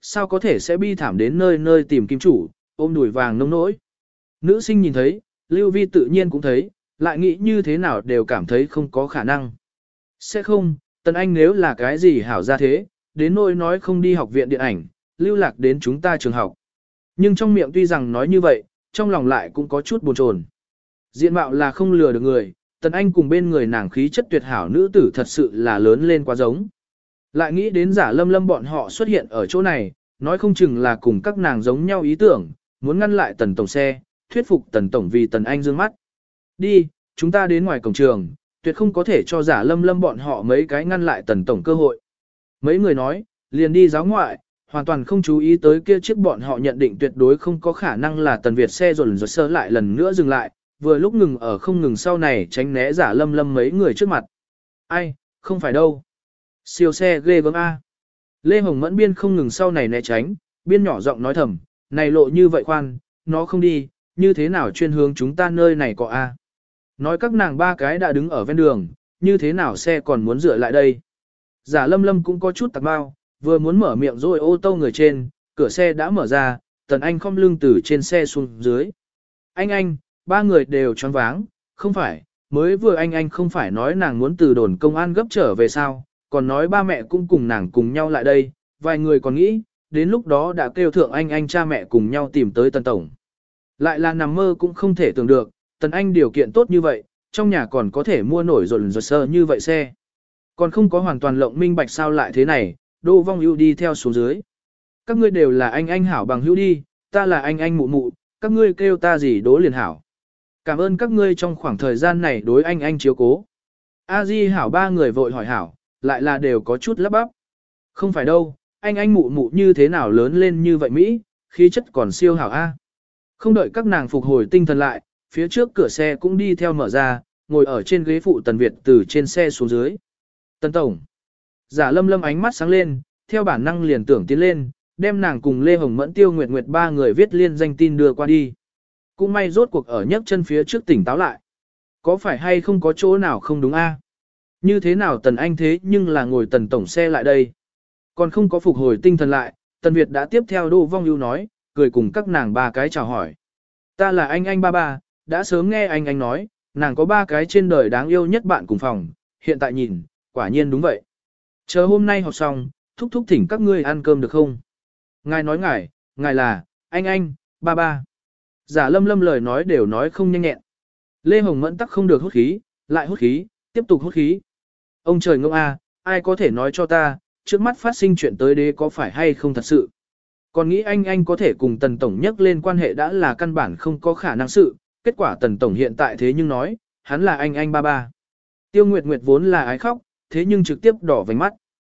sao có thể sẽ bi thảm đến nơi nơi tìm kim chủ, ôm đùi vàng nông nỗi. Nữ sinh nhìn thấy, Lưu Vi tự nhiên cũng thấy, lại nghĩ như thế nào đều cảm thấy không có khả năng. Sẽ không, Tần Anh nếu là cái gì hảo ra thế, đến nỗi nói không đi học viện điện ảnh, lưu lạc đến chúng ta trường học. Nhưng trong miệng tuy rằng nói như vậy, trong lòng lại cũng có chút buồn chồn. Diện mạo là không lừa được người, Tần Anh cùng bên người nàng khí chất tuyệt hảo nữ tử thật sự là lớn lên quá giống. Lại nghĩ đến Giả Lâm Lâm bọn họ xuất hiện ở chỗ này, nói không chừng là cùng các nàng giống nhau ý tưởng, muốn ngăn lại Tần Tổng xe, thuyết phục Tần Tổng vì Tần Anh dương mắt. Đi, chúng ta đến ngoài cổng trường, tuyệt không có thể cho Giả Lâm Lâm bọn họ mấy cái ngăn lại Tần Tổng cơ hội. Mấy người nói, liền đi giáo ngoại, hoàn toàn không chú ý tới kia chiếc bọn họ nhận định tuyệt đối không có khả năng là Tần Việt xe rồi sơ lại lần nữa dừng lại, vừa lúc ngừng ở không ngừng sau này tránh né Giả Lâm Lâm mấy người trước mặt. Ai, không phải đâu. Siêu xe ghê gớm A. Lê Hồng Mẫn biên không ngừng sau này né tránh, biên nhỏ giọng nói thầm, này lộ như vậy khoan, nó không đi, như thế nào chuyên hướng chúng ta nơi này có A. Nói các nàng ba cái đã đứng ở ven đường, như thế nào xe còn muốn dựa lại đây. Giả Lâm Lâm cũng có chút tạc bao, vừa muốn mở miệng rồi ô tô người trên, cửa xe đã mở ra, Tần Anh khom lưng từ trên xe xuống dưới. Anh, ba người đều choáng váng, không phải, mới vừa anh không phải nói nàng muốn từ đồn công an gấp trở về sao, còn nói ba mẹ cũng cùng nàng cùng nhau lại đây, vài người còn nghĩ, đến lúc đó đã kêu thượng anh cha mẹ cùng nhau tìm tới Tần Tổng. Lại là nằm mơ cũng không thể tưởng được, Tần Anh điều kiện tốt như vậy, trong nhà còn có thể mua nổi rồi sơ như vậy xe. Còn không có hoàn toàn lộng minh bạch sao lại thế này, Đỗ Vong Ưu đi theo xuống dưới. Các ngươi đều là anh hảo bằng hữu đi, ta là anh mụ mụ, các ngươi kêu ta gì Đỗ liền hảo. Cảm ơn các ngươi trong khoảng thời gian này đối anh chiếu cố. A Di hảo ba người vội hỏi hảo, lại là đều có chút lắp bắp. Không phải đâu, anh mụ mụ như thế nào lớn lên như vậy Mỹ, khí chất còn siêu hảo A. Không đợi các nàng phục hồi tinh thần lại, phía trước cửa xe cũng đi theo mở ra, ngồi ở trên ghế phụ Tần Việt từ trên xe xuống dưới. Tần Tổng. Giả Lâm Lâm ánh mắt sáng lên, theo bản năng liền tưởng tiến lên, đem nàng cùng Lê Hồng Mẫn Tiêu Nguyệt Nguyệt ba người viết liên danh tin đưa qua đi. Cũng may rốt cuộc ở nhấc chân phía trước tỉnh táo lại. Có phải hay không có chỗ nào không đúng a? Như thế nào Tần Anh thế nhưng là ngồi Tần Tổng xe lại đây. Còn không có phục hồi tinh thần lại, Tần Việt đã tiếp theo Đỗ Vong Ưu nói, cười cùng các nàng ba cái chào hỏi. Ta là anh ba, đã sớm nghe anh nói, nàng có ba cái trên đời đáng yêu nhất bạn cùng phòng, hiện tại nhìn, quả nhiên đúng vậy. Chờ hôm nay học xong, thúc thỉnh các ngươi ăn cơm được không? Ngài nói ngài là, anh, ba. Giả Lâm Lâm lời nói đều nói không nhanh nhẹn. Lê Hồng Mẫn tắc không được hút khí, lại hút khí, tiếp tục hút khí. Ông trời ngông a, ai có thể nói cho ta, trước mắt phát sinh chuyện tới đế có phải hay không thật sự. Còn nghĩ anh có thể cùng Tần Tổng nhắc lên quan hệ đã là căn bản không có khả năng sự, kết quả Tần Tổng hiện tại thế nhưng nói, hắn là anh ba. Tiêu Nguyệt Nguyệt vốn là ái khóc, thế nhưng trực tiếp đỏ vành mắt.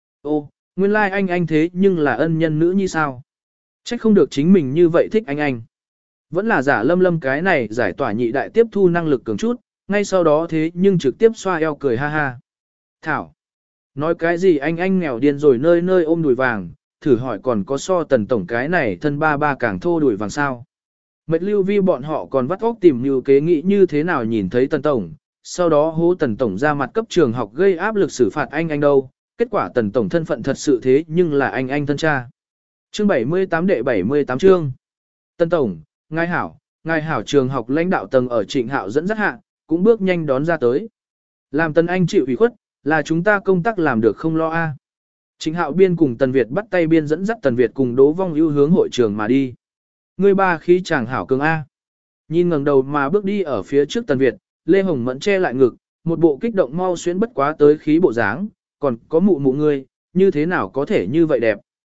Ô, nguyên lai anh thế nhưng là ân nhân nữ như sao? Trách không được chính mình như vậy thích anh. Vẫn là Giả Lâm Lâm cái này giải tỏa nhị đại tiếp thu năng lực cường chút, ngay sau đó thế nhưng trực tiếp xoa eo cười ha ha. Thảo, nói cái gì anh nghèo điên rồi nơi nơi ôm đùi vàng, thử hỏi còn có so Tần Tổng cái này thân ba càng thô đùi vàng sao? Mệt Lưu Vi bọn họ còn vắt óc tìm như kế nghĩ như thế nào nhìn thấy Tần Tổng, sau đó hô Tần Tổng ra mặt cấp trường học gây áp lực xử phạt anh đâu, kết quả Tần Tổng thân phận thật sự thế nhưng là anh thân cha. Chương 78 đệ 78 chương. Tần Tổng, ngài hảo trường học lãnh đạo tầng ở Trịnh Hạo dẫn dắt hạ, cũng bước nhanh đón ra tới. Làm Tần Anh chịu ủy khuất, là chúng ta công tác làm được không lo a. Trịnh Hạo biên cùng Tần Việt bắt tay biên dẫn dắt Tần Việt cùng Đỗ Vong Ưu hướng hội trường mà đi. Người ba khí chàng hảo cường a. Nhìn ngẩng đầu mà bước đi ở phía trước Tần Việt, Lê Hồng Mẫn che lại ngực, một bộ kích động mau xuyến bất quá tới khí bộ dáng, còn có mụ ngươi, như thế nào có thể như vậy đẹp.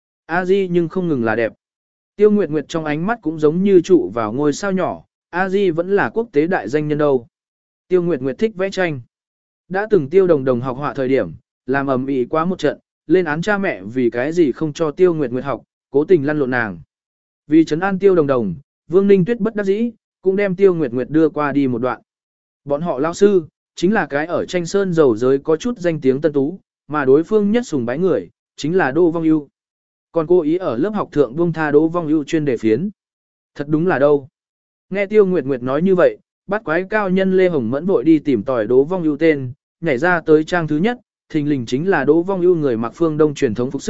A Di nhưng không ngừng là đẹp. Tiêu Nguyệt Nguyệt trong ánh mắt cũng giống như trụ vào ngôi sao nhỏ, A Di vẫn là quốc tế đại danh nhân đâu. Tiêu Nguyệt Nguyệt thích vẽ tranh. Đã từng Tiêu Đồng học họa thời điểm, làm ầm ĩ quá một trận, lên án cha mẹ vì cái gì không cho Tiêu Nguyệt Nguyệt học, cố tình lăn lộn nàng. Vì trấn an Tiêu Đồng, Vương Ninh Tuyết bất đắc dĩ, cũng đem Tiêu Nguyệt Nguyệt đưa qua đi một đoạn. Bọn họ lao sư, chính là cái ở tranh sơn dầu giới có chút danh tiếng tân tú, mà đối phương nhất sùng bái người, chính là Đỗ Vong Ưu. Còn cô ý ở lớp học thượng buông tha Đỗ Vong Ưu chuyên đề phiến. Thật đúng là đâu. Nghe Tiêu Nguyệt Nguyệt nói như vậy, bắt quái cao nhân Lê Hồng Mẫn vội đi tìm tòi Đỗ Vong Ưu tên, nhảy ra tới trang thứ nhất, thình lình chính là Đỗ Vong Ưu người mặc phương đông truyền thống phục sức,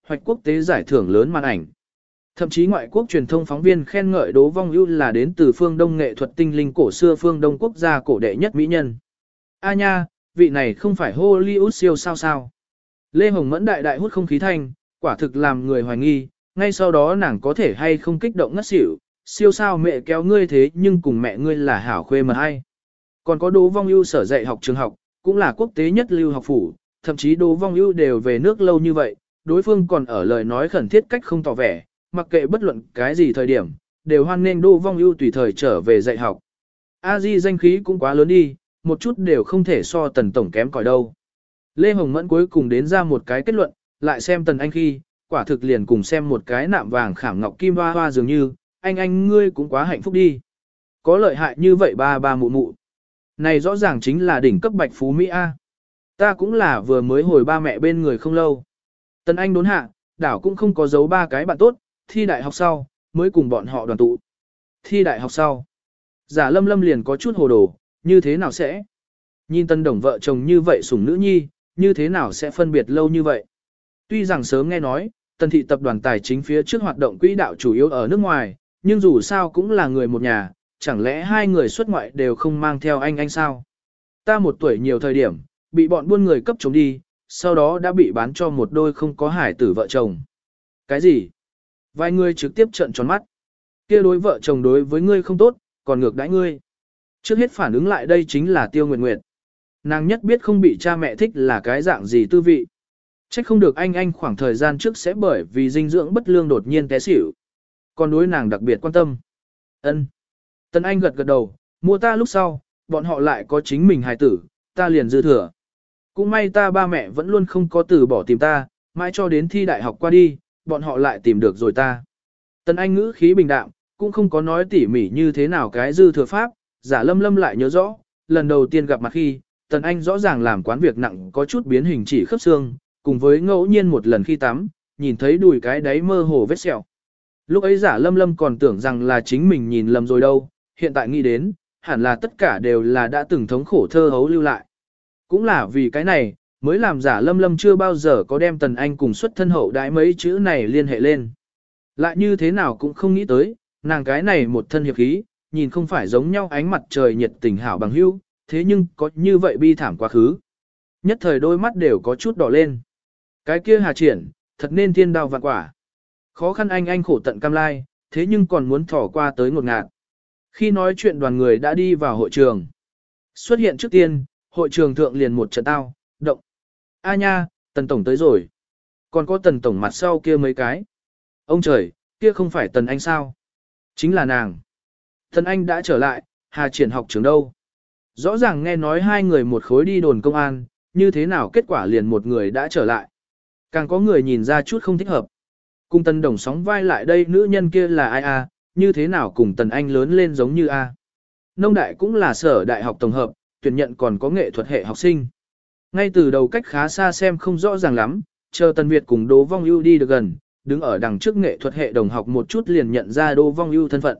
hoạch quốc tế giải thưởng lớn màn ảnh. Thậm chí ngoại quốc truyền thông phóng viên khen ngợi Đỗ Vong Ưu là đến từ phương Đông nghệ thuật tinh linh cổ xưa phương Đông quốc gia cổ đệ nhất mỹ nhân. A nha, vị này không phải Hollywood siêu sao sao. Lê Hồng Mẫn đại đại hút không khí thanh, quả thực làm người hoài nghi, ngay sau đó nàng có thể hay không kích động ngất xỉu, siêu sao mẹ kéo ngươi thế nhưng cùng mẹ ngươi là hảo khuê mật hay. Còn có Đỗ Vong Ưu sở dạy học trường học, cũng là quốc tế nhất lưu học phủ, thậm chí Đỗ Vong Ưu đều về nước lâu như vậy, đối phương còn ở lời nói khẩn thiết cách không tỏ vẻ, mặc kệ bất luận cái gì thời điểm, đều hoan nghênh Đỗ Vong Ưu tùy thời trở về dạy học. A Di danh khí cũng quá lớn đi, một chút đều không thể so Tần tổng kém cỏi đâu. Lê Hồng Mẫn cuối cùng đến ra một cái kết luận, lại xem Tần Anh khi, quả thực liền cùng xem một cái nạm vàng khảm ngọc kim hoa hoa dường như, anh ngươi cũng quá hạnh phúc đi. Có lợi hại như vậy ba ba mụ mụ. Này rõ ràng chính là đỉnh cấp bạch phú Mỹ A. Ta cũng là vừa mới hồi ba mẹ bên người không lâu. Tần Anh đốn hạ, đảo cũng không có giấu ba cái bạn tốt, thi đại học sau, mới cùng bọn họ đoàn tụ. Thi đại học sau. Giả Lâm Lâm liền có chút hồ đồ, như thế nào sẽ? Nhìn Tân Đồng vợ chồng như vậy sủng nữ nhi, như thế nào sẽ phân biệt lâu như vậy? Tuy rằng sớm nghe nói, Tần thị tập đoàn tài chính phía trước hoạt động quỹ đạo chủ yếu ở nước ngoài, nhưng dù sao cũng là người một nhà, chẳng lẽ hai người xuất ngoại đều không mang theo anh sao? Ta một tuổi nhiều thời điểm, bị bọn buôn người cấp chống đi, sau đó đã bị bán cho một đôi không có hải tử vợ chồng. Cái gì? Vài người trực tiếp trợn tròn mắt. Kia đối vợ chồng đối với ngươi không tốt, còn ngược đãi ngươi. Trước hết phản ứng lại đây chính là Tiêu Nguyệt Nguyệt. Nàng nhất biết không bị cha mẹ thích là cái dạng gì tư vị. Trách không được anh khoảng thời gian trước sẽ bởi vì dinh dưỡng bất lương đột nhiên té xỉu. Còn đối nàng đặc biệt quan tâm. Ân. Tần Anh gật gật đầu, mua ta lúc sau, bọn họ lại có chính mình hài tử, ta liền dư thừa. Cũng may ta ba mẹ vẫn luôn không có từ bỏ tìm ta, mãi cho đến thi đại học qua đi, bọn họ lại tìm được rồi ta. Tần Anh ngữ khí bình đạm, cũng không có nói tỉ mỉ như thế nào cái dư thừa pháp, Giả Lâm Lâm lại nhớ rõ, lần đầu tiên gặp mặt khi, Tần Anh rõ ràng làm quán việc nặng có chút biến hình chỉ khớp xương, cùng với ngẫu nhiên một lần khi tắm, nhìn thấy đùi cái đáy mơ hồ vết sẹo. Lúc ấy Giả Lâm Lâm còn tưởng rằng là chính mình nhìn lầm rồi đâu, hiện tại nghĩ đến, hẳn là tất cả đều là đã từng thống khổ thơ hấu lưu lại. Cũng là vì cái này, mới làm Giả Lâm Lâm chưa bao giờ có đem Tần Anh cùng xuất thân hậu đãi mấy chữ này liên hệ lên. Lại như thế nào cũng không nghĩ tới, nàng cái này một thân hiệp khí, nhìn không phải giống nhau ánh mặt trời nhiệt tình hảo bằng hữu, thế nhưng có như vậy bi thảm quá khứ. Nhất thời đôi mắt đều có chút đỏ lên. Cái kia Hà Triển, thật nên thiên đao vạn quả. Khó khăn anh khổ tận cam lai, thế nhưng còn muốn thỏ qua tới ngột ngạt. Khi nói chuyện đoàn người đã đi vào hội trường. Xuất hiện trước tiên, hội trường thượng liền một trận tao, động. A nha, Tần Tổng tới rồi. Còn có Tần Tổng mặt sau kia mấy cái. Ông trời, kia không phải Tần Anh sao? Chính là nàng. Tần Anh đã trở lại, Hà Triển học trường đâu? Rõ ràng nghe nói hai người một khối đi đồn công an, như thế nào kết quả liền một người đã trở lại. Càng có người nhìn ra chút không thích hợp. Cùng Tần Đồng sóng vai lại đây nữ nhân kia là ai a? Như thế nào cùng Tần Anh lớn lên giống như a? Nông đại cũng là sở đại học tổng hợp, tuyển nhận còn có nghệ thuật hệ học sinh. Ngay từ đầu cách khá xa xem không rõ ràng lắm, chờ Tần Việt cùng Đỗ Vong Ưu đi được gần, đứng ở đằng trước nghệ thuật hệ đồng học một chút liền nhận ra Đỗ Vong Ưu thân phận.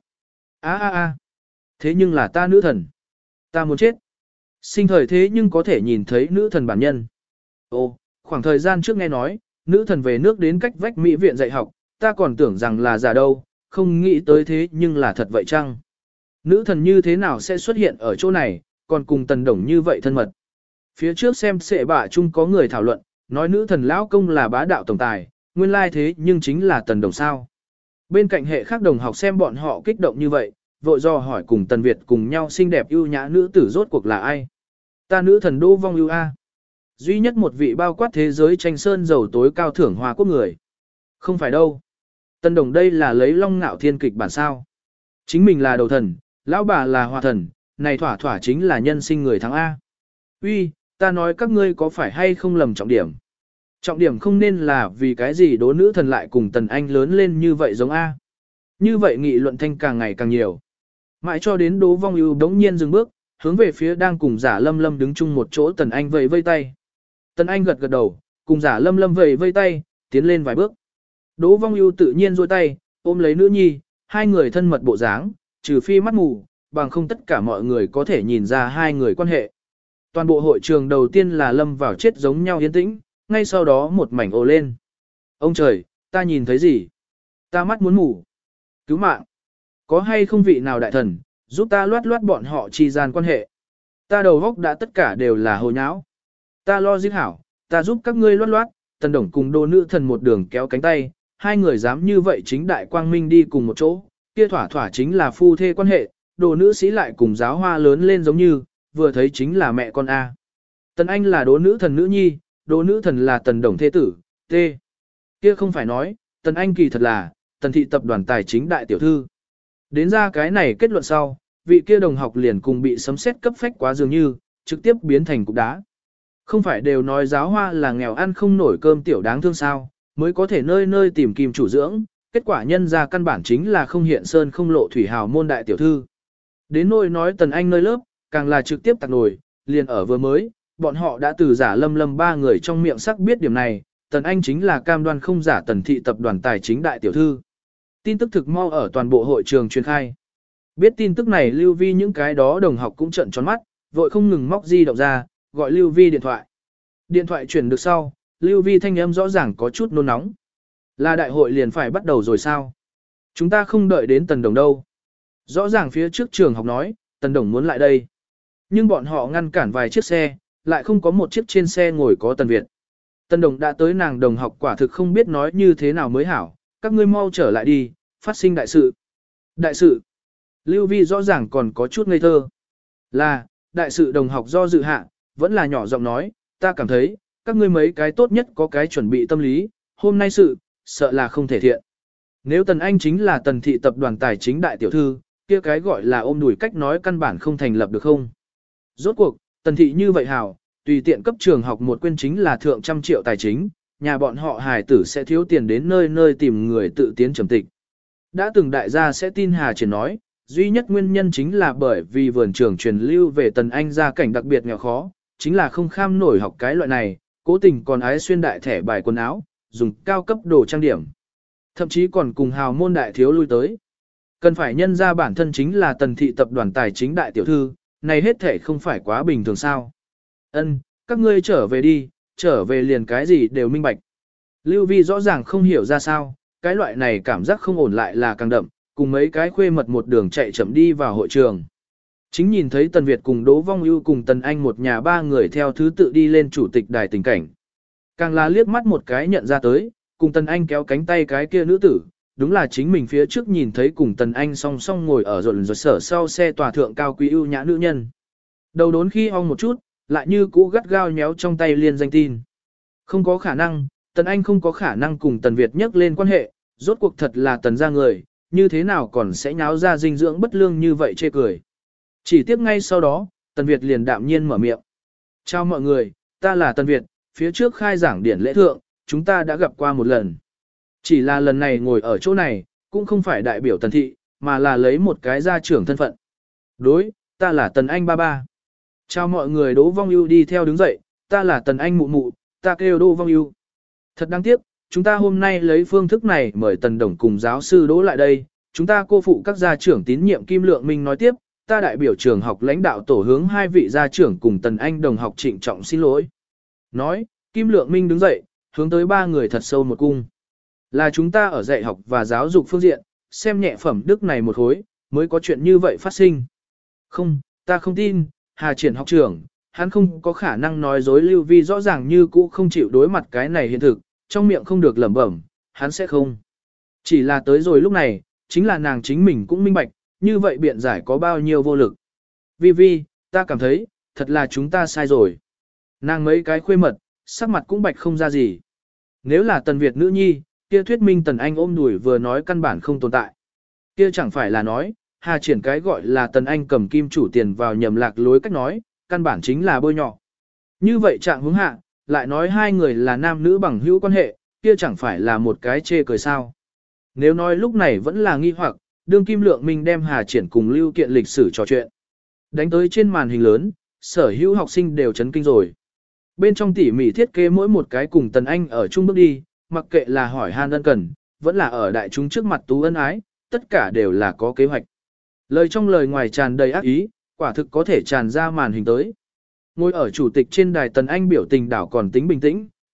Thế nhưng là ta nữ thần. Ta muốn chết. Sinh thời thế nhưng có thể nhìn thấy nữ thần bản nhân. Ồ, khoảng thời gian trước nghe nói, nữ thần về nước đến cách vách Mỹ viện dạy học, ta còn tưởng rằng là giả đâu, không nghĩ tới thế nhưng là thật vậy chăng? Nữ thần như thế nào sẽ xuất hiện ở chỗ này, còn cùng Tần Đồng như vậy thân mật? Phía trước xem sệ bạ chung có người thảo luận, nói nữ thần lão công là bá đạo tổng tài, nguyên lai thế nhưng chính là Tần Đồng sao. Bên cạnh hệ khác đồng học xem bọn họ kích động như vậy, vội do hỏi cùng Tần Việt cùng nhau xinh đẹp ưu nhã nữ tử rốt cuộc là ai? Ta nữ thần Đỗ Vong Ưu a. Duy nhất một vị bao quát thế giới tranh sơn dầu tối cao thưởng Hoa Quốc người. Không phải đâu. Tần Đồng đây là lấy Long Ngạo Thiên kịch bản sao. Chính mình là đầu thần, lão bà là hòa thần, này thỏa thỏa chính là nhân sinh người thắng A. Uy, ta nói các ngươi có phải hay không lầm trọng điểm. Trọng điểm không nên là vì cái gì đố nữ thần lại cùng Tần Anh lớn lên như vậy giống A. Như vậy nghị luận thanh càng ngày càng nhiều. Mãi cho đến Đỗ Vong Ưu đống nhiên dừng bước, hướng về phía đang cùng Giả Lâm Lâm đứng chung một chỗ Tần Anh vẫy vây tay. Tần Anh gật gật đầu, cùng Giả Lâm Lâm vẫy vây tay, tiến lên vài bước. Đỗ Vong Ưu tự nhiên duỗi tay, ôm lấy nữ nhi, hai người thân mật bộ dáng, trừ phi mắt mù, bằng không tất cả mọi người có thể nhìn ra hai người quan hệ. Toàn bộ hội trường đầu tiên là lâm vào chết giống nhau yên tĩnh, ngay sau đó một mảnh ồ lên. Ông trời, ta nhìn thấy gì? Ta mắt muốn mù. Cứu mạng. Có hay không vị nào đại thần, giúp ta loát loát bọn họ chi gian quan hệ. Ta đầu góc đã tất cả đều là hồ nháo. Ta lo giết hảo, ta giúp các ngươi loát loát, Tần Đồng cùng Đỗ Nữ Thần một đường kéo cánh tay, hai người dám như vậy chính đại quang minh đi cùng một chỗ, kia thỏa thỏa chính là phu thê quan hệ, Đỗ nữ sĩ lại cùng giáo hoa lớn lên giống như, vừa thấy chính là mẹ con A. Tần Anh là Đỗ Nữ Thần nữ nhi, Đỗ Nữ Thần là Tần Đồng thế tử, T. Kia không phải nói, Tần Anh kỳ thật là, Tần thị tập đoàn tài chính đại tiểu thư. Đến ra cái này kết luận sau, vị kia đồng học liền cùng bị sấm sét cấp phách quá dường như, trực tiếp biến thành cục đá. Không phải đều nói giáo hoa là nghèo ăn không nổi cơm tiểu đáng thương sao, mới có thể nơi nơi tìm kim chủ dưỡng, kết quả nhân ra căn bản chính là không hiện sơn không lộ thủy hào môn đại tiểu thư. Đến nỗi nói Tần Anh nơi lớp, càng là trực tiếp tạc nổi, liền ở vừa mới, bọn họ đã từ giả lâm lâm ba người trong miệng sắc biết điểm này, Tần Anh chính là cam đoan không giả Tần thị tập đoàn tài chính đại tiểu thư. Tin tức thực mau ở toàn bộ hội trường truyền khai. Biết tin tức này Lưu Vi những cái đó đồng học cũng trợn tròn mắt, vội không ngừng móc di động ra, gọi Lưu Vi điện thoại. Điện thoại chuyển được sau, Lưu Vi thanh âm rõ ràng có chút nôn nóng. Là đại hội liền phải bắt đầu rồi sao? Chúng ta không đợi đến Tần Đồng đâu. Rõ ràng phía trước trường học nói, Tần Đồng muốn lại đây. Nhưng bọn họ ngăn cản vài chiếc xe, lại không có một chiếc trên xe ngồi có Tần Việt. Tần Đồng đã tới nàng đồng học quả thực không biết nói như thế nào mới hảo, các ngươi mau trở lại đi, phát sinh đại sự. Đại sự. Lưu Vi rõ ràng còn có chút ngây thơ. Là, đại sự đồng học do dự hạ, vẫn là nhỏ giọng nói, ta cảm thấy, các ngươi mấy cái tốt nhất có cái chuẩn bị tâm lý, hôm nay sự, sợ là không thể thiện. Nếu Tần Anh chính là Tần thị tập đoàn tài chính đại tiểu thư, kia cái gọi là ôm đùi cách nói căn bản không thành lập được không. Rốt cuộc, Tần thị như vậy hảo, tùy tiện cấp trường học một quyên chính là thượng trăm triệu tài chính, nhà bọn họ hài tử sẽ thiếu tiền đến nơi nơi tìm người tự tiến trầm tịch. Đã từng đại gia sẽ tin Hà Triển nói, duy nhất nguyên nhân chính là bởi vì vườn trường truyền lưu về Tần Anh gia cảnh đặc biệt nghèo khó, chính là không kham nổi học cái loại này, cố tình còn ái xuyên đại thẻ bài quần áo, dùng cao cấp đồ trang điểm. Thậm chí còn cùng hào môn đại thiếu lui tới. Cần phải nhân ra bản thân chính là Tần thị tập đoàn tài chính đại tiểu thư, này hết thể không phải quá bình thường sao. Ân, các ngươi trở về đi, trở về liền cái gì đều minh bạch. Lưu Vi rõ ràng không hiểu ra sao, cái loại này cảm giác không ổn lại là càng đậm, cùng mấy cái khuê mật một đường chạy chậm đi vào hội trường. Chính nhìn thấy Tần Việt cùng Đỗ Vong Ưu cùng Tần Anh một nhà ba người theo thứ tự đi lên chủ tịch đài tình cảnh. Càng là liếc mắt một cái nhận ra tới, cùng Tần Anh kéo cánh tay cái kia nữ tử, đúng là chính mình phía trước nhìn thấy cùng Tần Anh song song ngồi ở rộn rộn sở sau xe tòa thượng cao quý ưu nhã nữ nhân. Đầu đốn khi ong một chút, lại như cũ gắt gao nhéo trong tay liên danh tin. Không có khả năng, Tần Anh không có khả năng cùng Tần Việt nhắc lên quan hệ, rốt cuộc thật là Tần gia người, như thế nào còn sẽ nháo ra dinh dưỡng bất lương như vậy chê cười. Chỉ tiếp ngay sau đó, Tần Việt liền đạm nhiên mở miệng. Chào mọi người, ta là Tần Việt, phía trước khai giảng điển lễ thượng, chúng ta đã gặp qua một lần. Chỉ là lần này ngồi ở chỗ này, cũng không phải đại biểu Tần thị, mà là lấy một cái gia trưởng thân phận. Đối, ta là Tần Anh ba ba. Chào mọi người, Đỗ Vong Ưu đi theo đứng dậy, ta là Tần Anh mụ mụ, ta kêu Đỗ Vong Ưu. Thật đáng tiếc, chúng ta hôm nay lấy phương thức này mời Tần Đồng cùng giáo sư Đỗ lại đây, chúng ta cô phụ các gia trưởng tín nhiệm Kim Lượng Minh nói tiếp, ta đại biểu trường học lãnh đạo tổ hướng hai vị gia trưởng cùng Tần Anh đồng học trịnh trọng xin lỗi. Nói, Kim Lượng Minh đứng dậy, hướng tới ba người thật sâu một cung. Là chúng ta ở dạy học và giáo dục phương diện, xem nhẹ phẩm đức này một hối, mới có chuyện như vậy phát sinh. Không, ta không tin, Hà Triển học trưởng, hắn không có khả năng nói dối. Lưu Vi rõ ràng như cũ không chịu đối mặt cái này hiện thực, trong miệng không được lẩm bẩm, hắn sẽ không. Chỉ là tới rồi lúc này, chính là nàng chính mình cũng minh bạch, như vậy biện giải có bao nhiêu vô lực. Vi, ta cảm thấy, thật là chúng ta sai rồi. Nàng mấy cái khuê mật, sắc mặt cũng bạch không ra gì. Nếu là Tần Việt nữ nhi, kia thuyết minh Tần Anh ôm đùi vừa nói căn bản không tồn tại. Kia chẳng phải là nói, Hà Triển cái gọi là Tần Anh cầm kim chủ tiền vào nhầm lạc lối cách nói, căn bản chính là bôi nhọ. Như vậy trạng hướng hạ, lại nói hai người là nam nữ bằng hữu quan hệ, kia chẳng phải là một cái chê cười sao. Nếu nói lúc này vẫn là nghi hoặc, đương Kim Lượng Minh đem Hà Triển cùng Lưu Kiện lịch sử trò chuyện. Đánh tới trên màn hình lớn, sở hữu học sinh đều chấn kinh rồi. Bên trong tỉ mỉ thiết kế mỗi một cái cùng Tần Anh ở chung bước đi, mặc kệ là hỏi han ân cần, vẫn là ở đại chúng trước mặt tú ân ái, tất cả đều là có kế hoạch. Lời trong lời ngoài tràn đầy ác ý, quả thực có thể tràn ra màn hình tới. Ngồi ở chủ tịch trên đài Tần Anh biểu tình đảo còn tính bình tĩnh,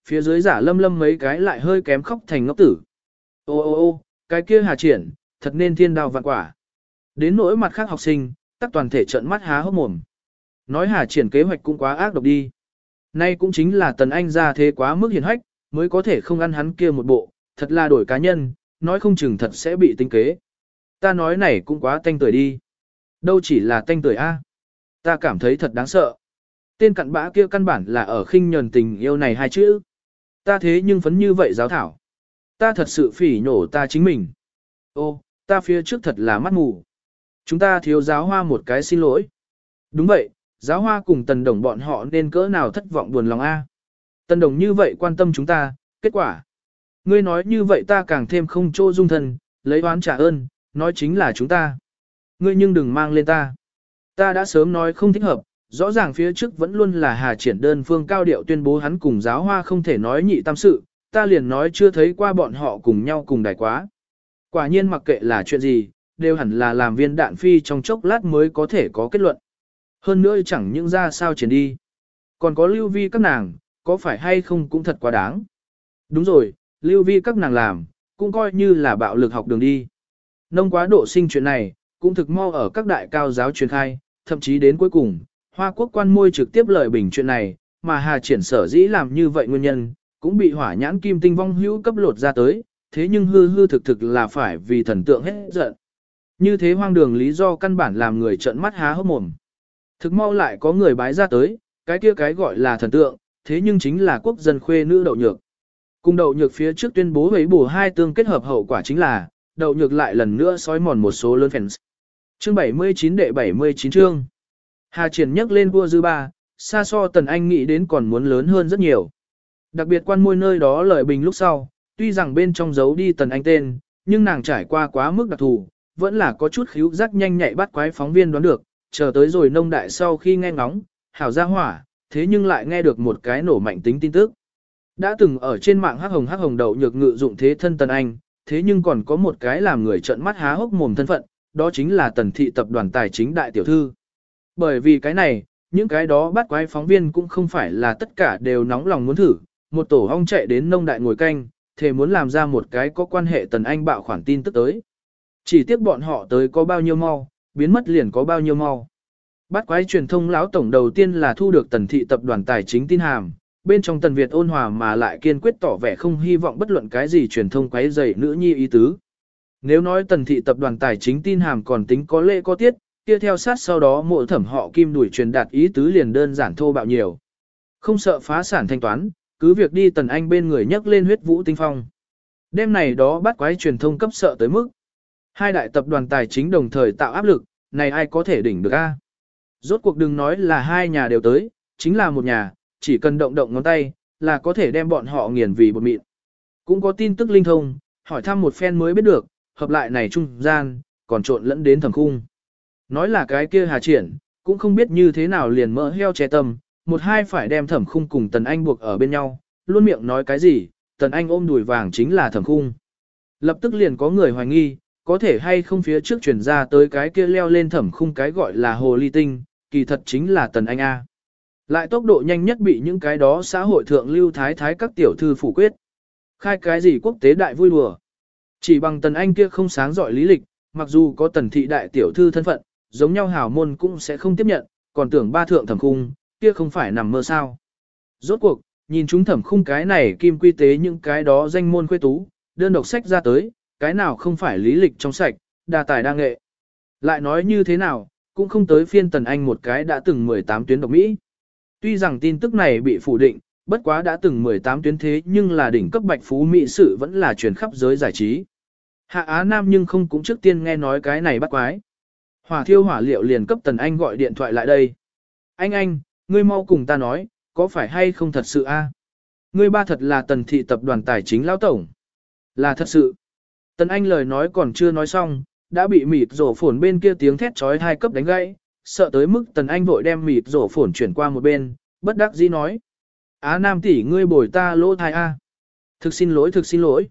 Phía dưới giả lâm lâm mấy cái lại hơi kém khóc thành ngốc tử. Ô ô ô, cái kia Hà Triển, thật nên thiên đao vạn quả. Đến nỗi mặt khác học sinh, tắc toàn thể trợn mắt há hốc mồm. Nói Hà Triển kế hoạch cũng quá ác độc đi. Nay cũng chính là Tần Anh ra thế quá mức hiền hách, mới có thể không ăn hắn kia một bộ, thật là đổi cá nhân, nói không chừng thật sẽ bị tính kế. Ta nói này cũng quá tanh tuổi đi. Đâu chỉ là tanh tuổi A. Ta cảm thấy thật đáng sợ. Tên cặn bã kia căn bản là ở khinh nhờn tình yêu này hai chữ. Ta thế nhưng phấn như vậy giáo thảo. Ta thật sự phỉ nhổ ta chính mình. Ô, ta phía trước thật là mắt mù. Chúng ta thiếu giáo hoa một cái xin lỗi. Đúng vậy, giáo hoa cùng Tần Đồng bọn họ nên cỡ nào thất vọng buồn lòng A. Tần Đồng như vậy quan tâm chúng ta, kết quả. Ngươi nói như vậy ta càng thêm không chỗ dung thân, lấy oán trả ơn, nói chính là chúng ta. Ngươi nhưng đừng mang lên ta. Ta đã sớm nói không thích hợp, rõ ràng phía trước vẫn luôn là Hà Triển đơn phương cao điệu tuyên bố hắn cùng giáo hoa không thể nói nhị tam sự, ta liền nói chưa thấy qua bọn họ cùng nhau cùng đài quá. Quả nhiên mặc kệ là chuyện gì, đều hẳn là làm viên đạn phi trong chốc lát mới có thể có kết luận. Hơn nữa chẳng những ra sao triển đi. Còn có lưu vi các nàng, có phải hay không cũng thật quá đáng. Đúng rồi, lưu vi các nàng làm, cũng coi như là bạo lực học đường đi. Nông quá độ sinh chuyện này, cũng thực mau ở các đại cao giáo truyền khai, thậm chí đến cuối cùng, Hoa Quốc quan môi trực tiếp lời bình chuyện này, mà Hà Triển sở dĩ làm như vậy nguyên nhân, cũng bị hỏa nhãn kim tinh vong hữu cấp lột ra tới, thế nhưng hư hư thực thực là phải vì thần tượng hết giận. Như thế hoang đường lý do căn bản làm người trợn mắt há hốc mồm. Thực mau lại có người bái ra tới, cái kia cái gọi là thần tượng, thế nhưng chính là quốc dân khuê nữ Đậu Nhược. Cùng Đậu Nhược phía trước tuyên bố với bổ hai tương kết hợp hậu quả chính là, Đậu Nhược lại lần nữa sói mòn một số lớn fans. Chương 79 đệ 79 chương. Hà Triển nhắc lên vua dư ba, xa so Tần Anh nghĩ đến còn muốn lớn hơn rất nhiều. Đặc biệt quan môi nơi đó lời bình lúc sau, tuy rằng bên trong giấu đi Tần Anh tên, nhưng nàng trải qua quá mức đặc thù, vẫn là có chút khíu giác nhanh nhạy bắt quái phóng viên đoán được, chờ tới rồi nông đại sau khi nghe ngóng, hảo ra hỏa, thế nhưng lại nghe được một cái nổ mạnh tính tin tức. Đã từng ở trên mạng hắc hồng Đậu Nhược ngự dụng thế thân Tần Anh, thế nhưng còn có một cái làm người trợn mắt há hốc mồm thân phận, đó chính là Tần thị tập đoàn tài chính đại tiểu thư. Bởi vì cái này, những cái đó bắt quái phóng viên cũng không phải là tất cả đều nóng lòng muốn thử, một tổ ong chạy đến nông đại ngồi canh, thề muốn làm ra một cái có quan hệ Tần Anh bạo khoản tin tức tới. Chỉ tiếc bọn họ tới có bao nhiêu mau, biến mất liền có bao nhiêu mau. Bắt quái truyền thông lão tổng đầu tiên là thu được Tần thị tập đoàn tài chính tin hàm, bên trong Tần Việt ôn hòa mà lại kiên quyết tỏ vẻ không hy vọng bất luận cái gì truyền thông quấy rầy nữ nhi ý tứ. Nếu nói Tần thị tập đoàn tài chính tin hàm còn tính có lễ có tiết, kia theo sát sau đó mộ thẩm họ Kim đuổi truyền đạt ý tứ liền đơn giản thô bạo nhiều. Không sợ phá sản thanh toán, cứ việc đi Tần Anh bên người nhấc lên huyết vũ tinh phong. Đêm này đó bắt quái truyền thông cấp sợ tới mức. Hai đại tập đoàn tài chính đồng thời tạo áp lực, này ai có thể đỉnh được a? Rốt cuộc đừng nói là hai nhà đều tới, chính là một nhà, chỉ cần động động ngón tay, là có thể đem bọn họ nghiền vì bột mịn. Cũng có tin tức linh thông, hỏi thăm một phen mới biết được, hợp lại này trung gian, còn trộn lẫn đến thẩm khung. Nói là cái kia Hà Triển, cũng không biết như thế nào liền mỡ heo che tâm, một hai phải đem thẩm khung cùng Tần Anh buộc ở bên nhau, luôn miệng nói cái gì, Tần Anh ôm đùi vàng chính là thẩm khung. Lập tức liền có người hoài nghi, có thể hay không phía trước chuyển ra tới cái kia leo lên thẩm khung cái gọi là hồ ly tinh, kỳ thật chính là Tần Anh A. Lại tốc độ nhanh nhất bị những cái đó xã hội thượng lưu thái thái các tiểu thư phủ quyết. Khai cái gì quốc tế đại vui đùa. Chỉ bằng Tần Anh kia không sáng giỏi lý lịch, mặc dù có Tần thị đại tiểu thư thân phận, giống nhau hảo môn cũng sẽ không tiếp nhận, còn tưởng ba thượng thẩm khung, kia không phải nằm mơ sao. Rốt cuộc, nhìn chúng thẩm khung cái này kim quy tế những cái đó danh môn khuê tú, đơn độc sách ra tới, cái nào không phải lý lịch trong sạch, đa tài đa nghệ. Lại nói như thế nào, cũng không tới phiên Tần Anh một cái đã từng 18 tuyến độc Mỹ. Tuy rằng tin tức này bị phủ định, bất quá đã từng 18 tuyến thế nhưng là đỉnh cấp bạch phú Mỹ sự vẫn là truyền khắp giới giải trí. Hạ Á Nam nhưng không cũng trước tiên nghe nói cái này bắt quái. Hỏa thiêu hỏa liệu liền cấp Tần Anh gọi điện thoại lại đây. Anh, ngươi mau cùng ta nói, có phải hay không thật sự a? Ngươi ba thật là Tần thị tập đoàn tài chính lão tổng. Là thật sự. Tần Anh lời nói còn chưa nói xong, đã bị mịt rổ phồn bên kia tiếng thét trói hai cấp đánh gãy, sợ tới mức Tần Anh vội đem mịt rổ phồn chuyển qua một bên, bất đắc dĩ nói. Á Nam tỷ ngươi bồi ta lỗ thai a. Thực xin lỗi.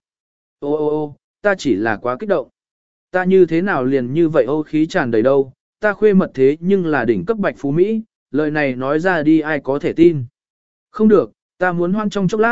Ô, ta chỉ là quá kích động. Ta như thế nào liền như vậy ô khí tràn đầy đâu, ta khuê mật thế nhưng là đỉnh cấp bạch phú Mỹ, lời này nói ra đi ai có thể tin. Không được, ta muốn hoan trong chốc lát,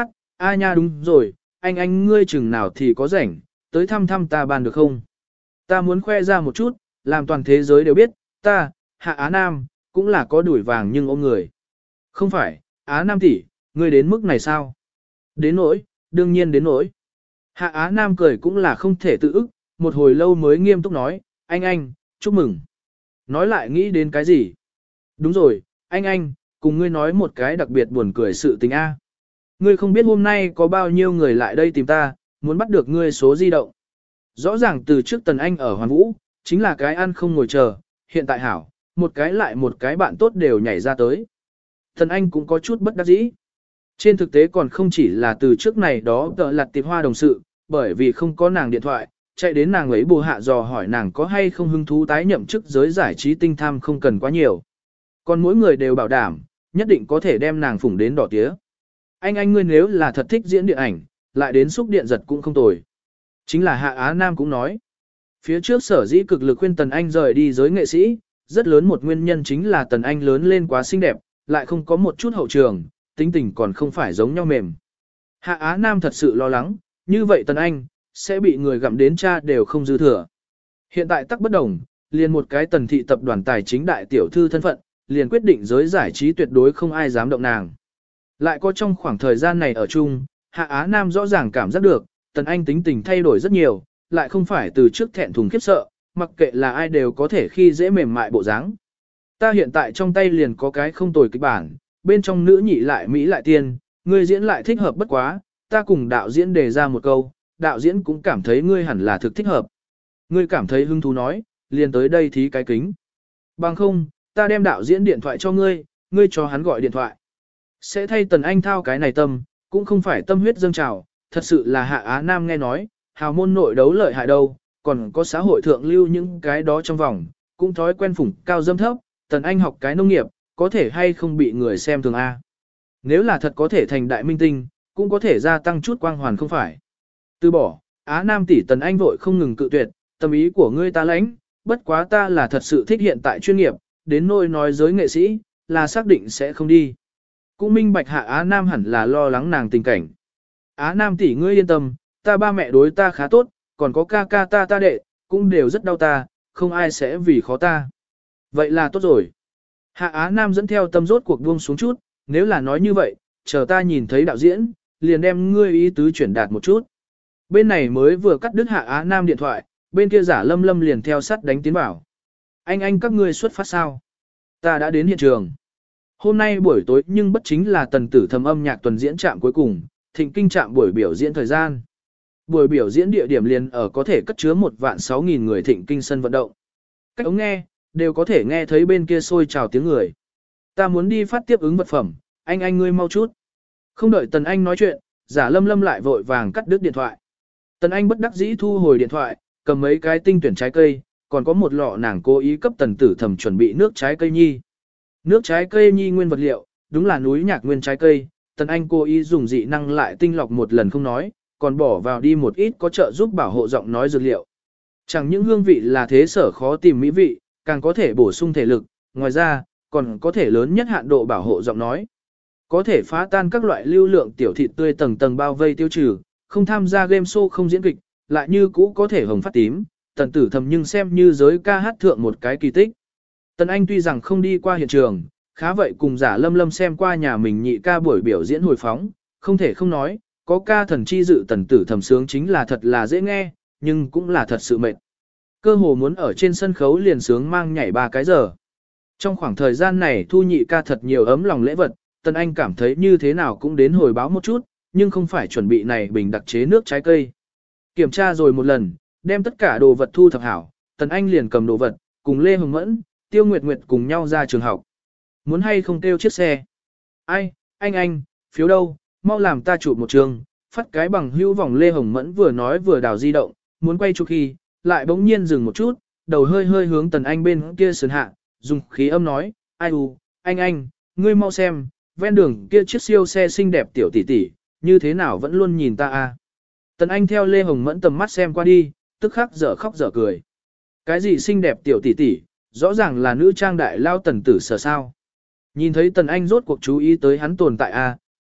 A nha đúng rồi, anh ngươi chừng nào thì có rảnh, tới thăm thăm ta bàn được không? Ta muốn khoe ra một chút, làm toàn thế giới đều biết, ta, Hạ Á Nam, cũng là có đuổi vàng nhưng ôm người. Không phải, Á Nam tỷ, ngươi đến mức này sao? Đến nỗi, đương nhiên đến nỗi. Hạ Á Nam cười cũng là không thể tự ức, một hồi lâu mới nghiêm túc nói, anh, chúc mừng. Nói lại nghĩ đến cái gì? Đúng rồi, anh, cùng ngươi nói một cái đặc biệt buồn cười sự tình A. Ngươi không biết hôm nay có bao nhiêu người lại đây tìm ta, muốn bắt được ngươi số di động. Rõ ràng từ trước Tần Anh ở Hoàn Vũ, chính là cái ăn không ngồi chờ, hiện tại hảo, một cái lại một cái bạn tốt đều nhảy ra tới. Tần Anh cũng có chút bất đắc dĩ. Trên thực tế còn không chỉ là từ trước này đó tợ lặt tiệp hoa đồng sự, bởi vì không có nàng điện thoại, chạy đến nàng ấy bù hạ dò hỏi nàng có hay không hứng thú tái nhậm chức giới giải trí tinh tham không cần quá nhiều. Còn mỗi người đều bảo đảm, nhất định có thể đem nàng phủng đến đỏ tía. Anh ngươi nếu là thật thích diễn điện ảnh, lại đến xúc điện giật cũng không tồi. Chính là Hạ Á Nam cũng nói. Phía trước sở dĩ cực lực khuyên Tần Anh rời đi giới nghệ sĩ, rất lớn một nguyên nhân chính là Tần Anh lớn lên quá xinh đẹp, lại không có một chút hậu trường, tính tình còn không phải giống nhau mềm. Hạ Á Nam thật sự lo lắng, như vậy Tần Anh, sẽ bị người gặm đến cha đều không dư thừa. Hiện tại tắc bất đồng, liền một cái Tần thị tập đoàn tài chính đại tiểu thư thân phận, liền quyết định giới giải trí tuyệt đối không ai dám động nàng. Lại có trong khoảng thời gian này ở chung, Hạ Á Nam rõ ràng cảm giác được, Tần Anh tính tình thay đổi rất nhiều, lại không phải từ trước thẹn thùng khiếp sợ, mặc kệ là ai đều có thể khi dễ mềm mại bộ dáng. Ta hiện tại trong tay liền có cái không tồi kịch bản, bên trong nữ nhị lại Mỹ lại tiên, ngươi diễn lại thích hợp bất quá, ta cùng đạo diễn đề ra một câu, đạo diễn cũng cảm thấy ngươi hẳn là thực thích hợp. Ngươi cảm thấy hứng thú nói, liền tới đây thí cái kính. Bằng không, ta đem đạo diễn điện thoại cho ngươi, ngươi cho hắn gọi điện thoại. Sẽ thay Tần Anh thao cái này tâm, cũng không phải tâm huyết dâng trào, thật sự là Hạ Á Nam nghe nói, hào môn nội đấu lợi hại đâu, còn có xã hội thượng lưu những cái đó trong vòng, cũng thói quen phủng cao dâm thấp, Tần Anh học cái nông nghiệp, có thể hay không bị người xem thường A. Nếu là thật có thể thành đại minh tinh, cũng có thể gia tăng chút quang hoàn không phải. Từ bỏ, Á Nam tỷ Tần Anh vội không ngừng cự tuyệt, tâm ý của ngươi ta lãnh, bất quá ta là thật sự thích hiện tại chuyên nghiệp, đến nỗi nói giới nghệ sĩ, là xác định sẽ không đi. Cũng minh bạch Hạ Á Nam hẳn là lo lắng nàng tình cảnh. Á Nam tỷ ngươi yên tâm, ta ba mẹ đối ta khá tốt, còn có ca ca ta đệ, cũng đều rất đau ta, không ai sẽ vì khó ta. Vậy là tốt rồi. Hạ Á Nam dẫn theo tâm rốt cuộc buông xuống chút, nếu là nói như vậy, chờ ta nhìn thấy đạo diễn, liền đem ngươi ý tứ chuyển đạt một chút. Bên này mới vừa cắt đứt Hạ Á Nam điện thoại, bên kia Giả Lâm Lâm liền theo sắt đánh tiến vào. Anh các ngươi xuất phát sao? Ta đã đến hiện trường. Hôm nay buổi tối nhưng bất chính là Tần Tử Thầm âm nhạc tuần diễn trạm cuối cùng, Thịnh Kinh trạm buổi biểu diễn thời gian. Buổi biểu diễn địa điểm liền ở có thể cất chứa 1.600.000 người Thịnh Kinh sân vận động. Cách ống nghe, đều có thể nghe thấy bên kia sôi trào tiếng người. Ta muốn đi phát tiếp ứng vật phẩm, anh ngươi mau chút. Không đợi Tần Anh nói chuyện, Giả Lâm Lâm lại vội vàng cắt đứt điện thoại. Tần Anh bất đắc dĩ thu hồi điện thoại, cầm mấy cái tinh tuyển trái cây, còn có một lọ nàng cố ý cấp Tần Tử Thầm chuẩn bị nước trái cây nhi. Nước trái cây nhi nguyên vật liệu, đúng là núi nhạc nguyên trái cây, Tần Anh cố ý dùng dị năng lại tinh lọc một lần không nói, còn bỏ vào đi một ít có trợ giúp bảo hộ giọng nói dược liệu. Chẳng những hương vị là thế sở khó tìm mỹ vị, càng có thể bổ sung thể lực, ngoài ra, còn có thể lớn nhất hạn độ bảo hộ giọng nói. Có thể phá tan các loại lưu lượng tiểu thịt tươi tầng tầng bao vây tiêu trừ, không tham gia game show không diễn kịch, lại như cũ có thể hồng phát tím, Tần Tử Thầm nhưng xem như giới ca hát thượng một cái kỳ tích. Tần Anh tuy rằng không đi qua hiện trường, khá vậy cùng Giả Lâm Lâm xem qua nhà mình nhị ca buổi biểu diễn hồi phóng, không thể không nói, có ca thần chi dự Tần Tử Thầm sướng chính là thật là dễ nghe, nhưng cũng là thật sự mệt. Cơ hồ muốn ở trên sân khấu liền sướng mang nhảy 3 cái giờ. Trong khoảng thời gian này thu nhị ca thật nhiều ấm lòng lễ vật, Tần Anh cảm thấy như thế nào cũng đến hồi báo một chút, nhưng không phải chuẩn bị này bình đặc chế nước trái cây. Kiểm tra rồi một lần, đem tất cả đồ vật thu thập hảo, Tần Anh liền cầm đồ vật, cùng Lê Hồng Mẫn, Tiêu Nguyệt Nguyệt cùng nhau ra trường học. Muốn hay không kêu chiếc xe? Ai, anh, phiếu đâu, mau làm ta chụp một trường, phát cái bằng hữu vòng. Lê Hồng Mẫn vừa nói vừa đào di động, muốn quay chụp khi, lại bỗng nhiên dừng một chút, đầu hơi hơi hướng Tần Anh bên kia sườn hạ, dùng khí âm nói, ai anh, ngươi mau xem, ven đường kia chiếc siêu xe xinh đẹp tiểu tỷ tỷ, như thế nào vẫn luôn nhìn ta à. Tần Anh theo Lê Hồng Mẫn tầm mắt xem qua đi, tức khắc dở khóc dở cười. Cái gì xinh đẹp tiểu tỷ tỷ, rõ ràng là nữ trang đại lao Tần Tử Sở sao. Nhìn thấy Tần Anh rốt cuộc chú ý tới hắn tồn tại à,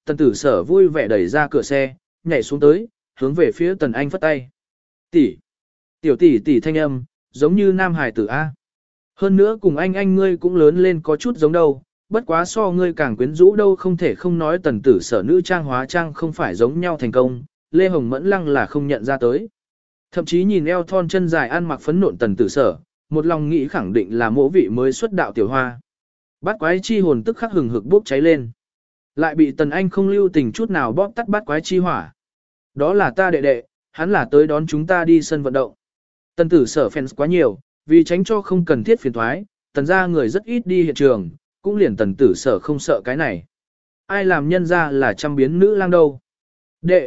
Tần tử sở vui vẻ đẩy ra cửa xe, nhảy xuống tới, hướng về phía Tần Anh phất tay. Tỷ, tiểu tỷ tỷ thanh âm, giống như nam hải tử A. Hơn nữa cùng anh ngươi cũng lớn lên có chút giống đâu, bất quá so ngươi càng quyến rũ đâu, không thể không nói tần tử sở nữ trang hóa trang không phải giống nhau thành công, Lê Hồng Mẫn lăng là không nhận ra tới. Thậm chí nhìn eo thon chân dài ăn mặc phấn nộn tần tử sở, một lòng nghĩ khẳng định là mỗ vị mới xuất đạo tiểu hoa. Bát quái chi hồn tức khắc hừng hực bốc cháy lên. Lại bị Tần Anh không lưu tình chút nào bóp tắt bát quái chi hỏa. Đó là ta đệ đệ, hắn là tới đón chúng ta đi sân vận động. Tần tử sở fans quá nhiều, vì tránh cho không cần thiết phiền thoái, tần ra người rất ít đi hiện trường, cũng liền tần tử sở không sợ cái này. Ai làm nhân ra là trăm biến nữ lang đâu. Đệ.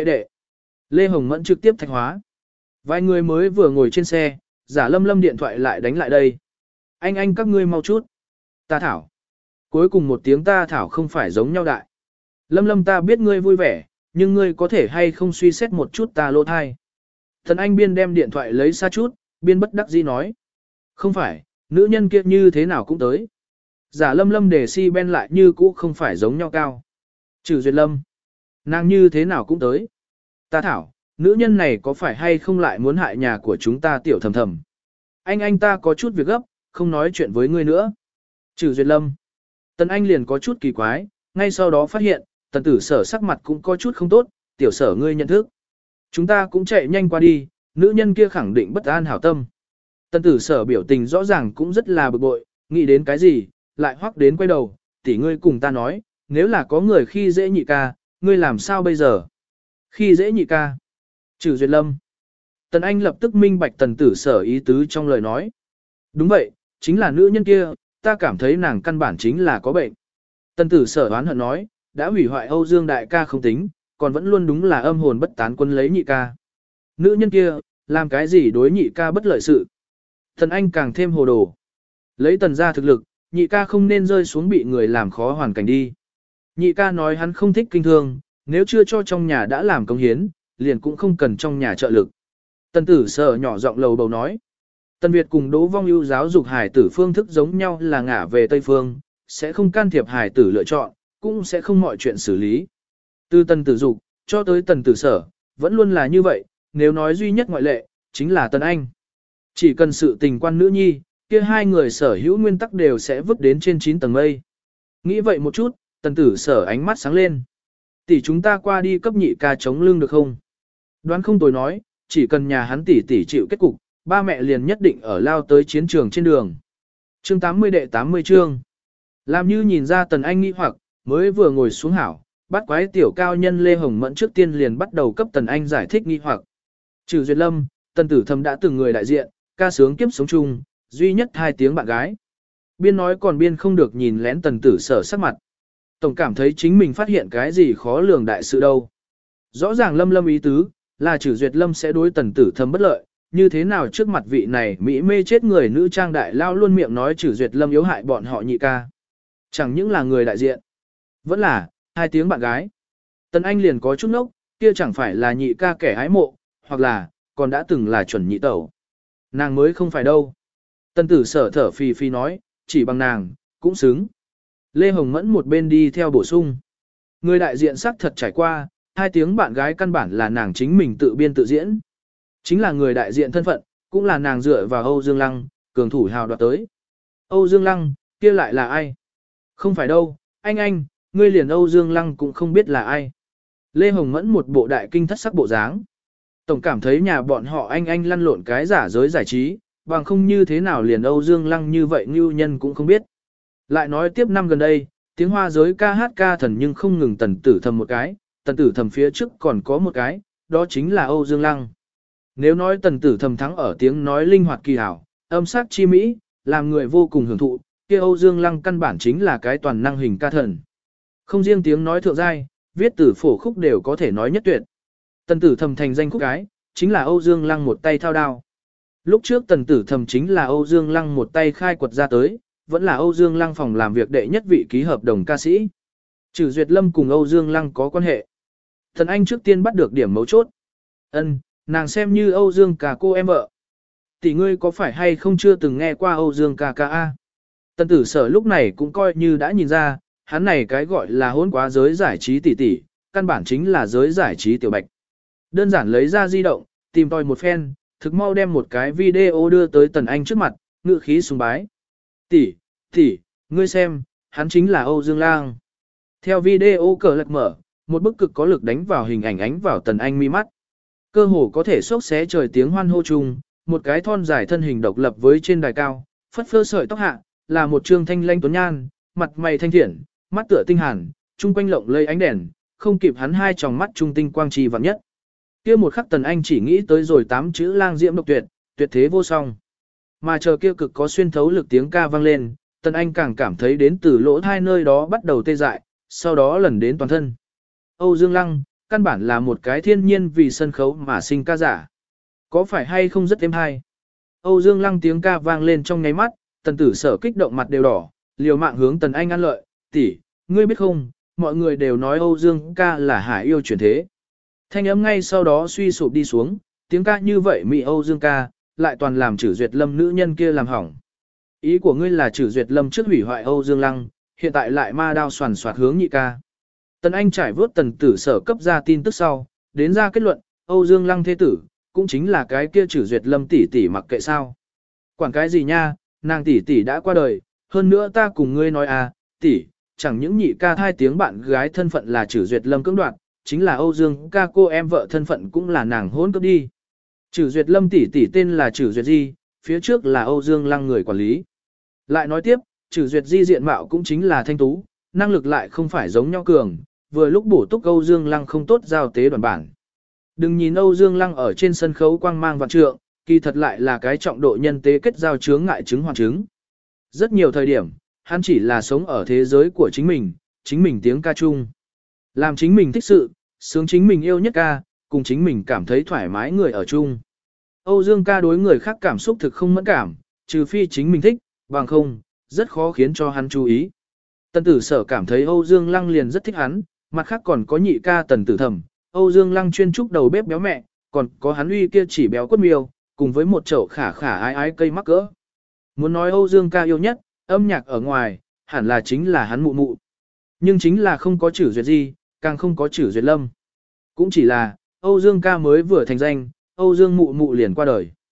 Lê Hồng Mẫn trực tiếp thạch hóa. Vài người mới vừa ngồi trên xe, giả Lâm điện thoại lại đánh lại đây. Anh các ngươi mau chút. Ta thảo. Cuối cùng một tiếng ta thảo không phải giống nhau đại. Lâm ta biết ngươi vui vẻ, nhưng ngươi có thể hay không suy xét một chút ta lỗ thai. Thần Anh biên đem điện thoại lấy xa chút, biên bất đắc dĩ nói. Không phải, nữ nhân kia như thế nào cũng tới. Giả Lâm để si ben lại như cũ không phải giống nhau cao. Trừ Duyệt Lâm. Nàng như thế nào cũng tới. Ta thảo, nữ nhân này có phải hay không lại muốn hại nhà của chúng ta tiểu thầm thầm. Anh ta có chút việc gấp, không nói chuyện với ngươi nữa. Trừ Duyệt Lâm. Tần Anh liền có chút kỳ quái, ngay sau đó phát hiện, tần tử sở sắc mặt cũng có chút không tốt, tiểu sở ngươi nhận thức. Chúng ta cũng chạy nhanh qua đi, nữ nhân kia khẳng định bất an hảo tâm. Tần tử sở biểu tình rõ ràng cũng rất là bực bội, nghĩ đến cái gì, lại hoắc đến quay đầu, tỷ ngươi cùng ta nói, nếu là có người khi dễ nhị ca, ngươi làm sao bây giờ? Khi dễ nhị ca. Trừ Duyệt Lâm. Tần Anh lập tức minh bạch tần tử sở ý tứ trong lời nói. Đúng vậy, chính là nữ nhân kia, ta cảm thấy nàng căn bản chính là có bệnh. Tần tử sở oán hận nói, đã hủy hoại Âu Dương đại ca không tính, còn vẫn luôn đúng là âm hồn bất tán quân lấy nhị ca. Nữ nhân kia, làm cái gì đối nhị ca bất lợi sự. Tần Anh càng thêm hồ đồ. Lấy tần ra thực lực, nhị ca không nên rơi xuống bị người làm khó hoàn cảnh đi. Nhị ca nói hắn không thích kinh thương, nếu chưa cho trong nhà đã làm công hiến, liền cũng không cần trong nhà trợ lực. Tần tử sở nhỏ giọng lầu bầu nói. Tần Việt cùng Đỗ Vong Ưu giáo dục hải tử phương thức giống nhau là ngả về Tây Phương, sẽ không can thiệp hải tử lựa chọn, cũng sẽ không mọi chuyện xử lý. Từ tần tử dục, cho tới tần tử sở, vẫn luôn là như vậy, nếu nói duy nhất ngoại lệ, chính là tần Anh. Chỉ cần sự tình quan nữ nhi, kia hai người sở hữu nguyên tắc đều sẽ vứt đến trên 9 tầng mây. Nghĩ vậy một chút, tần tử sở ánh mắt sáng lên. Tỷ chúng ta qua đi cấp nhị ca chống lưng được không? Đoán không tồi nói, chỉ cần nhà hắn tỷ chịu kết cục, ba mẹ liền nhất định ở lao tới chiến trường trên đường. Chương 80 đệ 80 chương. Làm như nhìn ra tần Anh nghi hoặc, mới vừa ngồi xuống hảo, bắt quái tiểu cao nhân Lê Hồng Mẫn trước tiên liền bắt đầu cấp tần Anh giải thích nghi hoặc. Trừ Duyệt Lâm, tần tử thâm đã từng người đại diện, ca sướng kiếp sống chung, duy nhất 2 tiếng bạn gái. Biên nói còn biên không được nhìn lén tần tử sở sắc mặt. Tổng cảm thấy chính mình phát hiện cái gì khó lường đại sự đâu. Rõ ràng Lâm ý tứ, là Trừ Duyệt Lâm sẽ đối tần tử thâm bất lợi, như thế nào trước mặt vị này mỹ mê chết người nữ trang đại lao luôn miệng nói Trừ Duyệt Lâm yếu hại bọn họ nhị ca. Chẳng những là người đại diện, vẫn là 2 tiếng bạn gái. Tần Anh liền có chút nốc, kia chẳng phải là nhị ca kẻ hái mộ, hoặc là, còn đã từng là chuẩn nhị tẩu. Nàng mới không phải đâu. Tần tử sở thở phì phì nói, chỉ bằng nàng, cũng xứng. Lê Hồng Mẫn một bên đi theo bổ sung. Người đại diện sắc thật trải qua, 2 tiếng bạn gái căn bản là nàng chính mình tự biên tự diễn. Chính là người đại diện thân phận, cũng là nàng dựa vào Âu Dương Lăng, cường thủ hào đoạt tới. Âu Dương Lăng, kia lại là ai? Không phải đâu, anh, ngươi liền Âu Dương Lăng cũng không biết là ai. Lê Hồng Mẫn một bộ đại kinh thất sắc bộ dáng. Tổng cảm thấy nhà bọn họ anh lăn lộn cái giả giới giải trí, bằng không như thế nào liền Âu Dương Lăng như vậy ngưu nhân cũng không biết. Lại nói tiếp năm gần đây, tiếng hoa giới ca hát ca thần nhưng không ngừng tần tử thầm một cái, tần tử thầm phía trước còn có một cái, đó chính là Âu Dương Lăng. Nếu nói tần tử thầm thắng ở tiếng nói linh hoạt kỳ hảo, âm sắc chi mỹ, làm người vô cùng hưởng thụ, kia Âu Dương Lăng căn bản chính là cái toàn năng hình ca thần. Không riêng tiếng nói thượng giai, viết tử phổ khúc đều có thể nói nhất tuyệt. Tần tử thầm thành danh khúc cái, chính là Âu Dương Lăng một tay thao đao. Lúc trước tần tử thầm chính là Âu Dương Lăng một tay khai quật ra tới, vẫn là Âu Dương Lăng phòng làm việc đệ nhất vị ký hợp đồng ca sĩ. Trừ Duyệt Lâm cùng Âu Dương Lăng có quan hệ. Thần Anh trước tiên bắt được điểm mấu chốt. Ân, nàng xem như Âu Dương ca cô em vợ. Tỷ ngươi có phải hay không chưa từng nghe qua Âu Dương ca a? Tần tử sở lúc này cũng coi như đã nhìn ra, hắn này cái gọi là hôn quá giới giải trí tỷ tỷ, căn bản chính là giới giải trí tiểu bạch. Đơn giản lấy ra di động, tìm tòi một phen, thực mau đem một cái video đưa tới Tần Anh trước mặt, ngự khí sùng bái. Tỷ, ngươi xem, hắn chính là Âu Dương Lang. Theo video cờ lật mở, một bức cực có lực đánh vào hình ảnh ánh vào Tần Anh mi mắt. Cơ hồ có thể xốc xé trời tiếng hoan hô chung, một cái thon dài thân hình độc lập với trên đài cao, phất phơ sợi tóc hạ, là một trương thanh lanh tuấn nhan, mặt mày thanh thiện, mắt tựa tinh hàn, trung quanh lộng lây ánh đèn, không kịp hắn hai tròng mắt trung tinh quang trì vạn nhất. Kia một khắc Tần Anh chỉ nghĩ tới rồi 8 chữ lang diễm độc tuyệt, tuyệt thế vô song. Mà chờ kia cực có xuyên thấu lực tiếng ca vang lên, Tần Anh càng cảm thấy đến từ lỗ hai nơi đó bắt đầu tê dại, sau đó lần đến toàn thân. Âu Dương Lăng, căn bản là một cái thiên nhiên vì sân khấu mà sinh ca giả. Có phải hay không rất êm hay? Âu Dương Lăng tiếng ca vang lên trong nháy mắt, Tần Tử Sở kích động mặt đều đỏ, liều mạng hướng Tần Anh ăn lợi, tỷ, ngươi biết không, mọi người đều nói Âu Dương ca là hải yêu chuyển thế. Thanh âm ngay sau đó suy sụp đi xuống, tiếng ca như vậy mỹ Âu Dương ca, lại toàn làm Trử Duyệt Lâm nữ nhân kia làm hỏng. Ý của ngươi là Trử Duyệt Lâm trước hủy hoại Âu Dương Lăng, hiện tại lại ma đao soàn soạt hướng nhị ca. Tần Anh trải vớt Tần Tử Sở cấp ra tin tức sau, đến ra kết luận, Âu Dương Lăng thế tử, cũng chính là cái kia Trử Duyệt Lâm tỷ tỷ mặc kệ sao. Quản cái gì nha, nàng tỷ tỷ đã qua đời, hơn nữa ta cùng ngươi nói à, tỷ, chẳng những nhị ca thai tiếng bạn gái thân phận là Trử Duyệt Lâm cưỡng đoạt, chính là Âu Dương ca cô em vợ thân phận cũng là nàng hôn cướp đi. Trử Duyệt Lâm tỷ tỷ tên là Trử Duyệt Di, phía trước là Âu Dương Lăng người quản lý. Lại nói tiếp, Trử Duyệt Di diện mạo cũng chính là thanh tú, năng lực lại không phải giống nhau cường, vừa lúc bổ túc Âu Dương Lăng không tốt giao tế đoàn bản. Đừng nhìn Âu Dương Lăng ở trên sân khấu quang mang vạn trượng, kỳ thật lại là cái trọng độ nhân tế kết giao chướng ngại chứng hoàn chứng. Rất nhiều thời điểm, hắn chỉ là sống ở thế giới của chính mình tiếng ca chung. Làm chính mình thích sự, sướng chính mình yêu nhất ca, cùng chính mình cảm thấy thoải mái người ở chung. Âu Dương ca đối người khác cảm xúc thực không mẫn cảm, trừ phi chính mình thích, bằng không, rất khó khiến cho hắn chú ý. Tần Tử Sở cảm thấy Âu Dương Lăng liền rất thích hắn, mặt khác còn có nhị ca Tần Tử Thẩm, Âu Dương Lăng chuyên trúc đầu bếp béo mẹ, còn có hắn uy kia chỉ béo quất miêu, cùng với một chậu khả khả ái ái cây mắc cỡ. Muốn nói Âu Dương ca yêu nhất, âm nhạc ở ngoài, hẳn là chính là hắn mụ mụ. Nhưng chính là không có Trử Duyệt Di, càng không có Trử Duyệt Lâm. Cũng chỉ là, Âu Dương ca mới vừa thành danh, Âu Dương mụ mụ liền qua đời.